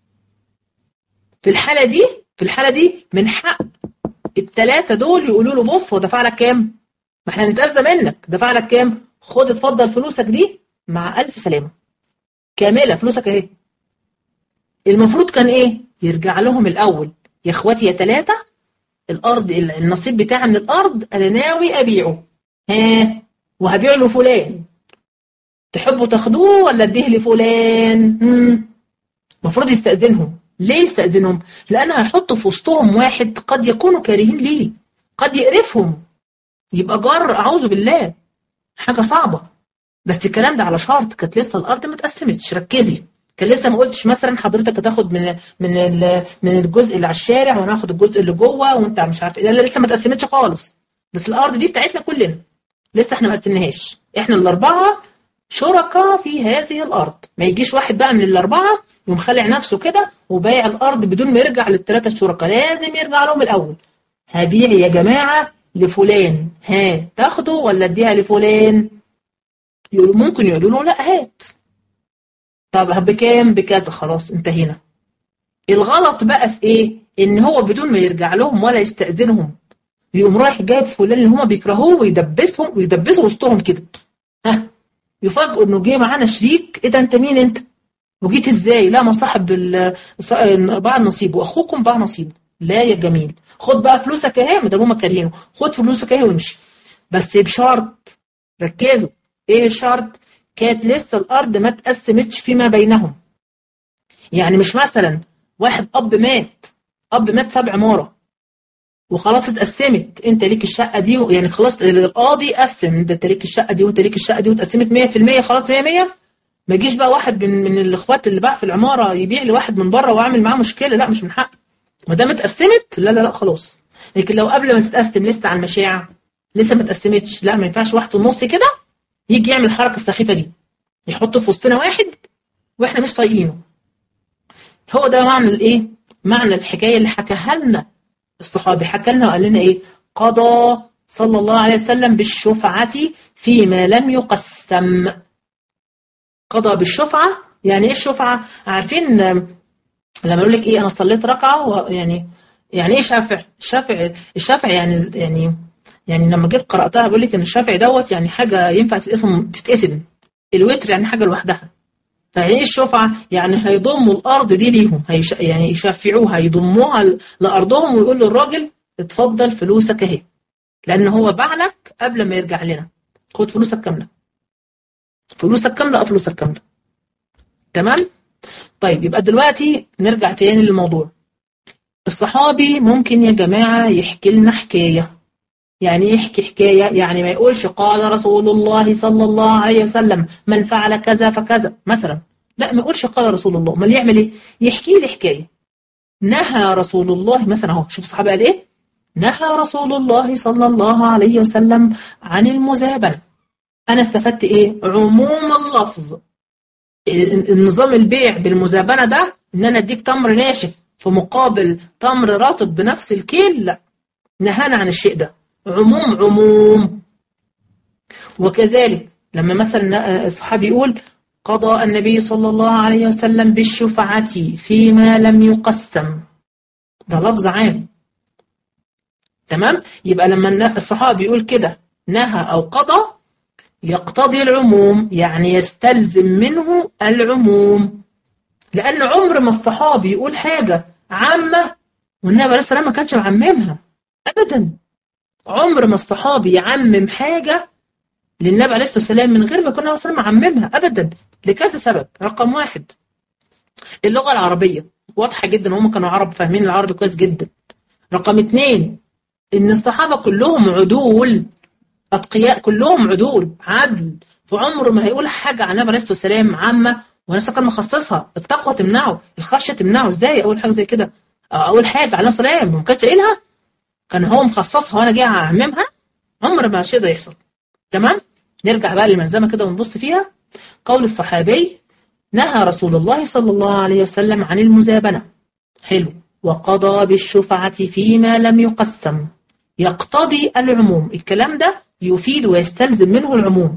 في الحالة دي من حق الثلاثة دول يقولوا له بص هو دفع لك كام؟ ما احنا هنتأذى منك، دفع لك كام؟ خد اتفضل فلوسك دي مع ألف سلامة كاملة، فلوسك اهي. المفروض كان ايه؟ يرجع لهم الأول، يا اخواتي يا ثلاثة الأرض النصيب بتاعي من الأرض أنا ناوي أبيعه، وهبيع له فلان، تحبوا تاخدوه ولا اديه لفلان؟ المفروض يستأذنهم. ليه يستأذنهم؟ لأن هيحطوا في وسطهم واحد قد يكونوا كارهين ليه، قد يقرفهم، يبقى جار أعوذ بالله، حاجة صعبة. بس الكلام ده على شرط كانت لسه الأرض ما اتقسمتش، ركزي، كان لسه ما قلتش مثلا حضرتك هتاخد من الجزء اللي على الشارع وانا هاخد الجزء اللي جوه وانت مش عارف ايه، لا لسه ما اتقسمتش خالص، بس الأرض دي بتاعتنا كلنا، لسه احنا ما قسمناهاش، احنا الأربعة شركاء في هذه الأرض. ما يجيش واحد بقى من الأربعة يقوم خلع نفسه كده وبايع الأرض بدون ما يرجع للثلاثة الشركاء، لازم يرجع لهم الأول. هبيع يا جماعة لفلان، تاخده ولا اديها لفلان؟ ممكن يقولوا له لا هات. طب بكام؟ بكذا، خلاص انتهينا. الغلط بقى في ايه؟ ان هو بدون ما يرجع لهم ولا يستأذنهم يقوم رايح جايب فلان اللي هم بيكرهوه ويدبسوا وسطهم كده، يفاجئوا انه جه معانا شريك، ايه ده انت مين انت؟ وجيت ازاي؟ لا ما صاحب باع النصيب واخوكم باع نصيبه. لا يا جميل، خد بقى فلوسك اهي، ما دام هم كارهينه، خد فلوسك اهي وامشي، بس بشرط، ركزوا، ايه الشرط؟ كانت لسه الارض ما اتقسمتش فيما بينهم. يعني مش مثلا واحد اب مات 7 عماره وخلاص اتقسمت، انت ليك الشقه دي، يعني خلاص القاضي قسم، انت ليك الشقه دي وانت ليك الشقه دي واتقسمت 100%، خلاص 100%. ما يجيش بقى واحد من الاخوات اللي باع في العماره يبيع لواحد من بره واعمل معاه مشكله، لا مش من حقه، ما دام اتقسمت لا خلاص. لكن لو قبل ما تتقسم لسه على المشاع، لسه ما اتقسمتش، لا ما ينفعش واحد في النص كده يجي يعمل الحركه السخيفه دي، يحط في وسطنا واحد واحنا مش طايقينه. هو ده معنى الايه؟ معنى الحكايه اللي حكاها لنا الصحابي، حكى لنا وقال لنا ايه؟ قضى صلى الله عليه وسلم بالشفعة فيما لم يقسم. قضى بالشفعة، يعني ايه الشفعة؟ عارفين لما يقول لك ايه انا صليت ركعة، يعني ايه شافع؟ الشافع يعني لما جيت قرأتها بيقول لك ان الشافع دوت يعني حاجة ينفع تتقسم. الوتر يعني حاجة لوحدها. فيعني ايه الشفعة؟ يعني هيضموا الارض دي ليهم، يعني يشفعوها، يضموها لارضهم ويقول للراجل اتفضل فلوسك اهي، لان هو باع لك قبل ما يرجع لنا، خد فلوسك كامله، فلوسك كامله. تمام؟ طيب يبقى دلوقتي نرجع تاني للموضوع. الصحابي ممكن يا جماعه يحكي لنا حكايه. يعني يحكي حكايه، يعني ما يقولش قال رسول الله صلى الله عليه وسلم من فعل كذا فكذا مثلا، لا ما يقولش قال رسول الله، امال يعمل ايه؟ يحكي لي حكايه. نهى رسول الله مثلا، اهو شوف الصحابه قال ايه؟ نهى رسول الله صلى الله عليه وسلم عن المزابنه. انا استفدت ايه؟ عموم اللفظ. النظام البيع بالمزابنه ده ان انا اديك تمر ناشف في مقابل تمر رطب بنفس الكيل، لا، نهانا عن الشيء ده، عموم. وكذلك لما مثلا الصحابي يقول قضى النبي صلى الله عليه وسلم بالشفعة فيما لم يقسم، ده لفظ عام. تمام؟ يبقى لما الصحابي يقول كده نهى أو قضى يقتضي العموم، يعني يستلزم منه العموم، لأن عمر ما الصحابي يقول حاجة عامة والنبي عليه الصلاة والسلام ما كانش معممها أبدا. عمر ما الصحابي يعمم حاجة للنبي عليه الصلاة والسلام من غير ما يكون النبي صلى الله عليه وسلم معممها أبدا، لكذا سبب. رقم 1، اللغة العربية واضحة جدا، هم كانوا عرب فاهمين العربي كويس جدا. رقم 2، إن الصحابة كلهم عدول أتقياء، كلهم عدول عدل، فعمره ما هيقول حاجة عن النبي عليه الصلاة والسلام عامة وناس كان مخصصها. التقوى تمنعه، الخشية تمنعه. ازاي أقول حاجة زي كده؟ أقول حاجة على الصلاة والسلام ما كانش قايلها، كان هو مخصصها وأنا جاي أعممها؟ عمر ما شيء ده يحصل. تمام؟ نرجع بقى للملزمة كده ونبص فيها. قول الصحابي: نهى رسول الله صلى الله عليه وسلم عن المزابنة. حلو. وقضى بالشفعة فيما لم يقسم. يقتضي العموم، الكلام ده يفيد ويستلزم منه العموم.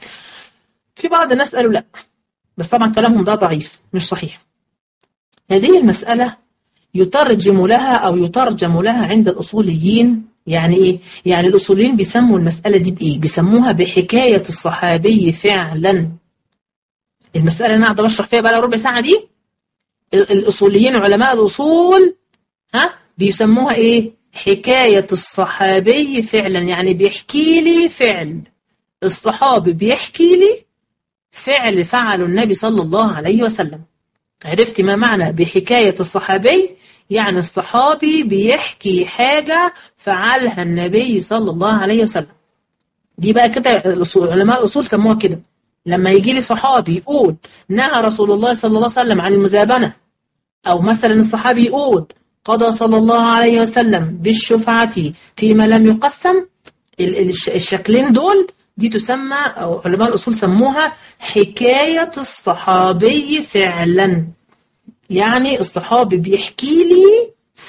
في بعض الناس قالوا لا، بس طبعا كلامهم ده ضعيف مش صحيح. هذه المسألة يترجم لها عند الأصوليين. يعني إيه؟ يعني الأصوليين بيسموا المسألة دي بإيه؟ بيسموها بحكاية الصحابي فعلا. المسألة اللي أنا قاعدة بشرح فيها بقى ربع ساعة دي، الأصوليين علماء الأصول بيسموها إيه؟ حكاية الصحابي فعلا. يعني بيحكي لي فعل الصحابي، بيحكي لي فعل فعله النبي صلى الله عليه وسلم. عرفت ما معنى بحكاية الصحابي؟ يعني الصحابي بيحكي حاجة فعلها النبي صلى الله عليه وسلم. دي بقى كده علماء الأصول سموها كده. لما يجي لي صحابي يقول نهى رسول الله صلى الله عليه وسلم عن المزابنة، أو مثلا الصحابي يقول قضى صلى الله عليه وسلم بالشفعة فيما لم يقسم، الشكلين دول دي تسمى، أو علماء الأصول سموها حكاية الصحابي فعلا. يعني الصحابي بيحكي لي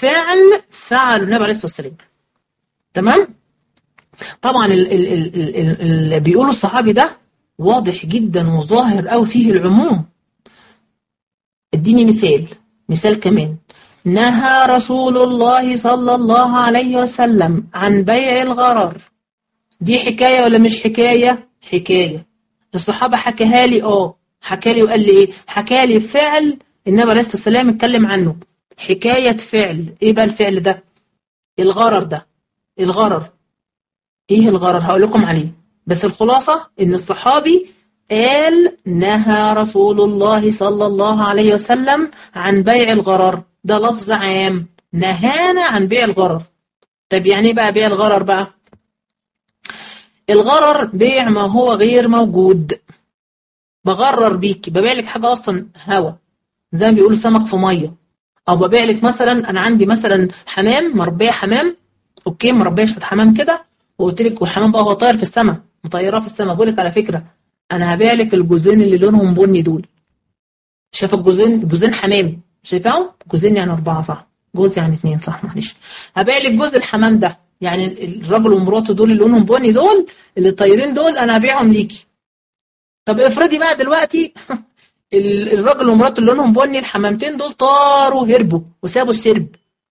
فعل النبي عليه الصلاة والسلام. تمام؟ طبعا اللي بيقولوا الصحابي ده واضح جدا وظاهر أو فيه العموم. اديني مثال كمان. نهى رسول الله صلى الله عليه وسلم عن بيع الغرر. دي حكاية ولا مش حكاية؟ حكاية. الصحابة حكاها لي، حكى لي وقال لي ايه؟ حكى لي فعل النبي عليه الصلاة والسلام اتكلم عنه. حكاية فعل. ايه بقى الفعل ده؟ الغرر ده. الغرر ايه الغرر؟ هقول لكم عليه، بس الخلاصة ان الصحابي قال نهى رسول الله صلى الله عليه وسلم عن بيع الغرر. ده لفظ عام، نهانا عن بيع الغرر. طب يعني ايه بقى بيع الغرر بقى؟ الغرر بيع ما هو غير موجود. بغرر بيكي، ببيع لك حاجة أصلا هوا، زي ما بيقولوا سمك في مية. أو ببيع لك مثلا، أنا عندي مثلا حمام، مربية حمام، أوكي، مربية شوية حمام كده، وقلت لك والحمام بقى هو طاير في السماء، مطيراه في السماء، بقول لك على فكرة أنا هبيع لك الجوزين اللي لونهم بني دول. شايفة جوزين حمام؟ شايفاهم؟ جوزين يعني 4 صح؟ جوز يعني 2 صح؟ معلش. هبيع لك جوز الحمام ده، يعني الراجل ومراته دول اللي لونهم بني دول اللي طايرين دول، أنا هبيعهم ليكي. طب افرضي بقى دلوقتي الراجل ومراته اللي لونهم بني، الحمامتين دول طاروا هربوا وسابوا السرب.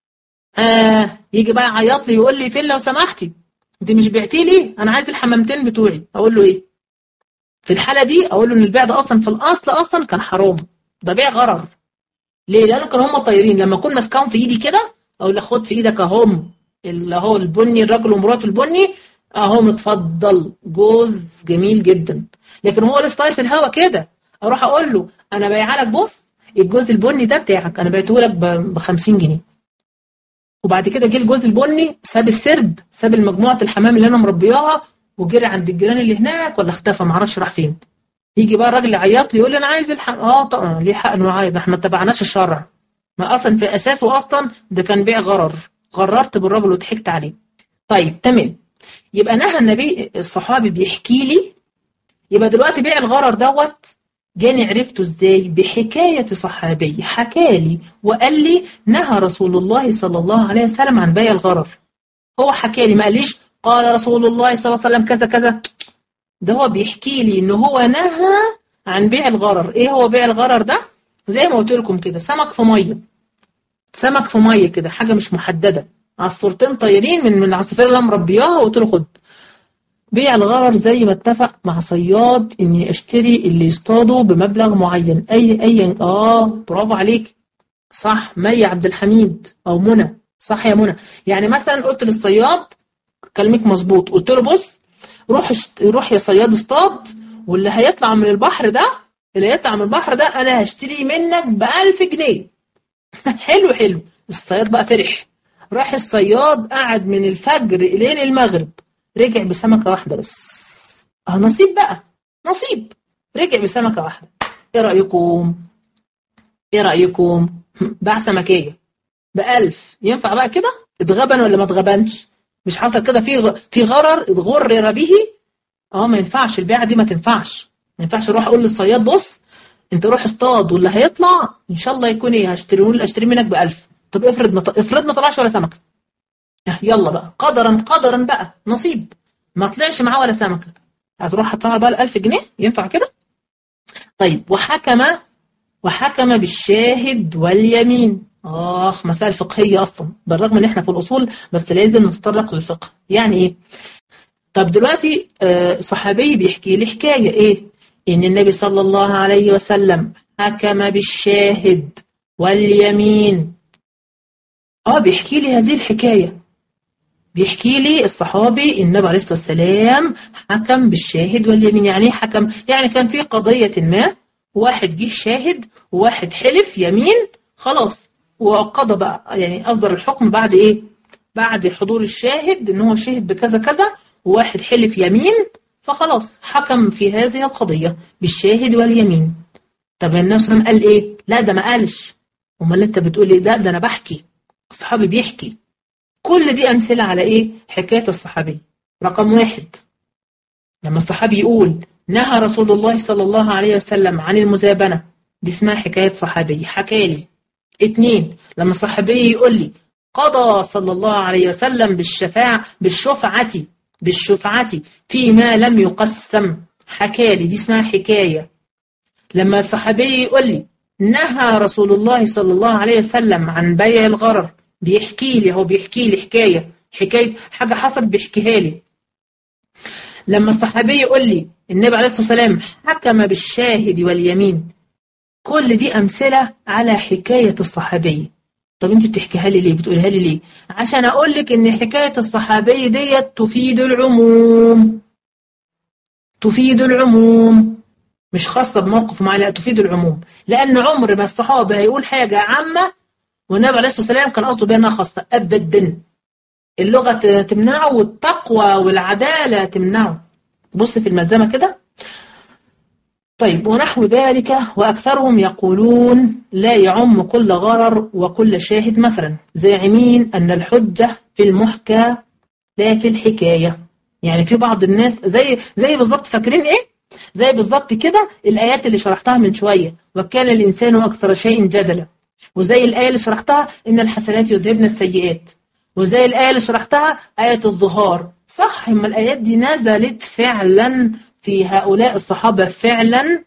يجي بقى يعيط لي يقول لي فين لو سمحتي، انت مش بعتي لي، انا عايز الحمامتين بتوعي. اقول له ايه في الحاله دي؟ اقول له ان البيع ده اصلا في الاصل اصلا كان حرام، ده بيع غرر. ليه؟ لان كانوا هم طايرين. لما اكون ماسكاهم في ايدي كده اقول له خد في ايدك اهم، اللي هو البني، الراجل ومراته البني اهم، اتفضل جوز جميل جدا. لكن هو لسه طاير في الهوا كده، اروح اقول له انا بايعه لك، بص الجوز البني ده بتاعك، انا بعته لك ب 50 جنيه. وبعد كده جه الجوز البني ساب السرب، ساب المجموعه الحمام اللي انا مربياها وجري عند الجيران اللي هناك، ولا اختفى ما اعرفش راح فين. يجي بقى الراجل يعيط لي يقول لي انا عايز طبعا ليه حق انه يعيط، احنا ما اتبعناش الشرع، ما اصلا في اساسه اصلا ده كان بيع غرر، غررت بالراجل وضحكت عليه. طيب تمام، يبقى نهى النبي، الصحابي بيحكي لي. يبقى دلوقتي بيع الغرر دوت جاني عرفته ازاي؟ بحكاية صحابي حكالي وقال لي نهى رسول الله صلى الله عليه وسلم عن بيع الغرر. هو حكالي، ما قاليش قال رسول الله صلى الله عليه وسلم كذا كذا، ده هو بيحكي لي ان هو نهى عن بيع الغرر. ايه هو بيع الغرر ده؟ زي ما قلت لكم كده، سمك في ميه، سمك في ميه كده، حاجه مش محدده، عصفورتين طايرين من العصافير اللي انا مربياها، وقلت له خد. بيع الغرر زي ما اتفق مع صياد اني اشتري اللي يصطاده بمبلغ معين، اي برافو عليك، صح مي عبد الحميد او منى، صح يا منى. يعني مثلا قلت للصياد كلامك مظبوط، قلت له بص روح يا صياد اصطاد، واللي هيطلع من البحر ده، انا هشتري منك ب1000 جنيه. حلو. الصياد بقى فرح، راح الصياد قعد من الفجر إلى المغرب، رجع بسمكة واحدة بس. نصيب بقى، نصيب، رجع بسمكة واحدة. ايه رأيكم؟ ايه رأيكم؟ باع سمكية ب1000، ينفع بقى كده؟ اتغبن ولا ما اتغبنش؟ مش حصل كده في غرر اتغرر به؟ ما ينفعش البيعة دي، ما تنفعش. ما ينفعش اروح اقول للصياد بص انت روح اصطاد واللي هيطلع ان شاء الله يكون ايه، اشتري منك ب1000. طب افرض ما طلعش ولا سمكة، يلا بقى قدرا بقى، نصيب، ما طلعش معاه ولا سمكة، هتروح هتطلع بقى 1000 جنيه؟ ينفع كده؟ طيب وحكم بالشاهد واليمين. مسائل فقهية أصلا، بالرغم إن إحنا في الأصول بس لازم نتطرق للفقه. يعني إيه؟ طب دلوقتي صحابي بيحكي لي حكاية إيه؟ إن النبي صلى الله عليه وسلم حكم بالشاهد واليمين. بيحكي لي هذه الحكاية، بيحكي لي الصحابي النبي عليه الصلاة والسلام حكم بالشاهد واليمين. يعني إيه حكم؟ يعني كان في قضية ما، واحد جه شاهد وواحد حلف يمين، خلاص وقضى بقى، يعني أصدر الحكم بعد إيه؟ بعد حضور الشاهد إن هو شهد بكذا كذا، وواحد حلف يمين، فخلاص حكم في هذه القضية بالشاهد واليمين. طب النبي صلى الله عليه وسلم قال إيه؟ لا ده ما قالش. أمال أنت بتقول إيه؟ ده أنا بحكي، الصحابي بيحكي. كل دي أمثلة على إيه؟ حكاية الصحابي. رقم 1، لما الصحابي يقول نهى رسول الله صلى الله عليه وسلم عن المزابنة، دي اسمها حكاية صحابي، حكالي. 2، لما الصحابي يقول لي قضى صلى الله عليه وسلم بالشفعة فيما لم يقسم، حكالي، دي اسمها حكاية. لما الصحابي يقول لي نهى رسول الله صلى الله عليه وسلم عن بيع الغرر، بيحكي لي، هو بيحكي لي حكاية حاجة حصلت بيحكيها لي. لما الصحابي يقول لي النبي عليه الصلاة والسلام حكم بالشاهد واليمين، كل دي أمثلة على حكاية الصحابي. طب انت بتحكيها لي ليه؟ بتقولها لي ليه؟ عشان أقول لك إن حكاية الصحابي ديت تفيد العموم، تفيد العموم، مش خاصة بموقف معين، لا تفيد العموم. لأن عمر ما الصحابة هيقول حاجة عامة والنبي عليه الصلاة والسلام كان قصده بأنها خاصة أبدا. اللغة تمنعه والتقوى والعدالة تمنعه. بص في الملزمة كده. طيب ونحو ذلك، وأكثرهم يقولون لا يعم كل غرر وكل شاهد، مثلا زاعمين أن الحجة في المحكى لا في الحكاية. يعني في بعض الناس زي بالظبط، فاكرين إيه؟ زي بالظبط كده الآيات اللي شرحتها من شوية، وكان الإنسان أكثر شيء جدلا، وزي الآية اللي شرحتها إن الحسنات يذهبن السيئات، وزي الآية اللي شرحتها آية الظهار. صح، هم الآيات دي نزلت فعلا في هؤلاء الصحابة فعلا،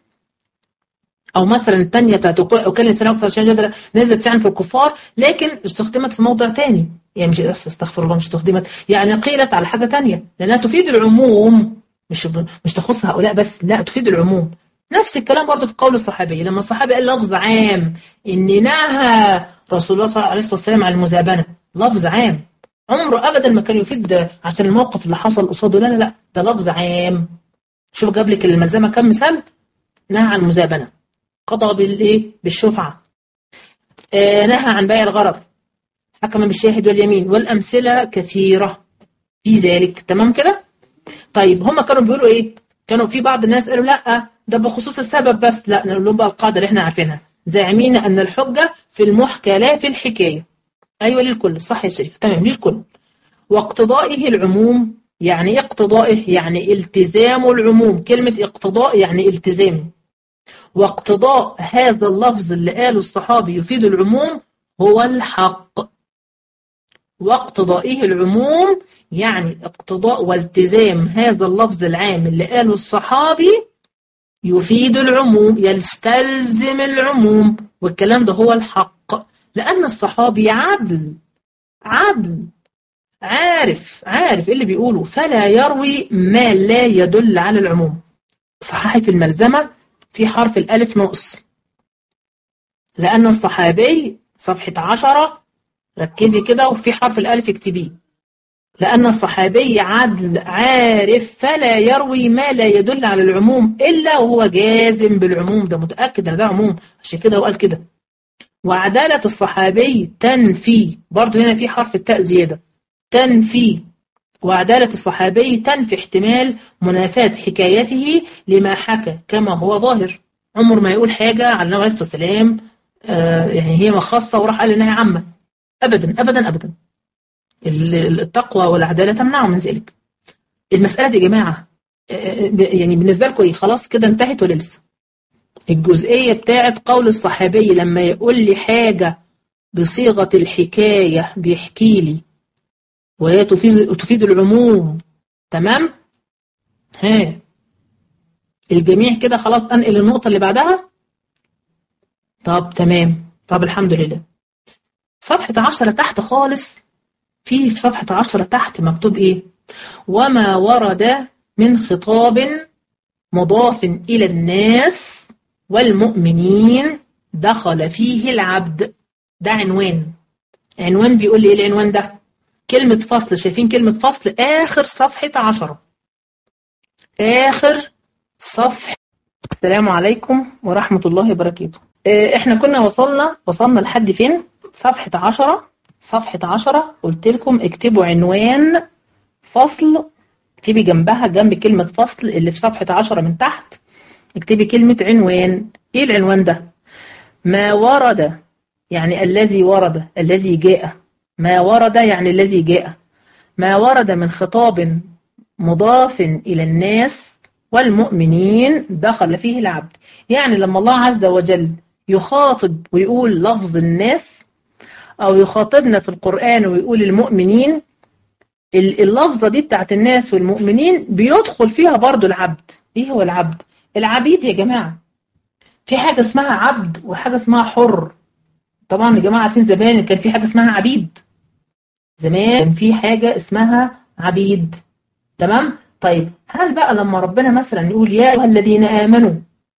أو مثلا الثانية بتاعت وكان الإنسان أكثر شيء جدلا نزلت فعلا في الكفار، لكن استخدمت في موضع تاني. يعني مش استغفر الله، مش استخدمت، يعني قيلت على حاجة تانية، لأنها تفيد العموم، مش تخص هؤلاء بس، لا تفيد العموم. نفس الكلام برضه في قول الصحابي، لما الصحابي قال لفظ عام إن نهى رسول الله صلى الله عليه وسلم عن المزابنة، لفظ عام عمره أبدا ما كان يفيد عشان الموقف اللي حصل قصاده، لا لا لا، ده لفظ عام. شوف جاب لك الملزمة كم مثال. نهى عن المزابنة، قضى بالإيه؟ بالشفعة، نهى عن بيع الغرر، حكم بالشاهد واليمين، والأمثلة كثيرة في ذلك. تمام كده؟ طيب هما كانوا بيقولوا إيه؟ كانوا في بعض الناس قالوا لا ده بخصوص السبب بس، لا نقول لهم بقى القاعدة اللي احنا عارفينها، زاعمين أن الحجة في المحكى لا في الحكاية. أيوة للكل، صح يا شريف، تمام للكل. واقتضائه العموم، يعني ايه اقتضائه؟ يعني التزام العموم، كلمة اقتضاء يعني التزام. واقتضاء هذا اللفظ اللي قاله الصحابي يفيد العموم هو الحق. واقتضائه العموم يعني اقتضاء والتزام هذا اللفظ العام اللي قاله الصحابي يفيد العموم، يستلزم العموم، والكلام ده هو الحق. لأن الصحابي عدل عارف ايه اللي بيقوله، فلا يروي ما لا يدل على العموم. صححي في الملزمة في حرف الألف نقص، لأن الصحابي صفحة 10 ركزي كده، وفي حرف الألف اكتبيه. لأن الصحابي عدل عارف، فلا يروي ما لا يدل على العموم إلا وهو جازم بالعموم، ده متأكد أن ده عموم، عشان كده هو قال كده. وعدالة الصحابي تنفي، برضو هنا في حرف التاء زيادة، تنفي، وعدالة الصحابي تنفي احتمال منافاة حكايته لما حكى كما هو ظاهر. عمر ما يقول حاجة على النبي عليه الصلاة والسلام يعني هي خاصة وراح قال إنها عامة، أبدا أبدا أبدا. التقوى والعدالة تمنع من ذلك. المسألة دي يا جماعة يعني بالنسبة لكم خلاص كده انتهت ولا لسه؟ الجزئية بتاعت قول الصحابي لما يقول لي حاجة بصيغة الحكاية بيحكي لي وهي تفيد العموم، تمام؟ ها الجميع كده خلاص، أنقل النقطة اللي بعدها. طب تمام، طب الحمد لله. صفحة 10 تحت خالص، في صفحة 10 تحت مكتوب إيه؟ وما ورد من خطاب مضاف إلى الناس والمؤمنين دخل فيه العبد. ده عنوان بيقول لي إيه العنوان ده؟ كلمة فصل، شايفين كلمة فصل آخر صفحة 10، آخر صفحة. السلام عليكم ورحمة الله وبركاته. احنا كنا وصلنا لحد فين؟ صفحة 10. صفحة 10 قلت لكم اكتبوا عنوان فصل، اكتبي جنبها جنب كلمة فصل اللي في صفحة 10 من تحت، اكتبي كلمة عنوان. ايه العنوان ده؟ ما ورد يعني الذي ورد، الذي جاء. ما ورد يعني الذي جاء. ما ورد من خطاب مضاف إلى الناس والمؤمنين دخل فيه العبد. يعني لما الله عز وجل يخاطب ويقول لفظ الناس، أو يخاطبنا في القرآن ويقول المؤمنين، اللفظة دي بتاعت الناس والمؤمنين بيدخل فيها برضو العبد. ايه هو العبد؟ العبيد يا جماعة. في حاجة اسمها عبد وحاجة اسمها حر. طبعا يا جماعة عارفين زمان كان في حاجة اسمها عبيد، زمان كان في حاجة اسمها عبيد، تمام؟ طيب هل بقى لما ربنا مثلا يقول يا أيها الذين آمنوا،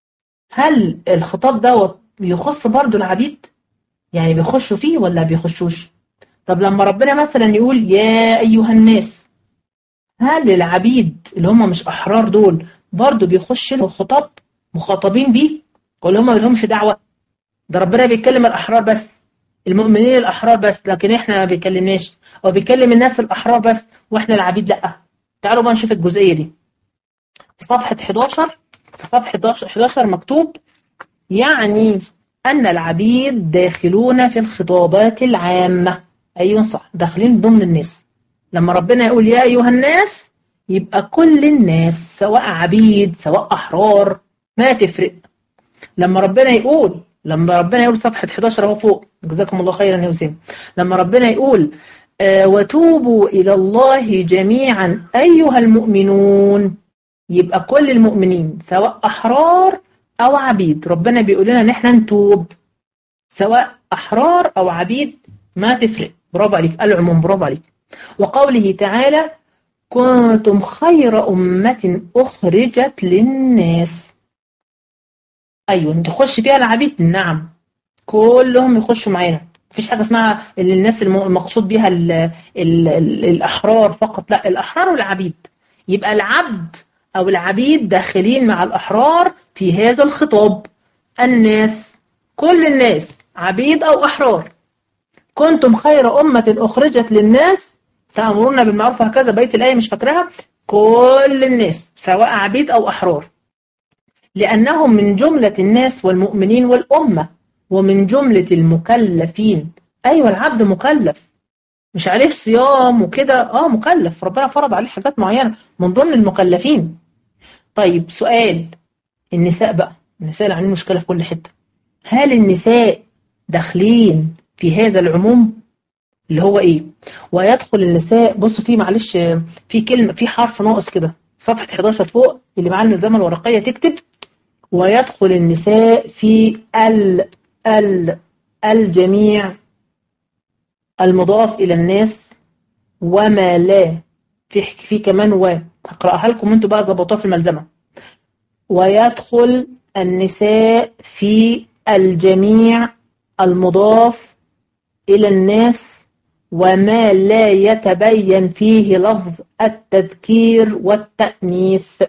هل الخطاب ده بيخص برضو العبيد؟ يعني بيخشوا فيه ولا بيخشوش؟ طب لما ربنا مثلا يقول يا أيها الناس، هل العبيد اللي هم مش أحرار دول برضو بيخش لهم خطاب، مخاطبين بيه، ولا هم ما لهمش دعوة؟ ده ربنا بيتكلم الأحرار بس، المؤمنين الأحرار بس، لكن احنا ما بيكلمناش، أو بيكلم الناس الأحرار بس واحنا العبيد لأ. تعالوا بقى نشوف الجزئية دي في صفحة 11. في صفحة 11 مكتوب يعني أن العبيد داخلون في الخطابات العامة. أيوة صح، داخلين ضمن الناس. لما ربنا يقول يا أيها الناس يبقى كل الناس، سواء عبيد سواء أحرار، ما تفرق. لما ربنا يقول صفحة 11 اهو فوق، جزاكم الله خيرا يا وسام. لما ربنا يقول وتوبوا إلى الله جميعا أيها المؤمنون، يبقى كل المؤمنين سواء أحرار أو عبيد، ربنا بيقول لنا إن احنا نتوب، سواء أحرار أو عبيد ما تفرق. برافو عليك، العموم، برافو عليك. وقوله تعالى كنتم خير أمة أخرجت للناس. أيوة تخش فيها العبيد، نعم كلهم يخشوا معانا، مفيش حاجة اسمها اللي الناس المقصود بها الأحرار فقط، لا، الأحرار والعبيد. يبقى العبد أو العبيد داخلين مع الأحرار في هذا الخطاب. الناس، كل الناس عبيد أو أحرار. كنتم خير أمة أخرجت للناس تأمرون بالمعروف، هكذا بقية الآية مش فاكراها. كل الناس سواء عبيد أو أحرار، لأنهم من جملة الناس والمؤمنين والأمة، ومن جملة المكلفين. أيوة العبد مكلف، مش عليه صيام وكده، مكلف، ربنا فرض عليه حاجات معينة من ضمن المكلفين. طيب سؤال، النساء بقى، النساء اللي عاملين مشكلة في كل حتة، هل النساء داخلين في هذا العموم اللي هو ايه؟ ويدخل النساء، بصوا فيه معلش في كلمة، في حرف ناقص كده، صفحة 11 فوق اللي معاه الملزمة الورقية تكتب ويدخل النساء في الجميع المضاف إلى الناس وما لا، في كمان هقرأها لكم انتوا بقى ظبطوها في الملزمة. ويدخل النساء في الجميع المضاف إلى الناس وما لا يتبين فيه لفظ التذكير والتأنيث.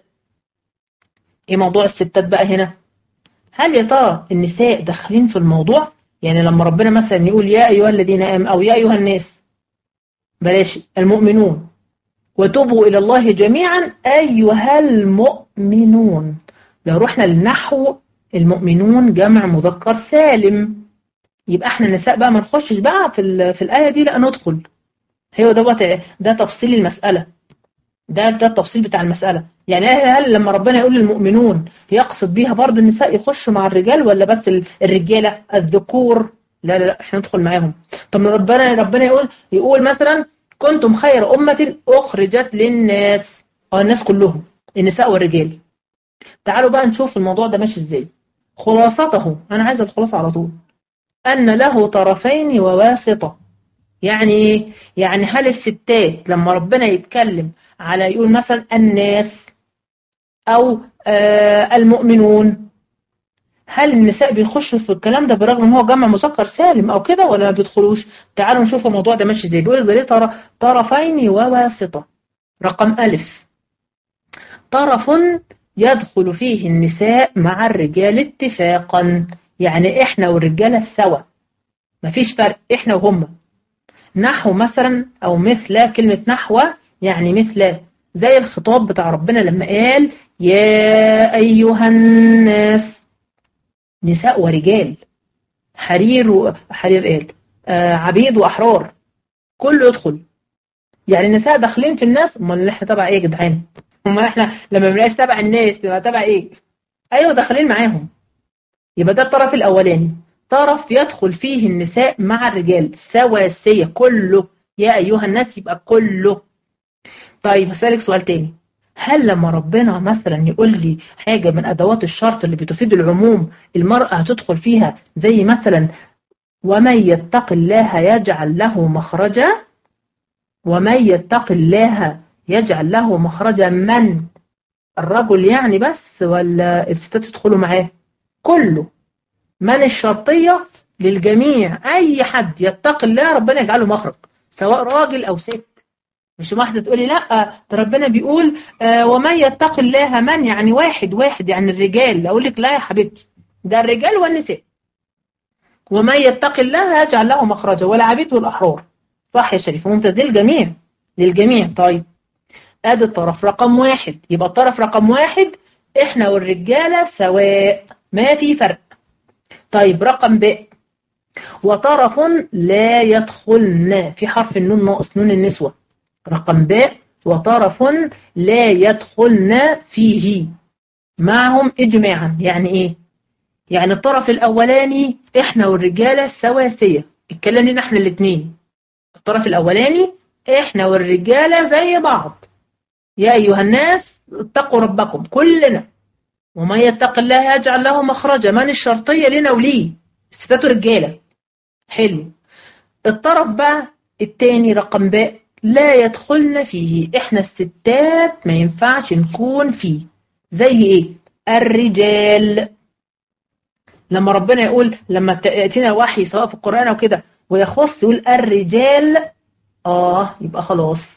ايه موضوع الستات بقى هنا؟ هل يا ترى النساء داخلين في الموضوع يعني لما ربنا مثلا يقول يا أيها الذين آمنوا أو يا أيها الناس، بلاش المؤمنون، وتوبوا إلى الله جميعا أيها المؤمنون. لو رحنا للنحو المؤمنون جمع مذكر سالم، يبقى احنا النساء بقى ما نخشش بقى في الآية دي، لا ندخل. هو ده تفصيل المسألة، ده التفصيل بتاع المسألة. يعني هل لما ربنا يقول للمؤمنون يقصد بيها برضو النساء يخشوا مع الرجال، ولا بس الرجالة الذكور؟ لا احنا ندخل معاهم. طب ربنا يقول مثلا كنتم خير أمة أخرجت للناس، الناس كلهم النساء والرجال. تعالوا بقى نشوف الموضوع ده ماشي ازاي. خلاصته، أنا عايزة الخلاصة على طول، أن له طرفين وواسطة. يعني ايه؟ يعني هل الستات لما ربنا يتكلم على يقول مثلا الناس أو المؤمنون، هل النساء بيخشوا في الكلام ده برغم ان هو جمع مذكر سالم او كده، ولا ما بيدخلوش؟ تعالوا نشوف الموضوع ده ماشي ازاي. بيقول ليه طرفين وواسطة. رقم ألف، طرف يدخل فيه النساء مع الرجال اتفاقا، يعني احنا والرجالة سوا، مفيش فرق احنا وهم. نحو مثلا او مثل، كلمة نحو يعني مثل، زي الخطاب بتاع ربنا لما قال يا أيها الناس، نساء ورجال، حرير قال عبيد وأحرار، كله يدخل. يعني النساء داخلين في الناس. امال احنا تبع ايه يا جدعان؟ امال احنا لما بنلاقيش تبع الناس نبقى تبع ايه؟ ايوه داخلين معاهم. يبقى ده الطرف الاولاني، طرف يدخل فيه النساء مع الرجال سواسية، كله يا ايها الناس يبقى كله. طيب هسألك سؤال تاني، هل لما ربنا مثلا يقول لي حاجة من أدوات الشرط اللي بتفيد العموم المرأة هتدخل فيها، زي مثلا ومن يتق الله يجعل له مخرجا، ومن يتق الله يجعل له مخرجا، من الرجل يعني بس ولا الستات يدخلوا معاه؟ كله. من الشرطية للجميع، أي حد يتق الله ربنا يجعله مخرج، سواء راجل أو ست. مش واحدة تقولي لا ده ربنا بيقول ومن يتق الله، من يعني واحد يعني الرجال. أقول لك لا يا حبيبتي، ده الرجال والنساء. ومن يتق الله يجعل له مخرجا، والعبيد والأحرار. صح يا شريف، ممتاز، للجميع. طيب ادي الطرف رقم واحد. يبقى الطرف رقم واحد احنا والرجالة سواء، ما في فرق. طيب رقم ب، وطرف لا يدخلن، في حرف النون ناقص، نون النسوة. رقم ب، وطرف لا يدخلن فيه معهم إجماعا. يعني إيه؟ يعني الطرف الأولاني إحنا والرجالة سواسية، الكلام لنا إحنا الاثنين. الطرف الأولاني إحنا والرجالة زي بعض، يا أيها الناس اتقوا ربكم كلنا، ومن يتق الله يجعل له مخرجا، من الشرطية لنا وليه، الستات والرجالة. حلو. الطرف بقى الثاني رقم ب، لا يدخلن فيه، احنا الستات ما ينفعش نكون فيه. زي ايه؟ الرجال. لما ربنا يقول، لما تأتينا وحي سواء في القرآن او كده ويخص يقول الرجال، يبقى خلاص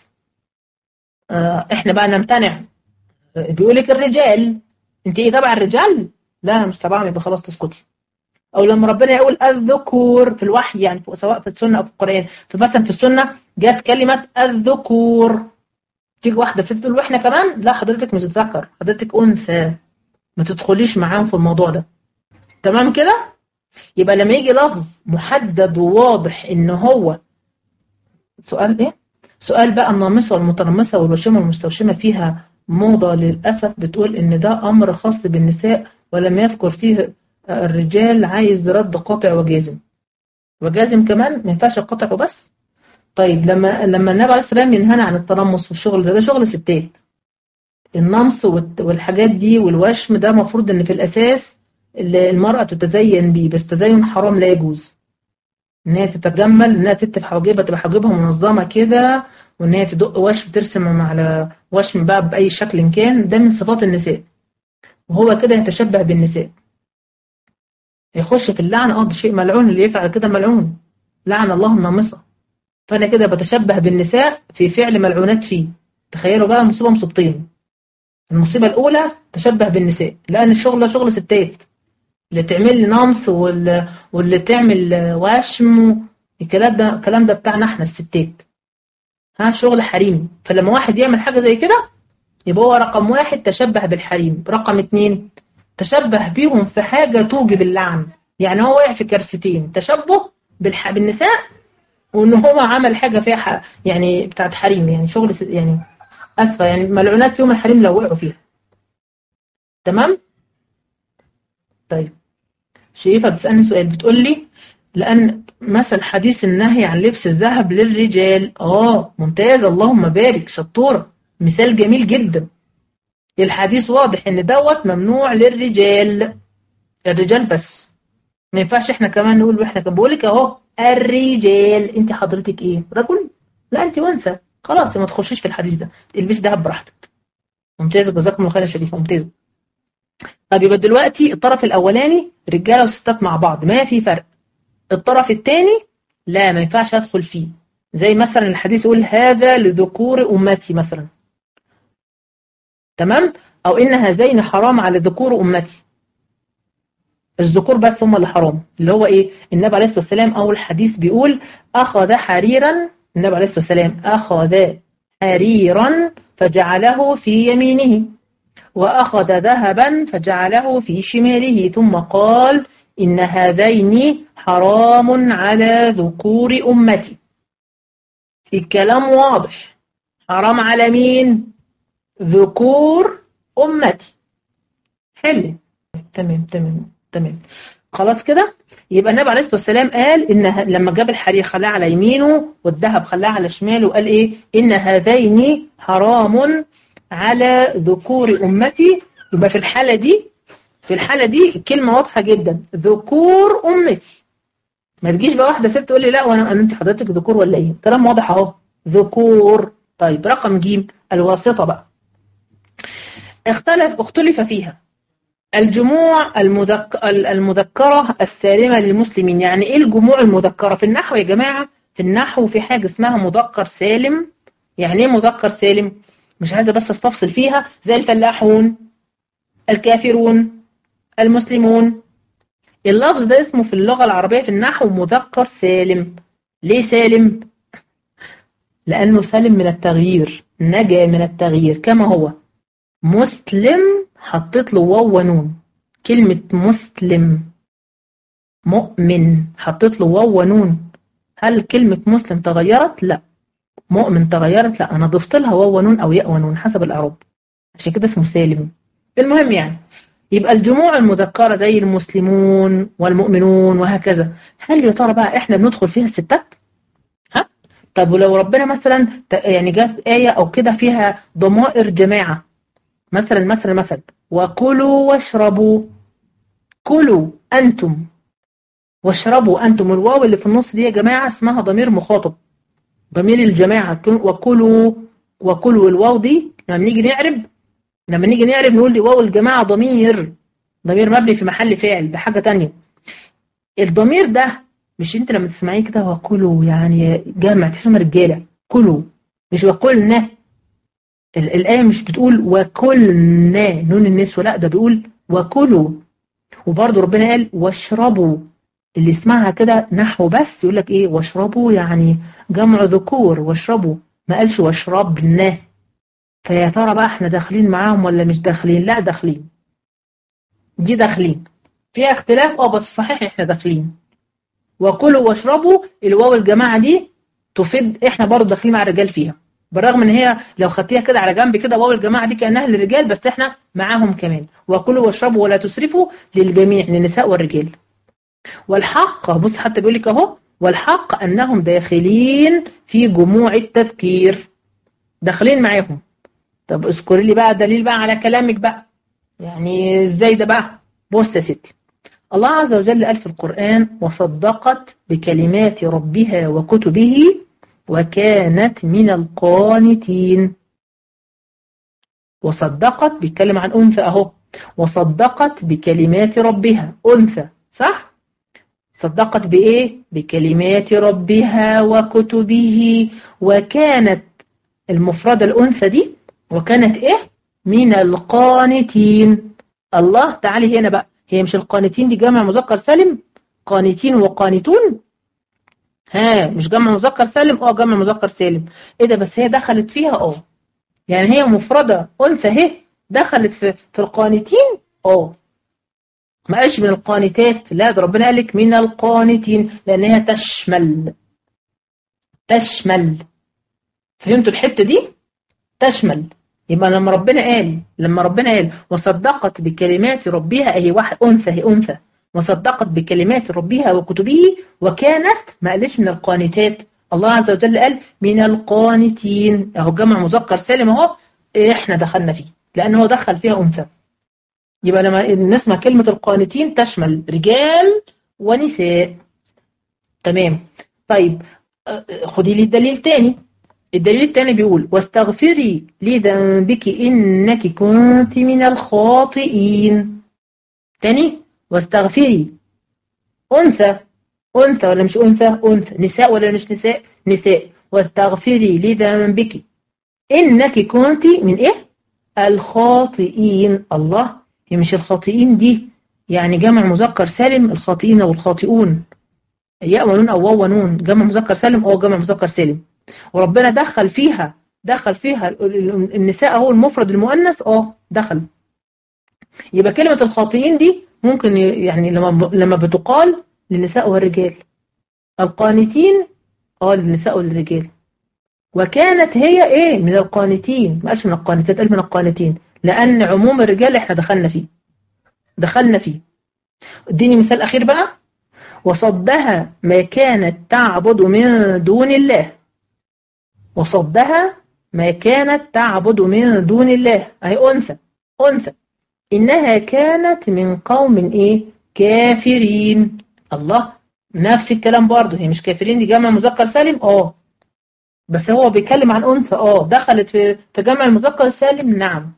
احنا بقى نمتنع. بيقولك الرجال، انت ايه تبع الرجال؟ لا انا مش تبعهم، يبقى خلاص تسكتي. او لما ربنا يقول الذكور في الوحي، يعني سواء في السنة او في القرآن، فمثلا في السنة جت كلمة الذكور، تيجي واحدة ست تقول واحنا كمان، لا حضرتك مش ذكر، حضرتك انثى، ما تدخليش معاهم في الموضوع ده. تمام كده؟ يبقى لما يجي لفظ محدد وواضح ان هو سؤال ايه؟ سؤال بقى النامصة والمتنمصة والوشمة والمستوشمة فيها موضة للأسف، بتقول ان ده امر خاص بالنساء ولم يذكر فيه الرجال، عايز رد قاطع وجازم كمان، ما ينفعش القطع وبس. طيب لما النبي عليه السلام ينهانا عن التنمص والشغل ده شغل ستات. النمص والحاجات دي والوشم ده مفروض ان في الاساس المرأة تتزين بيه، بس تزين حرام لا يجوز. ان هي تتجمل، انها تكتب حواجبها تبقى حواجبها منظمة كده، وان هي تدق وشم ترسم على وشم بقى بأي شكل كان، ده من صفات النساء، وهو كده يتشبه بالنساء، يخش في اللعنة. ده شيء ملعون، اللي يفعل كده ملعون، لعن الله النامصة. فأنا كده بتشبه بالنساء في فعل ملعونات فيه. تخيلوا بقى المصيبة مصيبتين. المصيبة الأولى تشبه بالنساء، لأن الشغل ده شغل ستات، اللي تعمل لي نمص واللي تعمل وشم، الكلام ده بتاعنا احنا الستات، شغل حريمي. فلما واحد يعمل حاجة زي كده يبقى هو رقم 1 تشبه بالحريم، رقم 2 تشبه بيهم في حاجة توجب اللعن. يعني هو وقع في كارثتين، تشبه بالنساء، وان هو عمل حاجة فيها يعني بتاعت حريم، يعني شغل يعني اسفة، يعني ملعونات فيهم الحريم لو وقعوا فيها. تمام؟ طيب شريفة بتسألني سؤال، بتقول لي لأن مثل حديث النهي عن لبس الذهب للرجال. ممتاز، اللهم بارك، شطورة، مثال جميل جدا. الحديث واضح ان دوت ممنوع للرجال، الرجال بس، ما ينفعش احنا كمان نقول. واحنا كان بقولك اهو الرجال، انت حضرتك ايه، رجل؟ لا انت انثى، خلاص ما تخشيش في الحديث ده، البسي دهب براحتك. ممتاز، جزاكم الله خير يا شريفه، ممتاز. طب يبقى دلوقتي الطرف الاولاني رجاله وستات مع بعض ما في فرق، الطرف الثاني لا ما ينفعش ادخل فيه، زي مثلا الحديث يقول هذا لذكور امتي مثلا، تمام؟ او ان هذين حرام على ذكور امتي، الذكور بس هم اللي حرام، اللي هو ايه؟ النبي عليه الصلاه والسلام اول حديث بيقول اخذ حريرا، النبي عليه الصلاه والسلام اخذ حريرا فجعله في يمينه، واخذ ذهبا فجعله في شماله، ثم قال ان هذين حرام على ذكور امتي. الكلام واضح، حرام على مين؟ ذكور امتي. حلو، تمام خلاص كده. يبقى النبي عليه الصلاه والسلام قال ان لما جاب الحرير خلاه على يمينه والذهب خلاه على شماله، وقال ايه؟ ان هذين حرام على ذكور امتي. يبقى في الحاله دي الكلمه واضحه جدا، ذكور امتي. ما تجيش بقى واحده ست تقول لي لا وانا انت حضرتك ذكور ولا ايه؟ كلام واضح اهو، ذكور. طيب رقم ج، الواسطه بقى اختلف فيها. الجموع المذكرة السالمة للمسلمين. يعني ايه الجموع المذكرة؟ في النحو يا جماعة، في النحو في حاجة اسمها مذكر سالم. يعني ايه مذكر سالم؟ مش عايزة بس استفصل فيها، زي الفلاحون، الكافرون، المسلمون. اللفظ ده اسمه في اللغة العربية في النحو مذكر سالم. ليه سالم؟ لأنه سالم من التغيير، نجا من التغيير. كما هو مسلم حطيت له واو ونون، كلمة مسلم. مؤمن حطيت له واو ونون، هل كلمة مسلم تغيرت؟ لا. مؤمن تغيرت؟ لا، أنا ضفت لها واو ونون أو ياء ونون حسب الإعراب، عشان كده اسمه سالم. المهم يعني يبقى الجموع المذكرة زي المسلمون والمؤمنون وهكذا، هل يا ترى بقى احنا بندخل فيها الستات؟ طب ولو ربنا مثلا يعني جات آية أو كده فيها ضمائر جماعة، مثلا وكلوا واشربوا، كلوا أنتم واشربوا أنتم، الواو اللي في النص دي يا جماعة اسمها ضمير مخاطب، ضمير الجماعة. وكلوا الواو دي لما نيجي نعرب نقول لي واو الجماعة ضمير مبني في محل فاعل بحاجة تانية. الضمير ده مش انت لما تسمعيه كده وكلوا يعني جمع تحسهم رجالة، كلوا مش وكلنا. الآية مش بتقول وكلنا نون النسوة، لا ده بيقول وكلوا. وبرضه ربنا قال واشربوا، اللي اسمعها كده نحو بس يقول لك ايه واشربوا يعني جمع ذكور، واشربوا ما قالش واشربنا. فيا ترى بقى احنا داخلين معاهم ولا مش داخلين؟ لا داخلين، دي داخلين فيها اختلاف بس صحيح احنا داخلين. وكلوا واشربوا الواو الجماعة دي تفيد احنا برضه داخلين مع الرجال فيها، بالرغم ان هي لو خدتيها كده على جنب كده واو الجماعة دي كأنها للرجال بس احنا معاهم كمان. وكلوا واشربوا ولا تسرفوا للجميع، للنساء والرجال. والحق بص حتى بيقول لك اهو والحق انهم داخلين في جموع التذكير، داخلين معاهم. طب اذكري لي بقى دليل بقى على كلامك بقى، يعني ازاي ده بقى؟ بص يا ستي، الله عز وجل قال في القرآن وصدقت بكلمات ربها وكتبه وكانت من القانتين. وصدقت بيتكلم عن أنثى أهو، وصدقت بكلمات ربها، أنثى صح؟ صدقت بإيه؟ بكلمات ربها وكتبه، وكانت المفردة الأنثى دي وكانت إيه؟ من القانتين. الله تعالى هنا بقى، هي مش القانتين دي جمع مذكر سالم؟ قانتين وقانتون. مش جمع مذكر سالم؟ جمع مذكر سالم. ايه ده؟ بس هي دخلت فيها يعني هي مفردة انثى اهي دخلت في القانتين. ما قالش من القانتات، لا ده ربنا قال لك من القانتين لان هي تشمل. فهمتوا الحتة دي؟ تشمل. يبقى لما ربنا قال وصدقت بكلمات ربها، اهي واحد انثى وصدقت بكلمات ربها وكتبه وكانت، ما قالش من القانتات. الله عز وجل قال من القانتين، اهو جمع مذكر سالم اهو احنا دخلنا فيه لانه هو دخل فيها انثى. يبقى لما نسمع كلمة القانتين تشمل رجال ونساء. تمام. طيب خدي لي الدليل تاني. الدليل التاني بيقول واستغفري لذنبك إنك كنت من الخاطئين. تاني واستغفري. أنثى ولا مش أنثى؟ نساء ولا مش نساء. واستغفري لذنبك إنك كنت من إيه؟ الخاطئين. الله، هي مش الخاطئين دي يعني جمع مذكر سالم؟ الخاطئين والخاطئون ياء ونون أو واو ونون جمع مذكر سالم. جمع مذكر سالم، وربنا دخل فيها النساء هو المفرد المؤنث دخل. يبقى كلمة الخاطئين دي ممكن يعني لما بتقال للنساء والرجال. القانتين للنساء والرجال. وكانت هي ايه؟ من القانتين، ما قالش من القانتات، قال من القانتين لأن عموم الرجال احنا دخلنا فيه. اديني مثال أخير بقى. وصدها ما كانت تعبد من دون الله. وصدها ما كانت تعبد من دون الله، أي أنثى إنها كانت من قوم إيه؟ كافرين. الله، نفس الكلام برضه، هي مش كافرين دي جمع مذكر سالم بس هو بيتكلم عن أنثى دخلت في جمع المذكر السالم. نعم.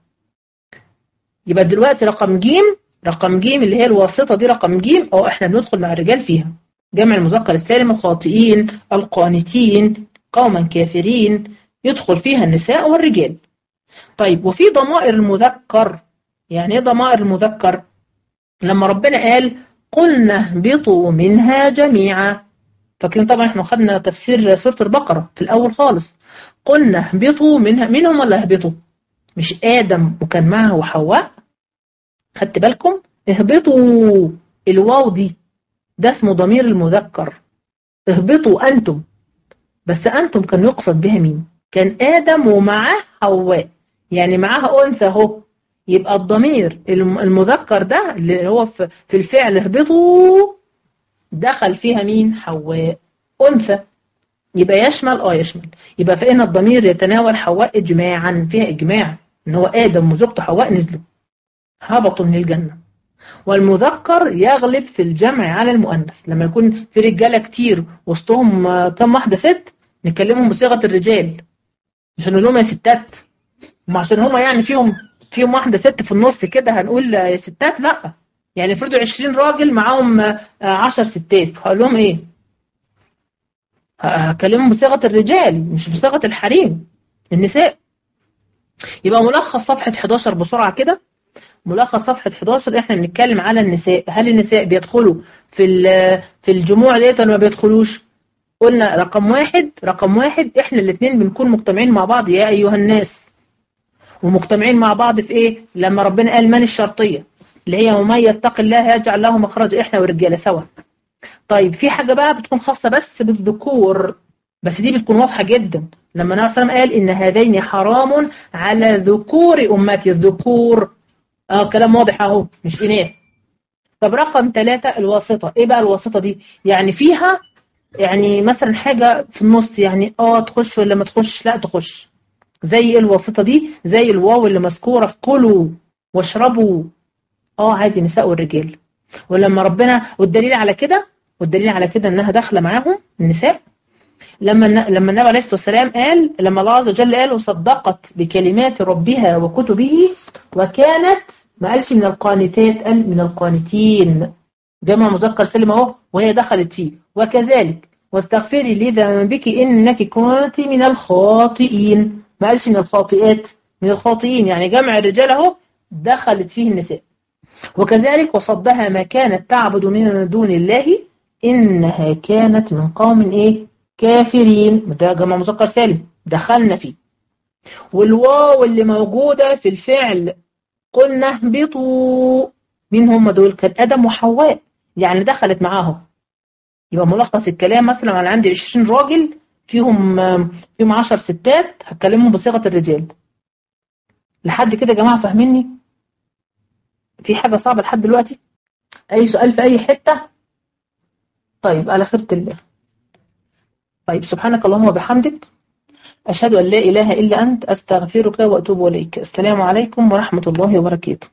يبقى دلوقتي رقم جيم اللي هي الواسطة دي رقم جيم احنا بندخل مع الرجال فيها. جمع المذكر السالم الخاطئين، القانتين، قوما كافرين، يدخل فيها النساء والرجال. طيب وفي ضمائر المذكر. يعني ايه ضمائر المذكر؟ لما ربنا قال قلنا اهبطوا منها جميعا. فاكرين طبعا احنا خدنا تفسير سورة البقرة في الأول خالص. قلنا اهبطوا منها، مين هم اللي اهبطوا؟ مش آدم وكان معه وحواء؟ خدت بالكم؟ اهبطوا الواو دي ده اسمه ضمير المذكر. اهبطوا أنتم، بس أنتم كان يقصد بها مين؟ كان آدم ومعه حواء، يعني معاه أنثى اهو. يبقى الضمير المذكر ده اللي هو في الفعل اهبطوا دخل فيها مين؟ حواء، أنثى. يبقى يشمل يبقى فإن الضمير يتناول حواء إجماعا، فيها إجماع إن هو آدم وزوجته حواء نزلوا هبطوا من الجنة. والمذكر يغلب في الجمع على المؤنث. لما يكون في رجالة كتير وسطهم كم واحدة ست نكلمهم بصيغة الرجال، مش هنقول لهم يا ستات، ما عشان هما يعني فيهم واحدة ست في النص كده هنقول يا ستات، لا. يعني افرضوا 20 راجل معاهم 10 ستات، هقول لهم ايه؟ هكلمهم بصيغة الرجال مش بصيغة الحريم النساء. يبقى ملخص صفحة 11 بسرعة كده. ملخص صفحة 11 احنا بنتكلم على النساء. هل النساء بيدخلوا في الجموع ديت ولا ما بيدخلوش؟ قلنا رقم واحد احنا الاثنين بنكون مجتمعين مع بعض يا ايها الناس. ومجتمعين مع بعض في ايه؟ لما ربنا قال من الشرطية اللي هي ومن يتق الله يجعل له مخرج، احنا والرجاله سوا. طيب في حاجة بقى بتكون خاصة بس بالذكور، بس دي بتكون واضحة جدا. لما النبي صلى الله عليه وسلم قال إن هذين حرام على ذكور أمتي. الذكور كلام واضح اهو مش إناث. طب رقم 3 الواسطة. إيه بقى الواسطة دي؟ يعني فيها يعني مثلا حاجة في النص، يعني تخش ولا ما تخش؟ لا تخش. زي الواسطة دي زي الواو اللي مذكورة في كلوا واشربوا، عادي نساء والرجال. ولما ربنا والدليل على كده انها داخله معاهم النساء. لما النبي عليه الصلاه والسلام قال، لما الله عز وجل قال وصدقت بكلمات ربها وكتبه وكانت، ما قالش من القانتات، قال من القانتين، جمع مذكر سالم اهو وهي دخلت فيه. وكذلك واستغفري لذنبك انك كنت من الخاطئين، ما قالش من الخاطئات، من الخاطئين، يعني جمع الرجال اهو دخلت فيه النساء. وكذلك وصدها ما كانت تعبد من دون الله إنها كانت من قوم إيه كافرين. ده جمع مذكر سالم دخلنا فيه. والواو اللي موجودة في الفعل قلنا اهبطوا، مين هم دول؟ كان آدم وحواء، يعني دخلت معاهم. يبقى ملخص الكلام مثلا أنا عندي 20 راجل فيهم 10 ستات، هتكلمهم بصيغة الرجال. لحد كده يا جماعة فاهميني؟ في حاجة صعبة لحد دلوقتي؟ أي سؤال في أي حتة؟ طيب على خيرة الله. طيب سبحانك اللهم وبحمدك أشهد أن لا إله إلا أنت أستغفرك وأتوب إليك. السلام عليكم ورحمة الله وبركاته.